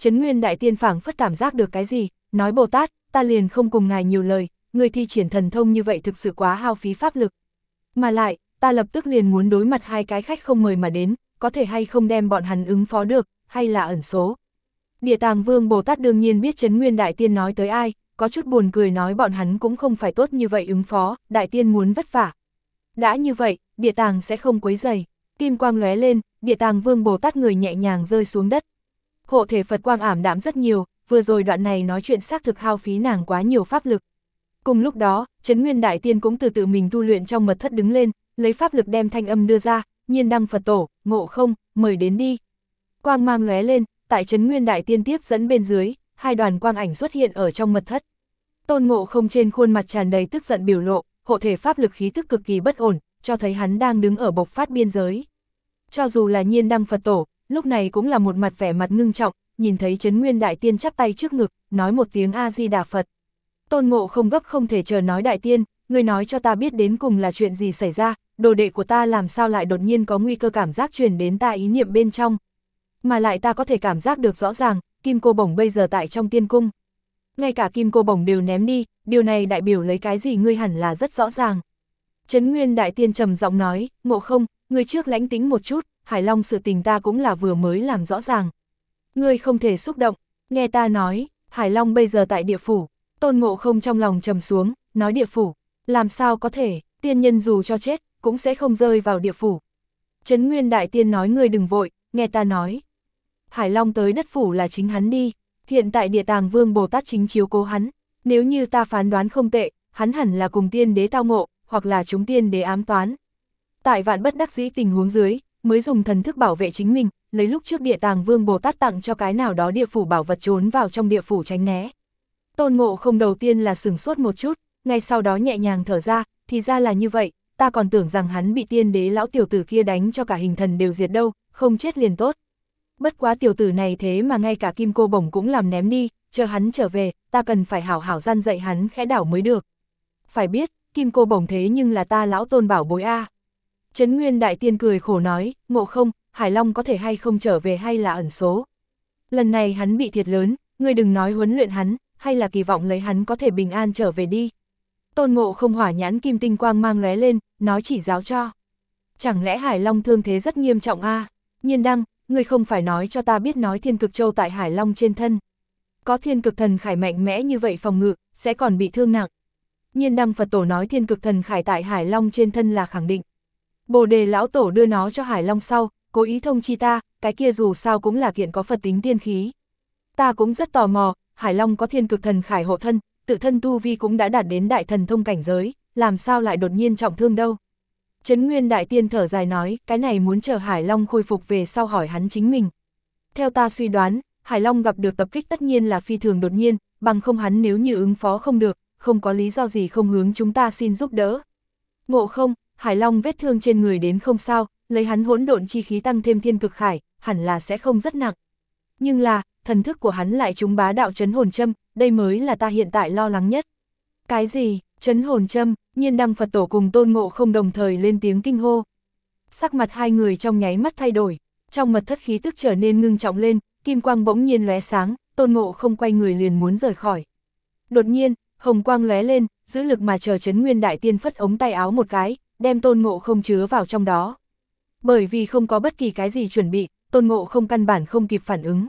Trấn Nguyên Đại Tiên phảng phất cảm giác được cái gì, nói Bồ Tát, ta liền không cùng ngài nhiều lời, người thi triển thần thông như vậy thực sự quá hao phí pháp lực. Mà lại, ta lập tức liền muốn đối mặt hai cái khách không mời mà đến, có thể hay không đem bọn hắn ứng phó được, hay là ẩn số. Địa Tàng Vương Bồ Tát đương nhiên biết Trấn Nguyên Đại Tiên nói tới ai, có chút buồn cười nói bọn hắn cũng không phải tốt như vậy ứng phó, Đại Tiên muốn vất vả. Đã như vậy, Địa Tàng sẽ không quấy rầy. Kim quang lóe lên, Địa Tàng Vương Bồ Tát người nhẹ nhàng rơi xuống đất. Hộ thể Phật quang ảm đạm rất nhiều, vừa rồi đoạn này nói chuyện xác thực hao phí nàng quá nhiều pháp lực. Cùng lúc đó, Trấn Nguyên Đại Tiên cũng từ tự mình tu luyện trong mật thất đứng lên, lấy pháp lực đem thanh âm đưa ra, Nhiên Đăng Phật Tổ, Ngộ Không, mời đến đi. Quang mang lóe lên, tại Trấn Nguyên Đại Tiên tiếp dẫn bên dưới, hai đoàn quang ảnh xuất hiện ở trong mật thất. Tôn Ngộ Không trên khuôn mặt tràn đầy tức giận biểu lộ, hộ thể pháp lực khí tức cực kỳ bất ổn, cho thấy hắn đang đứng ở bộc phát biên giới. Cho dù là Nhiên Đăng Phật Tổ, lúc này cũng là một mặt vẻ mặt ngưng trọng, nhìn thấy Trấn Nguyên Đại Tiên chắp tay trước ngực, nói một tiếng A-di-đà Phật. Tôn Ngộ Không gấp không thể chờ nói Đại Tiên, ngươi nói cho ta biết đến cùng là chuyện gì xảy ra, đồ đệ của ta làm sao lại đột nhiên có nguy cơ cảm giác truyền đến ta ý niệm bên trong. Mà lại ta có thể cảm giác được rõ ràng, Kim Cô Bổng bây giờ tại trong tiên cung. Ngay cả Kim Cô Bổng đều ném đi, điều này đại biểu lấy cái gì ngươi hẳn là rất rõ ràng. Trấn Nguyên Đại Tiên trầm giọng nói, Ngộ Không, ngươi trước lãnh tĩnh một chút, Hải Long sự tình ta cũng là vừa mới làm rõ ràng. Ngươi không thể xúc động, nghe ta nói, Hải Long bây giờ tại địa phủ. Tôn Ngộ Không trong lòng trầm xuống, nói địa phủ, làm sao có thể, tiên nhân dù cho chết, cũng sẽ không rơi vào địa phủ. Trấn Nguyên Đại Tiên nói ngươi đừng vội, nghe ta nói. Hải Long tới đất phủ là chính hắn đi, hiện tại Địa Tàng Vương Bồ Tát chính chiếu cố hắn, nếu như ta phán đoán không tệ, hắn hẳn là cùng tiên đế tao ngộ, hoặc là chúng tiên đế ám toán. Tại vạn bất đắc dĩ tình huống dưới, mới dùng thần thức bảo vệ chính mình, lấy lúc trước Địa Tàng Vương Bồ Tát tặng cho cái nào đó địa phủ bảo vật trốn vào trong địa phủ tránh né. Tôn Ngộ Không đầu tiên là sửng sốt một chút, ngay sau đó nhẹ nhàng thở ra, thì ra là như vậy, ta còn tưởng rằng hắn bị tiên đế lão tiểu tử kia đánh cho cả hình thần đều diệt đâu, không chết liền tốt. Bất quá tiểu tử này thế mà ngay cả Kim Cô Bổng cũng làm ném đi, chờ hắn trở về, ta cần phải hảo hảo gian dạy hắn khẽ đảo mới được. Phải biết, Kim Cô Bổng thế nhưng là ta lão Tôn bảo bối a. Trấn Nguyên Đại Tiên cười khổ nói, Ngộ Không, Hải Long có thể hay không trở về hay là ẩn số. Lần này hắn bị thiệt lớn, ngươi đừng nói huấn luyện hắn, hay là kỳ vọng lấy hắn có thể bình an trở về đi. Tôn Ngộ Không hỏa nhãn kim tinh quang mang lóe lên, nói chỉ giáo cho. Chẳng lẽ Hải Long thương thế rất nghiêm trọng a? Nhiên Đăng, ngươi không phải nói cho ta biết nói Thiên Cực Châu tại Hải Long trên thân. Có Thiên Cực Thần Khải mạnh mẽ như vậy phòng ngự, sẽ còn bị thương nặng. Nhiên Đăng Phật Tổ nói Thiên Cực Thần Khải tại Hải Long trên thân là khẳng định. Bồ Đề lão tổ đưa nó cho Hải Long sau, cố ý thông chi ta, cái kia dù sao cũng là kiện có Phật tính tiên khí. Ta cũng rất tò mò, Hải Long có Thiên Cực Thần Khải hộ thân, tự thân tu vi cũng đã đạt đến đại thần thông cảnh giới, làm sao lại đột nhiên trọng thương đâu. Trấn Nguyên Đại Tiên thở dài nói, cái này muốn chờ Hải Long khôi phục về sau hỏi hắn chính mình. Theo ta suy đoán, Hải Long gặp được tập kích tất nhiên là phi thường đột nhiên, bằng không hắn nếu như ứng phó không được, không có lý do gì không hướng chúng ta xin giúp đỡ. Ngộ Không, Hải Long vết thương trên người đến không sao, lấy hắn hỗn độn chi khí tăng thêm Thiên Cực Khải, hẳn là sẽ không rất nặng. Nhưng là, thần thức của hắn lại trúng bá đạo trấn hồn châm, đây mới là ta hiện tại lo lắng nhất. Cái gì? Trấn hồn châm? Nhiên Đăng Phật Tổ cùng Tôn Ngộ Không đồng thời lên tiếng kinh hô. Sắc mặt hai người trong nháy mắt thay đổi, trong mật thất khí tức trở nên ngưng trọng lên, kim quang bỗng nhiên lóe sáng, Tôn Ngộ Không quay người liền muốn rời khỏi. Đột nhiên, hồng quang lóe lên, giữ lực mà chờ Trấn Nguyên Đại Tiên phất ống tay áo một cái, đem Tôn Ngộ Không chứa vào trong đó. Bởi vì không có bất kỳ cái gì chuẩn bị, Tôn Ngộ Không căn bản không kịp phản ứng.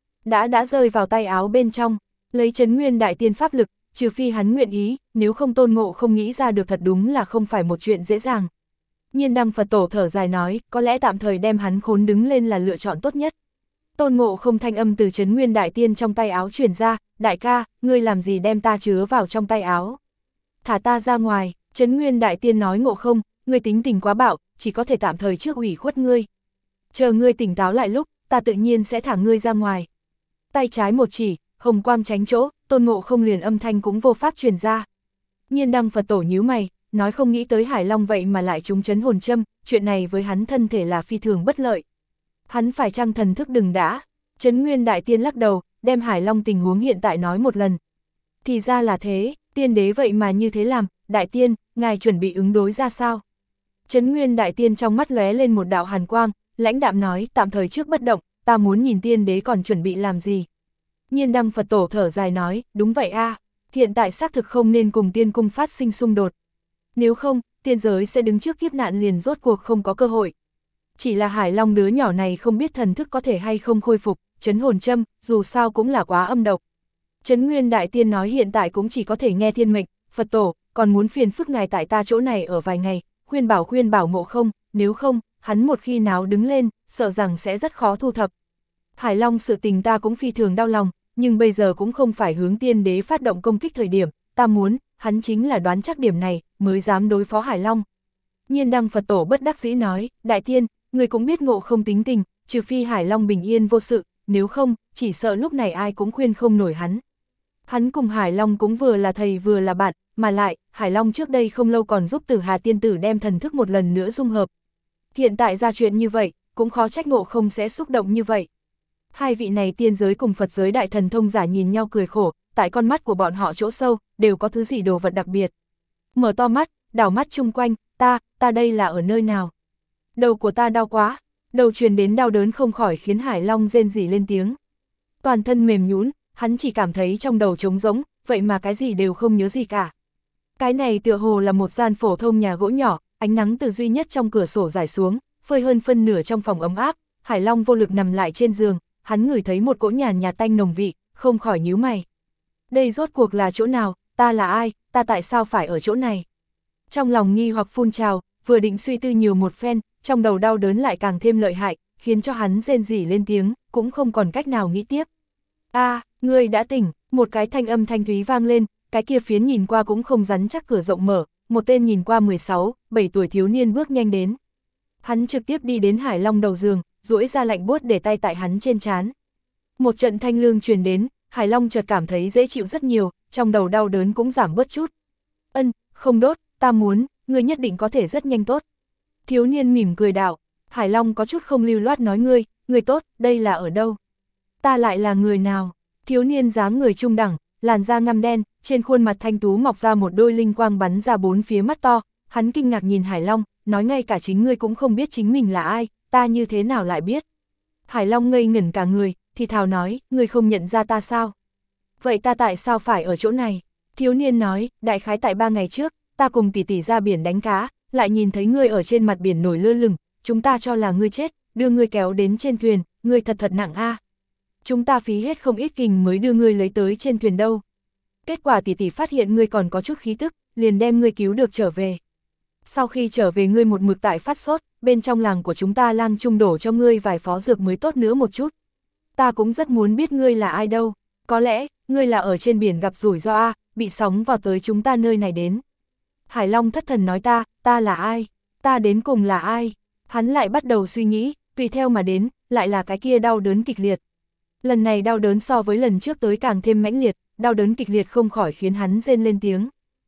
Đã rơi vào tay áo bên trong, lấy Trấn Nguyên Đại Tiên pháp lực, trừ phi hắn nguyện ý, nếu không Tôn Ngộ Không nghĩ ra được thật đúng là không phải một chuyện dễ dàng. Nhiên Đăng Phật Tổ thở dài nói, có lẽ tạm thời đem hắn khốn đứng lên là lựa chọn tốt nhất. Tôn Ngộ Không thanh âm từ Trấn Nguyên Đại Tiên trong tay áo truyền ra, đại ca, ngươi làm gì đem ta chứa vào trong tay áo? Thả ta ra ngoài. Trấn Nguyên Đại Tiên nói Ngộ Không, ngươi tính tình quá bạo, chỉ có thể tạm thời trước ủy khuất ngươi. Chờ ngươi tỉnh táo lại lúc, ta tự nhiên sẽ thả ngươi ra ngoài. Tay trái một chỉ, hồng quang tránh chỗ, Tôn Ngộ Không liền âm thanh cũng vô pháp truyền ra. Nhiên Đăng Phật Tổ nhíu mày, nói không nghĩ tới Hải Long vậy mà lại trúng trấn hồn châm, chuyện này với hắn thân thể là phi thường bất lợi. Hắn phải chăng thần thức đừng đã? Trấn Nguyên Đại Tiên lắc đầu, đem Hải Long tình huống hiện tại nói một lần. Thì ra là thế, tiên đế vậy mà như thế làm, Đại Tiên, ngài chuẩn bị ứng đối ra sao? Trấn Nguyên Đại Tiên trong mắt lóe lên một đạo hàn quang, lãnh đạm nói, tạm thời trước bất động, ta muốn nhìn tiên đế còn chuẩn bị làm gì. Nhiên Đăng Phật Tổ thở dài nói, đúng vậy a, hiện tại xác thực không nên cùng tiên cung phát sinh xung đột. Nếu không, tiên giới sẽ đứng trước kiếp nạn liền rốt cuộc không có cơ hội. Chỉ là Hải Long đứa nhỏ này không biết thần thức có thể hay không khôi phục, trấn hồn châm, dù sao cũng là quá âm độc. Trấn Nguyên Đại Tiên nói hiện tại cũng chỉ có thể nghe thiên mệnh, Phật Tổ, còn muốn phiền phức ngài tại ta chỗ này ở vài ngày, khuyên bảo Ngộ Không, nếu không, hắn một khi nào đứng lên, sợ rằng sẽ rất khó thu thập. Hải Long sự tình ta cũng phi thường đau lòng, nhưng bây giờ cũng không phải hướng tiên đế phát động công kích thời điểm, ta muốn, hắn chính là đoán chắc điểm này, mới dám đối phó Hải Long. Nhiên Đăng Phật Tổ bất đắc dĩ nói, Đại Tiên, người cũng biết Ngộ Không tính tình, trừ phi Hải Long bình yên vô sự, nếu không, chỉ sợ lúc này ai cũng khuyên không nổi hắn. Hắn cùng Hải Long cũng vừa là thầy vừa là bạn, mà lại, Hải Long trước đây không lâu còn giúp Tử Hà Tiên Tử đem thần thức một lần nữa dung hợp. Hiện tại ra chuyện như vậy, cũng khó trách Ngộ Không sẽ xúc động như vậy. Hai vị này tiên giới cùng Phật giới đại thần thông giả nhìn nhau cười khổ, tại con mắt của bọn họ chỗ sâu, đều có thứ gì đồ vật đặc biệt. Mở to mắt, đảo mắt chung quanh, ta đây là ở nơi nào? Đầu của ta đau quá, đầu truyền đến đau đớn không khỏi khiến Hải Long rên rỉ lên tiếng. Toàn thân mềm nhũn, hắn chỉ cảm thấy trong đầu trống rỗng, vậy mà cái gì đều không nhớ gì cả. Cái này tựa hồ là một gian phổ thông nhà gỗ nhỏ, ánh nắng từ duy nhất trong cửa sổ rải xuống, phơi hơn phân nửa trong phòng ấm áp, Hải Long vô lực nằm lại trên giường, hắn ngửi thấy một cỗ nhàn nhạt tanh nồng vị, không khỏi nhíu mày. Đây rốt cuộc là chỗ nào, ta là ai, ta tại sao phải ở chỗ này? Trong lòng nghi hoặc phun trào, vừa định suy tư nhiều một phen, trong đầu đau đớn lại càng thêm lợi hại, khiến cho hắn rên rỉ lên tiếng, cũng không còn cách nào nghĩ tiếp. Ngươi đã tỉnh, một cái thanh âm thanh thúy vang lên, cái kia phiến nhìn qua cũng không rắn chắc cửa rộng mở, một tên nhìn qua 16, 7 tuổi thiếu niên bước nhanh đến. Hắn trực tiếp đi đến Hải Long đầu giường, duỗi ra lạnh buốt để tay tại hắn trên trán. Một trận thanh lương truyền đến, Hải Long chợt cảm thấy dễ chịu rất nhiều, trong đầu đau đớn cũng giảm bớt chút. Không đốt, ta muốn, ngươi nhất định có thể rất nhanh tốt. Thiếu niên mỉm cười đạo, Hải Long có chút không lưu loát nói ngươi tốt, đây là ở đâu? Ta lại là người nào? Thiếu niên dáng người trung đẳng, làn da ngăm đen, trên khuôn mặt thanh tú mọc ra một đôi linh quang bắn ra bốn phía mắt to, hắn kinh ngạc nhìn Hải Long, nói ngay cả chính ngươi cũng không biết chính mình là ai, ta như thế nào lại biết? Hải Long ngây ngẩn cả người, thì thào nói, ngươi không nhận ra ta sao? Vậy ta tại sao phải ở chỗ này? Thiếu niên nói, đại khái tại 3 ngày trước, ta cùng tỷ tỷ ra biển đánh cá, lại nhìn thấy ngươi ở trên mặt biển nổi lơ lửng, chúng ta cho là ngươi chết, đưa ngươi kéo đến trên thuyền, ngươi thật nặng a. Chúng ta phí hết không ít kình mới đưa ngươi lấy tới trên thuyền đâu. Kết quả tỷ tỷ phát hiện ngươi còn có chút khí tức, liền đem ngươi cứu được trở về. Sau khi trở về ngươi một mực tại phát sốt, bên trong làng của chúng ta lang trung đổ cho ngươi vài phó dược mới tốt nữa một chút. Ta cũng rất muốn biết ngươi là ai đâu, có lẽ, ngươi là ở trên biển gặp rủi ro a, bị sóng vào tới chúng ta nơi này đến. Hải Long thất thần nói ta là ai, ta đến cùng là ai, hắn lại bắt đầu suy nghĩ, tùy theo mà đến, lại là cái kia đau đớn kịch liệt. Lần này đau đớn so với lần trước tới càng thêm mãnh liệt, đau đớn kịch liệt không khỏi khiến hắn rên lên tiếng.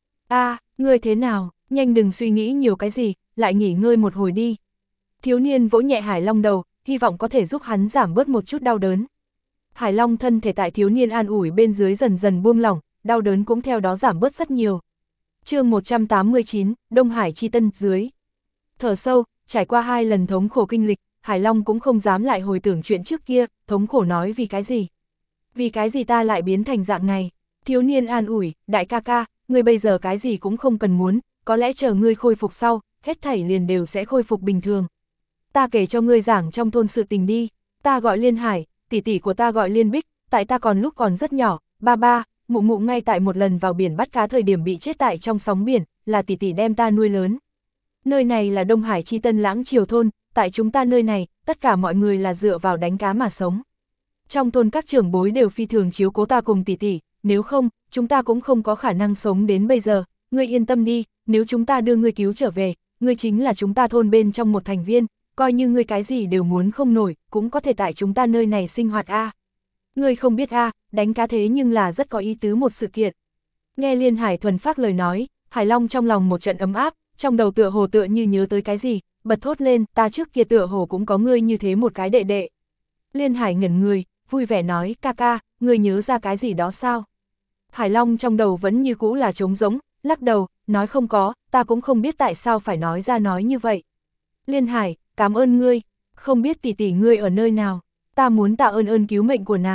Ngươi thế nào, nhanh đừng suy nghĩ nhiều cái gì, lại nghỉ ngơi một hồi đi. Thiếu niên vỗ nhẹ Hải Long đầu, hy vọng có thể giúp hắn giảm bớt một chút đau đớn. Hải Long thân thể tại thiếu niên an ủi bên dưới dần dần buông lỏng, đau đớn cũng theo đó giảm bớt rất nhiều. Chương 189, Đông Hải Chi Tân dưới. Thở sâu, trải qua 2 lần thống khổ kinh lịch, Hải Long cũng không dám lại hồi tưởng chuyện trước kia, thống khổ nói vì cái gì? Vì cái gì ta lại biến thành dạng này? Thiếu niên an ủi, đại ca ca, ngươi bây giờ cái gì cũng không cần muốn, có lẽ chờ ngươi khôi phục sau, hết thảy liền đều sẽ khôi phục bình thường. Ta kể cho ngươi giảng trong thôn sự tình đi, ta gọi Liên Hải, tỷ tỷ của ta gọi Liên Bích, tại ta còn lúc còn rất nhỏ, ba, mụ ngay tại một lần vào biển bắt cá thời điểm bị chết tại trong sóng biển, là tỷ tỷ đem ta nuôi lớn. Nơi này là Đông Hải Chi Tân Lãng Triều thôn, tại chúng ta nơi này, tất cả mọi người là dựa vào đánh cá mà sống. Trong thôn các trưởng bối đều phi thường chiếu cố ta cùng tỷ tỷ, nếu không, chúng ta cũng không có khả năng sống đến bây giờ, ngươi yên tâm đi, nếu chúng ta đưa ngươi cứu trở về, ngươi chính là chúng ta thôn bên trong một thành viên, coi như ngươi cái gì đều muốn không nổi, cũng có thể tại chúng ta nơi này sinh hoạt a. Ngươi không biết a, đánh cá thế nhưng là rất có ý tứ một sự kiện. Nghe Liên Hải thuần phác lời nói, Hải Long trong lòng một trận ấm áp, trong đầu tựa hồ tựa như nhớ tới cái gì, bật thốt lên, ta trước kia tựa hồ cũng có ngươi như thế một cái đệ đệ. Liên Hải ngẩn người, vui vẻ nói, ca ca, ngươi nhớ ra cái gì đó sao? Hải Long trong đầu vẫn như cũ là trống rỗng, lắc đầu, nói không có, ta cũng không biết tại sao phải nói ra nói như vậy. Liên Hải, cảm ơn ngươi, không biết tỷ tỷ ngươi ở nơi nào, ta muốn tạ ơn cứu mệnh của nàng.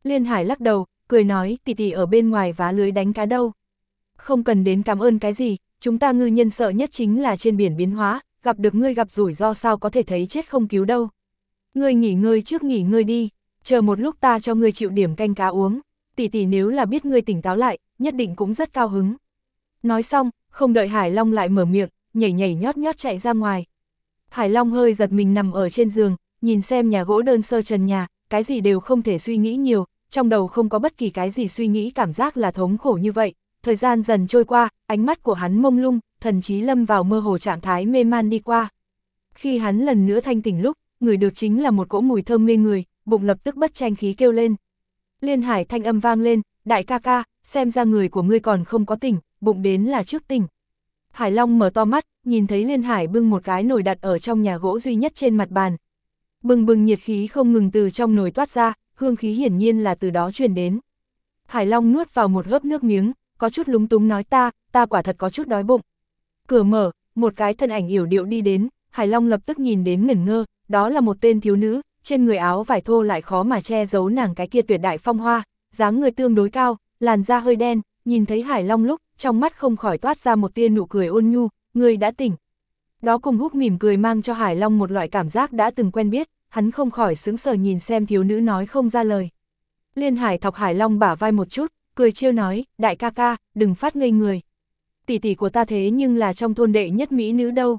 Liên Hải lắc đầu, cười nói, tỷ tỷ ở bên ngoài vá lưới đánh cá đâu. Không cần đến cảm ơn cái gì, chúng ta ngư nhân sợ nhất chính là trên biển biến hóa, gặp được ngươi gặp rủi ro sao có thể thấy chết không cứu đâu. Ngươi nghỉ ngơi trước nghỉ ngơi đi, chờ một lúc ta cho ngươi chịu điểm canh cá uống, tỷ tỷ nếu là biết ngươi tỉnh táo lại, nhất định cũng rất cao hứng. Nói xong, không đợi Hải Long lại mở miệng, nhảy nhảy nhót nhót chạy ra ngoài. Hải Long hơi giật mình nằm ở trên giường, nhìn xem nhà gỗ đơn sơ trần nhà, cái gì đều không thể suy nghĩ nhiều, trong đầu không có bất kỳ cái gì suy nghĩ cảm giác là thống khổ như vậy. Thời gian dần trôi qua, ánh mắt của hắn mông lung, thần trí lâm vào mơ hồ trạng thái mê man đi qua. Khi hắn lần nữa thanh tỉnh lúc, ngửi được chính là một cỗ mùi thơm mê người, bụng lập tức bất tranh khí kêu lên. Liên Hải thanh âm vang lên, đại ca ca, xem ra người của ngươi còn không có tỉnh, bụng đến là trước tỉnh. Hải Long mở to mắt, nhìn thấy Liên Hải bưng một cái nồi đặt ở trong nhà gỗ duy nhất trên mặt bàn. Bừng bừng nhiệt khí không ngừng từ trong nồi toát ra, hương khí hiển nhiên là từ đó truyền đến. Hải Long nuốt vào một hớp nước miếng, có chút lúng túng nói ta quả thật có chút đói bụng. Cửa mở, một cái thân ảnh yểu điệu đi đến, Hải Long lập tức nhìn đến ngẩn ngơ, đó là một tên thiếu nữ, trên người áo vải thô lại khó mà che giấu nàng cái kia tuyệt đại phong hoa, dáng người tương đối cao, làn da hơi đen, nhìn thấy Hải Long lúc, trong mắt không khỏi toát ra một tia nụ cười ôn nhu, ngươi đã tỉnh. Đó cùng húc mỉm cười mang cho Hải Long một loại cảm giác đã từng quen biết, hắn không khỏi sững sờ nhìn xem thiếu nữ nói không ra lời. Liên Hải thọc Hải Long bả vai một chút, cười trêu nói, đại ca ca, đừng phát ngây người. Tỷ tỷ của ta thế nhưng là trong thôn đệ nhất mỹ nữ đâu.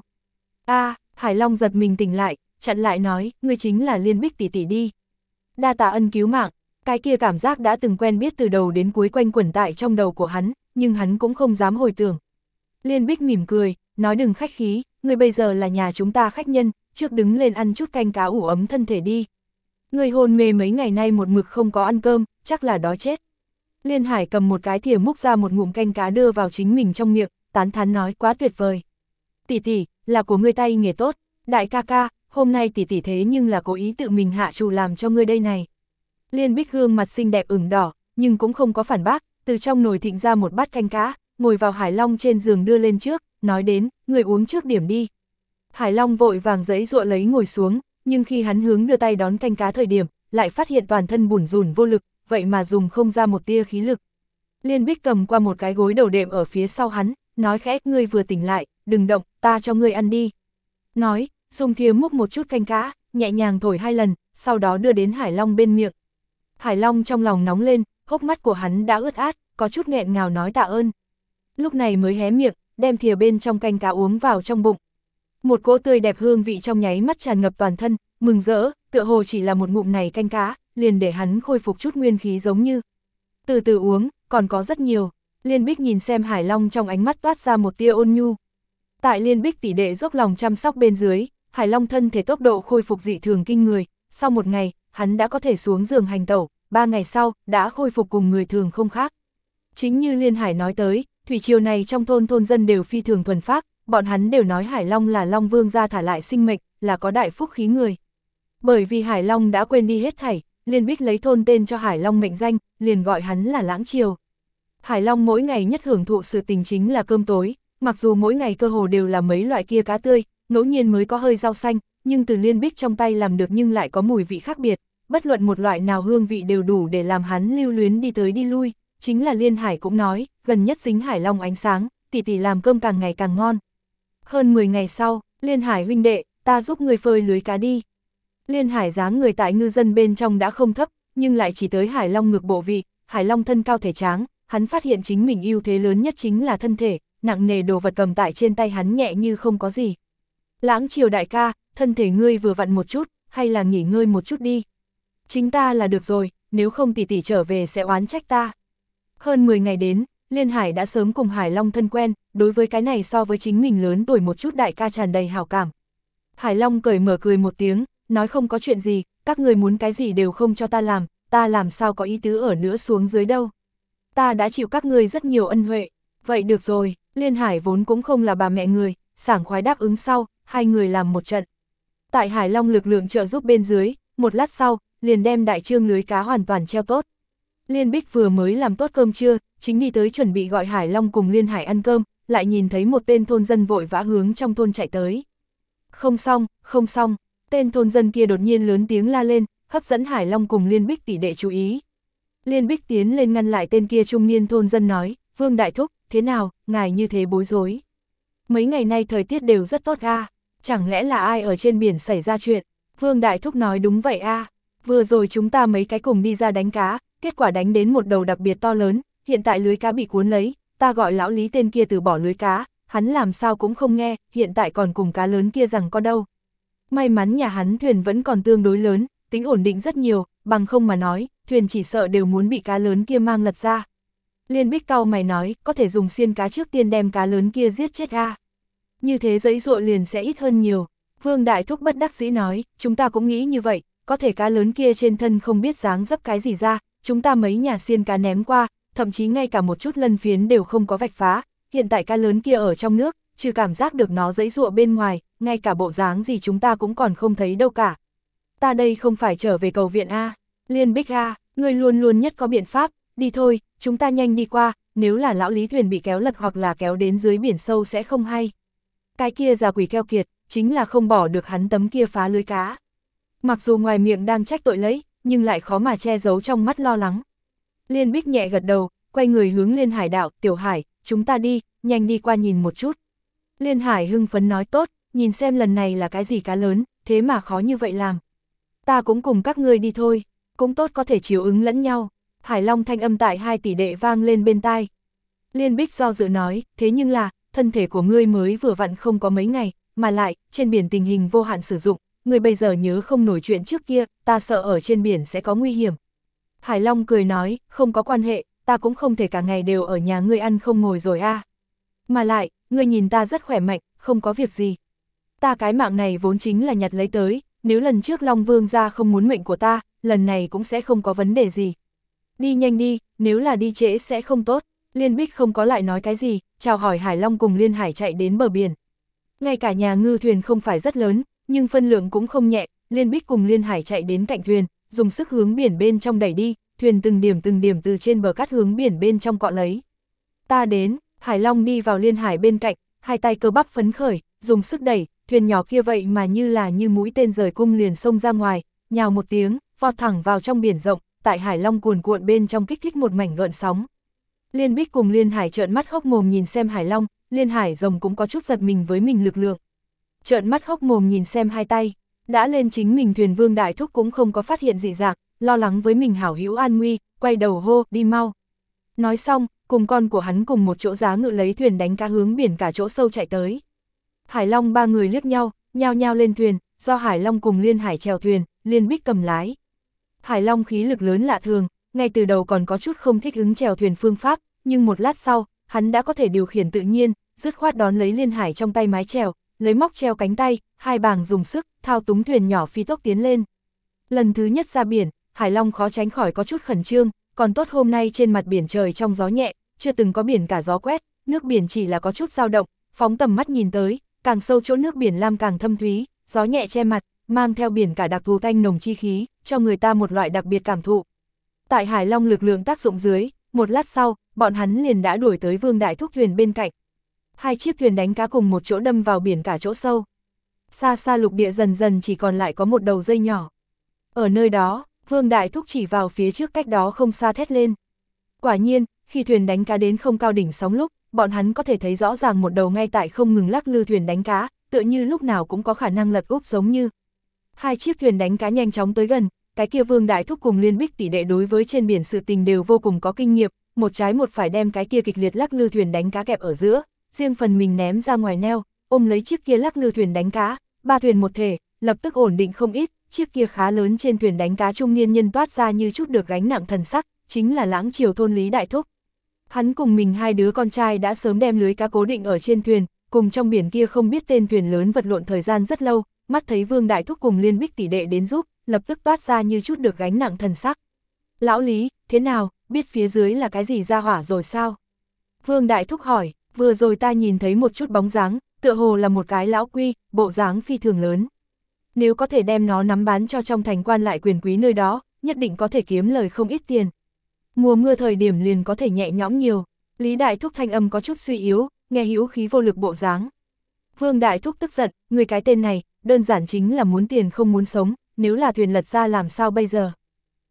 Hải Long giật mình tỉnh lại, chặn lại nói, ngươi chính là Liên Bích tỷ tỷ đi. Đa tạ ân cứu mạng, cái kia cảm giác đã từng quen biết từ đầu đến cuối quanh quẩn tại trong đầu của hắn, nhưng hắn cũng không dám hồi tưởng. Liên Bích mỉm cười, nói đừng khách khí, ngươi bây giờ là nhà chúng ta khách nhân, trước đứng lên ăn chút canh cá ủ ấm thân thể đi. Ngươi hôn mê mấy ngày nay một mực không có ăn cơm, chắc là đói chết. Liên Hải cầm một cái thìa múc ra một ngụm canh cá đưa vào chính mình trong miệng, tán thán nói quá tuyệt vời. Tỷ tỷ, là của ngươi tay nghề tốt, đại ca ca, hôm nay tỷ tỷ thế nhưng là cố ý tự mình hạ trù làm cho ngươi đây này. Liên Bích gương mặt xinh đẹp ửng đỏ, nhưng cũng không có phản bác, từ trong nồi thịnh ra một bát canh cá, ngồi vào Hải Long trên giường đưa lên trước, nói đến, người uống trước điểm đi. Hải Long vội vàng giãy giụa lấy ngồi xuống, nhưng khi hắn hướng đưa tay đón canh cá thời điểm, lại phát hiện toàn thân bủn rủn vô lực, vậy mà dùng không ra một tia khí lực. Liên Bích cầm qua một cái gối đầu đệm ở phía sau hắn, nói khẽ, ngươi vừa tỉnh lại, đừng động, ta cho ngươi ăn đi. Nói, dùng thìa múc một chút canh cá, nhẹ nhàng thổi 2 lần, sau đó đưa đến Hải Long bên miệng. Hải Long trong lòng nóng lên, hốc mắt của hắn đã ướt át, có chút nghẹn ngào nói tạ ơn. Lúc này mới hé miệng, đem thìa bên trong canh cá uống vào trong bụng. Một cỗ tươi đẹp hương vị trong nháy mắt tràn ngập toàn thân, mừng rỡ, tựa hồ chỉ là một ngụm này canh cá, liền để hắn khôi phục chút nguyên khí giống như. Từ từ uống, còn có rất nhiều. Liên Bích nhìn xem Hải Long trong ánh mắt toát ra một tia ôn nhu. Tại Liên Bích tỷ đệ dốc lòng chăm sóc bên dưới, Hải Long thân thể tốc độ khôi phục dị thường kinh người, sau một ngày, hắn đã có thể xuống giường hành tẩu, 3 ngày sau, đã khôi phục cùng người thường không khác. Chính như Liên Hải nói tới, thủy triều này trong thôn dân đều phi thường thuần phác, bọn hắn đều nói Hải Long là Long Vương gia thả lại sinh mệnh, là có đại phúc khí người. Bởi vì Hải Long đã quên đi hết thảy, Liên Bích lấy thôn tên cho Hải Long mệnh danh, liền gọi hắn là Lãng Triều. Hải Long mỗi ngày nhất hưởng thụ sự tình chính là cơm tối, mặc dù mỗi ngày cơ hồ đều là mấy loại kia cá tươi, ngẫu nhiên mới có hơi rau xanh, nhưng từ Liên Bích trong tay làm được nhưng lại có mùi vị khác biệt, bất luận một loại nào hương vị đều đủ để làm hắn lưu luyến đi tới đi lui. Chính là Liên Hải cũng nói, gần nhất dính Hải Long ánh sáng, tỷ tỷ làm cơm càng ngày càng ngon. Hơn 10 ngày sau, Liên Hải huynh đệ, ta giúp người phơi lưới cá đi. Liên Hải dáng người tại ngư dân bên trong đã không thấp, nhưng lại chỉ tới Hải Long ngực bộ vị, Hải Long thân cao thể tráng, hắn phát hiện chính mình ưu thế lớn nhất chính là thân thể, nặng nề đồ vật cầm tại trên tay hắn nhẹ như không có gì. Lãng Triều đại ca, thân thể ngươi vừa vặn một chút, hay là nghỉ ngơi một chút đi. Chính ta là được rồi, nếu không tỷ tỷ trở về sẽ oán trách ta. Hơn 10 ngày đến, Liên Hải đã sớm cùng Hải Long thân quen, đối với cái này so với chính mình lớn tuổi một chút đại ca tràn đầy hảo cảm. Hải Long cởi mở cười một tiếng, nói không có chuyện gì, các người muốn cái gì đều không cho ta làm sao có ý tứ ở nữa xuống dưới đâu. Ta đã chịu các người rất nhiều ân huệ, vậy được rồi, Liên Hải vốn cũng không là bà mẹ người, sảng khoái đáp ứng sau, hai người làm một trận. Tại Hải Long lực lượng trợ giúp bên dưới, một lát sau, liền đem đại trương lưới cá hoàn toàn treo tốt. Liên Bích vừa mới làm tốt cơm trưa, chính đi tới chuẩn bị gọi Hải Long cùng Liên Hải ăn cơm, lại nhìn thấy một tên thôn dân vội vã hướng trong thôn chạy tới. Không xong, tên thôn dân kia đột nhiên lớn tiếng la lên, hấp dẫn Hải Long cùng Liên Bích tỷ đệ chú ý. Liên Bích tiến lên ngăn lại tên kia trung niên thôn dân nói, Vương Đại Thúc, thế nào, ngài như thế bối rối. Mấy ngày nay thời tiết đều rất tốt a, chẳng lẽ là ai ở trên biển xảy ra chuyện? Vương Đại Thúc nói đúng vậy a, vừa rồi chúng ta mấy cái cùng đi ra đánh cá, kết quả đánh đến một đầu đặc biệt to lớn, hiện tại lưới cá bị cuốn lấy, ta gọi lão Lý tên kia từ bỏ lưới cá, hắn làm sao cũng không nghe, hiện tại còn cùng cá lớn kia rằng có đâu. May mắn nhà hắn thuyền vẫn còn tương đối lớn, tính ổn định rất nhiều, bằng không mà nói, thuyền chỉ sợ đều muốn bị cá lớn kia mang lật ra. Liên Bích cau mày nói, có thể dùng xiên cá trước tiên đem cá lớn kia giết chết a. Như thế giấy ruộng liền sẽ ít hơn nhiều. Vương Đại Thúc bất đắc dĩ nói, chúng ta cũng nghĩ như vậy, có thể cá lớn kia trên thân không biết dáng dấp cái gì ra, chúng ta mấy nhà xiên cá ném qua, thậm chí ngay cả một chút lân phiến đều không có vạch phá, hiện tại cá lớn kia ở trong nước, trừ cảm giác được nó giấy ruộng bên ngoài, ngay cả bộ dáng gì chúng ta cũng còn không thấy đâu cả. Ta đây không phải trở về cầu viện a. Liên Bích a, người luôn luôn nhất có biện pháp, đi thôi, chúng ta nhanh đi qua, nếu là lão Lý thuyền bị kéo lật hoặc là kéo đến dưới biển sâu sẽ không hay. Cái kia già quỷ keo kiệt, chính là không bỏ được hắn tấm kia phá lưới cá. Mặc dù ngoài miệng đang trách tội lấy, nhưng lại khó mà che giấu trong mắt lo lắng. Liên Bích nhẹ gật đầu, quay người hướng Liên Hải đạo, Tiểu Hải, chúng ta đi, nhanh đi qua nhìn một chút. Liên Hải hưng phấn nói tốt, nhìn xem lần này là cái gì cá lớn, thế mà khó như vậy làm. Ta cũng cùng các ngươi đi thôi, cũng tốt có thể chiếu ứng lẫn nhau. Hải Long thanh âm tại hai tỷ đệ vang lên bên tai. Liên Bích do dự nói, thế nhưng là, thân thể của ngươi mới vừa vặn không có mấy ngày, mà lại, trên biển tình hình vô hạn sử dụng, ngươi bây giờ nhớ không nổi chuyện trước kia, ta sợ ở trên biển sẽ có nguy hiểm. Hải Long cười nói, không có quan hệ, ta cũng không thể cả ngày đều ở nhà ngươi ăn không ngồi rồi a. Mà lại, ngươi nhìn ta rất khỏe mạnh, không có việc gì. Ta cái mạng này vốn chính là nhặt lấy tới, nếu lần trước Long Vương gia không muốn mệnh của ta, lần này cũng sẽ không có vấn đề gì. Đi nhanh đi, nếu là đi trễ sẽ không tốt. Liên Bích không có lại nói cái gì, chào hỏi Hải Long cùng Liên Hải chạy đến bờ biển. Ngay cả nhà ngư thuyền không phải rất lớn, nhưng phân lượng cũng không nhẹ, Liên Bích cùng Liên Hải chạy đến cạnh thuyền, dùng sức hướng biển bên trong đẩy đi, thuyền từng điểm từ trên bờ cát hướng biển bên trong cọ lấy. Ta đến, Hải Long đi vào Liên Hải bên cạnh, hai tay cơ bắp phấn khởi, dùng sức đẩy, thuyền nhỏ kia vậy mà như mũi tên rời cung liền xông ra ngoài, nhào một tiếng, vọt thẳng vào trong biển rộng, tại Hải Long cuồn cuộn bên trong kích thích một mảnh gợn sóng. Liên Bích cùng Liên Hải trợn mắt hốc mồm nhìn xem Hải Long, Liên Hải rồng cũng có chút giật mình với mình lực lượng. Trợn mắt hốc mồm nhìn xem hai tay, đã lên chính mình thuyền Vương Đại Thúc cũng không có phát hiện dị dạng, lo lắng với mình hảo hữu an nguy, quay đầu hô, đi mau. Nói xong, cùng con của hắn cùng một chỗ giá ngự lấy thuyền đánh cá hướng biển cả chỗ sâu chạy tới. Hải Long ba người liếc nhau, nhao nhao lên thuyền, do Hải Long cùng Liên Hải chèo thuyền, Liên Bích cầm lái. Hải Long khí lực lớn lạ thường, ngay từ đầu còn có chút không thích ứng chèo thuyền phương pháp, nhưng một lát sau, hắn đã có thể điều khiển tự nhiên, dứt khoát đón lấy Liên Hải trong tay mái chèo, lấy móc treo cánh tay, hai bàng dùng sức, thao túng thuyền nhỏ phi tốc tiến lên. Lần thứ nhất ra biển, Hải Long khó tránh khỏi có chút khẩn trương, còn tốt hôm nay trên mặt biển trời trong gió nhẹ, chưa từng có biển cả gió quét, nước biển chỉ là có chút dao động, phóng tầm mắt nhìn tới, càng sâu chỗ nước biển lam càng thâm thúy, gió nhẹ che mặt, mang theo biển cả đặc thù tanh nồng chi khí, cho người ta một loại đặc biệt cảm thụ. Tại Hải Long lực lượng tác dụng dưới, một lát sau, bọn hắn liền đã đuổi tới Vương Đại Thúc thuyền bên cạnh. Hai chiếc thuyền đánh cá cùng một chỗ đâm vào biển cả chỗ sâu. Xa xa lục địa dần dần chỉ còn lại có một đầu dây nhỏ. Ở nơi đó, Vương Đại Thúc chỉ vào phía trước cách đó không xa thét lên. Quả nhiên, khi thuyền đánh cá đến không cao đỉnh sóng lúc, bọn hắn có thể thấy rõ ràng một đầu ngay tại không ngừng lắc lư thuyền đánh cá, tựa như lúc nào cũng có khả năng lật úp giống như. Hai chiếc thuyền đánh cá nhanh chóng tới gần, cái kia Vương Đại Thúc cùng Liên Bích tỷ đệ đối với trên biển sự tình đều vô cùng có kinh nghiệm, một trái một phải đem cái kia kịch liệt lắc lư thuyền đánh cá kẹp ở giữa, riêng phần mình ném ra ngoài neo, ôm lấy chiếc kia lắc lư thuyền đánh cá, ba thuyền một thể, lập tức ổn định không ít, chiếc kia khá lớn trên thuyền đánh cá trung niên nhân toát ra như chút được gánh nặng thần sắc, chính là Lãng Triều thôn Lý Đại Thúc. Hắn cùng mình hai đứa con trai đã sớm đem lưới cá cố định ở trên thuyền, cùng trong biển kia không biết tên thuyền lớn vật lộn thời gian rất lâu, mắt thấy Vương Đại Thúc cùng Liên Bích tỷ đệ đến giúp, lập tức toát ra như chút được gánh nặng thần sắc. Lão Lý, thế nào, biết phía dưới là cái gì ra hỏa rồi sao? Vương Đại Thúc hỏi, vừa rồi ta nhìn thấy một chút bóng dáng, tựa hồ là một cái lão quy, bộ dáng phi thường lớn. Nếu có thể đem nó nắm bán cho trong thành quan lại quyền quý nơi đó, nhất định có thể kiếm lời không ít tiền. Mùa mưa thời điểm liền có thể nhẹ nhõm nhiều. Lý Đại Thúc thanh âm có chút suy yếu, nghe hữu khí vô lực bộ dáng. Vương Đại Thúc tức giận, người cái tên này, đơn giản chính là muốn tiền không muốn sống, nếu là thuyền lật ra làm sao bây giờ?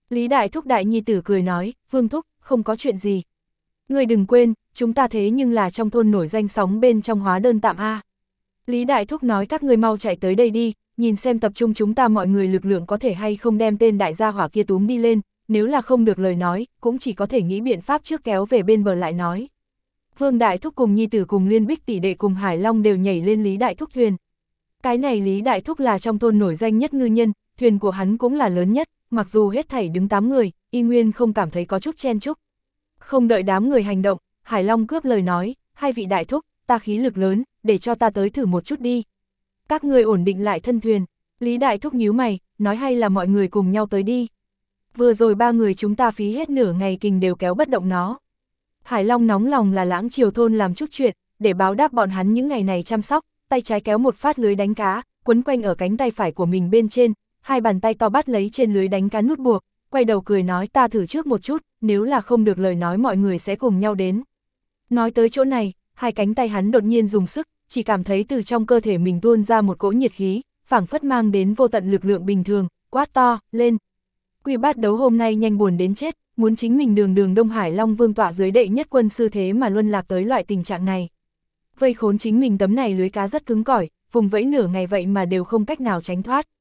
Lý Đại Thúc đại nhi tử cười nói, Vương Thúc, không có chuyện gì. Người đừng quên, chúng ta thế nhưng là trong thôn nổi danh sóng bên trong hóa đơn tạm A. Lý Đại Thúc nói các người mau chạy tới đây đi, nhìn xem tập trung chúng ta mọi người lực lượng có thể hay không đem tên đại gia hỏa kia túm đi lên, nếu là không được lời nói, cũng chỉ có thể nghĩ biện pháp trước kéo về bên bờ lại nói. Vương Đại Thúc cùng nhi tử cùng Liên Bích tỷ đệ cùng Hải Long đều nhảy lên Lý Đại Thúc thuyền. Cái này Lý Đại Thúc là trong thôn nổi danh nhất ngư nhân, thuyền của hắn cũng là lớn nhất, mặc dù hết thảy đứng 8 người, y nguyên không cảm thấy có chút chen chúc. Không đợi đám người hành động, Hải Long cướp lời nói, hai vị đại thúc, ta khí lực lớn, để cho ta tới thử một chút đi. Các người ổn định lại thân thuyền. Lý Đại Thúc nhíu mày, nói hay là mọi người cùng nhau tới đi. Vừa rồi ba người chúng ta phí hết nửa ngày kình đều kéo bất động nó. Hải Long nóng lòng là Lãng Triều thôn làm chút chuyện, để báo đáp bọn hắn những ngày này chăm sóc, tay trái kéo một phát lưới đánh cá, quấn quanh ở cánh tay phải của mình bên trên, hai bàn tay to bắt lấy trên lưới đánh cá nút buộc, quay đầu cười nói ta thử trước một chút, nếu là không được lời nói mọi người sẽ cùng nhau đến. Nói tới chỗ này, hai cánh tay hắn đột nhiên dùng sức, chỉ cảm thấy từ trong cơ thể mình tuôn ra một cỗ nhiệt khí, phảng phất mang đến vô tận lực lượng bình thường, quát to, lên. Quy Bát Đấu hôm nay nhanh buồn đến chết, muốn chính mình đường Đông Hải Long Vương tọa dưới đệ nhất quân sư thế mà luân lạc tới loại tình trạng này. Vây khốn chính mình tấm này lưới cá rất cứng cỏi, vùng vẫy nửa ngày vậy mà đều không cách nào tránh thoát.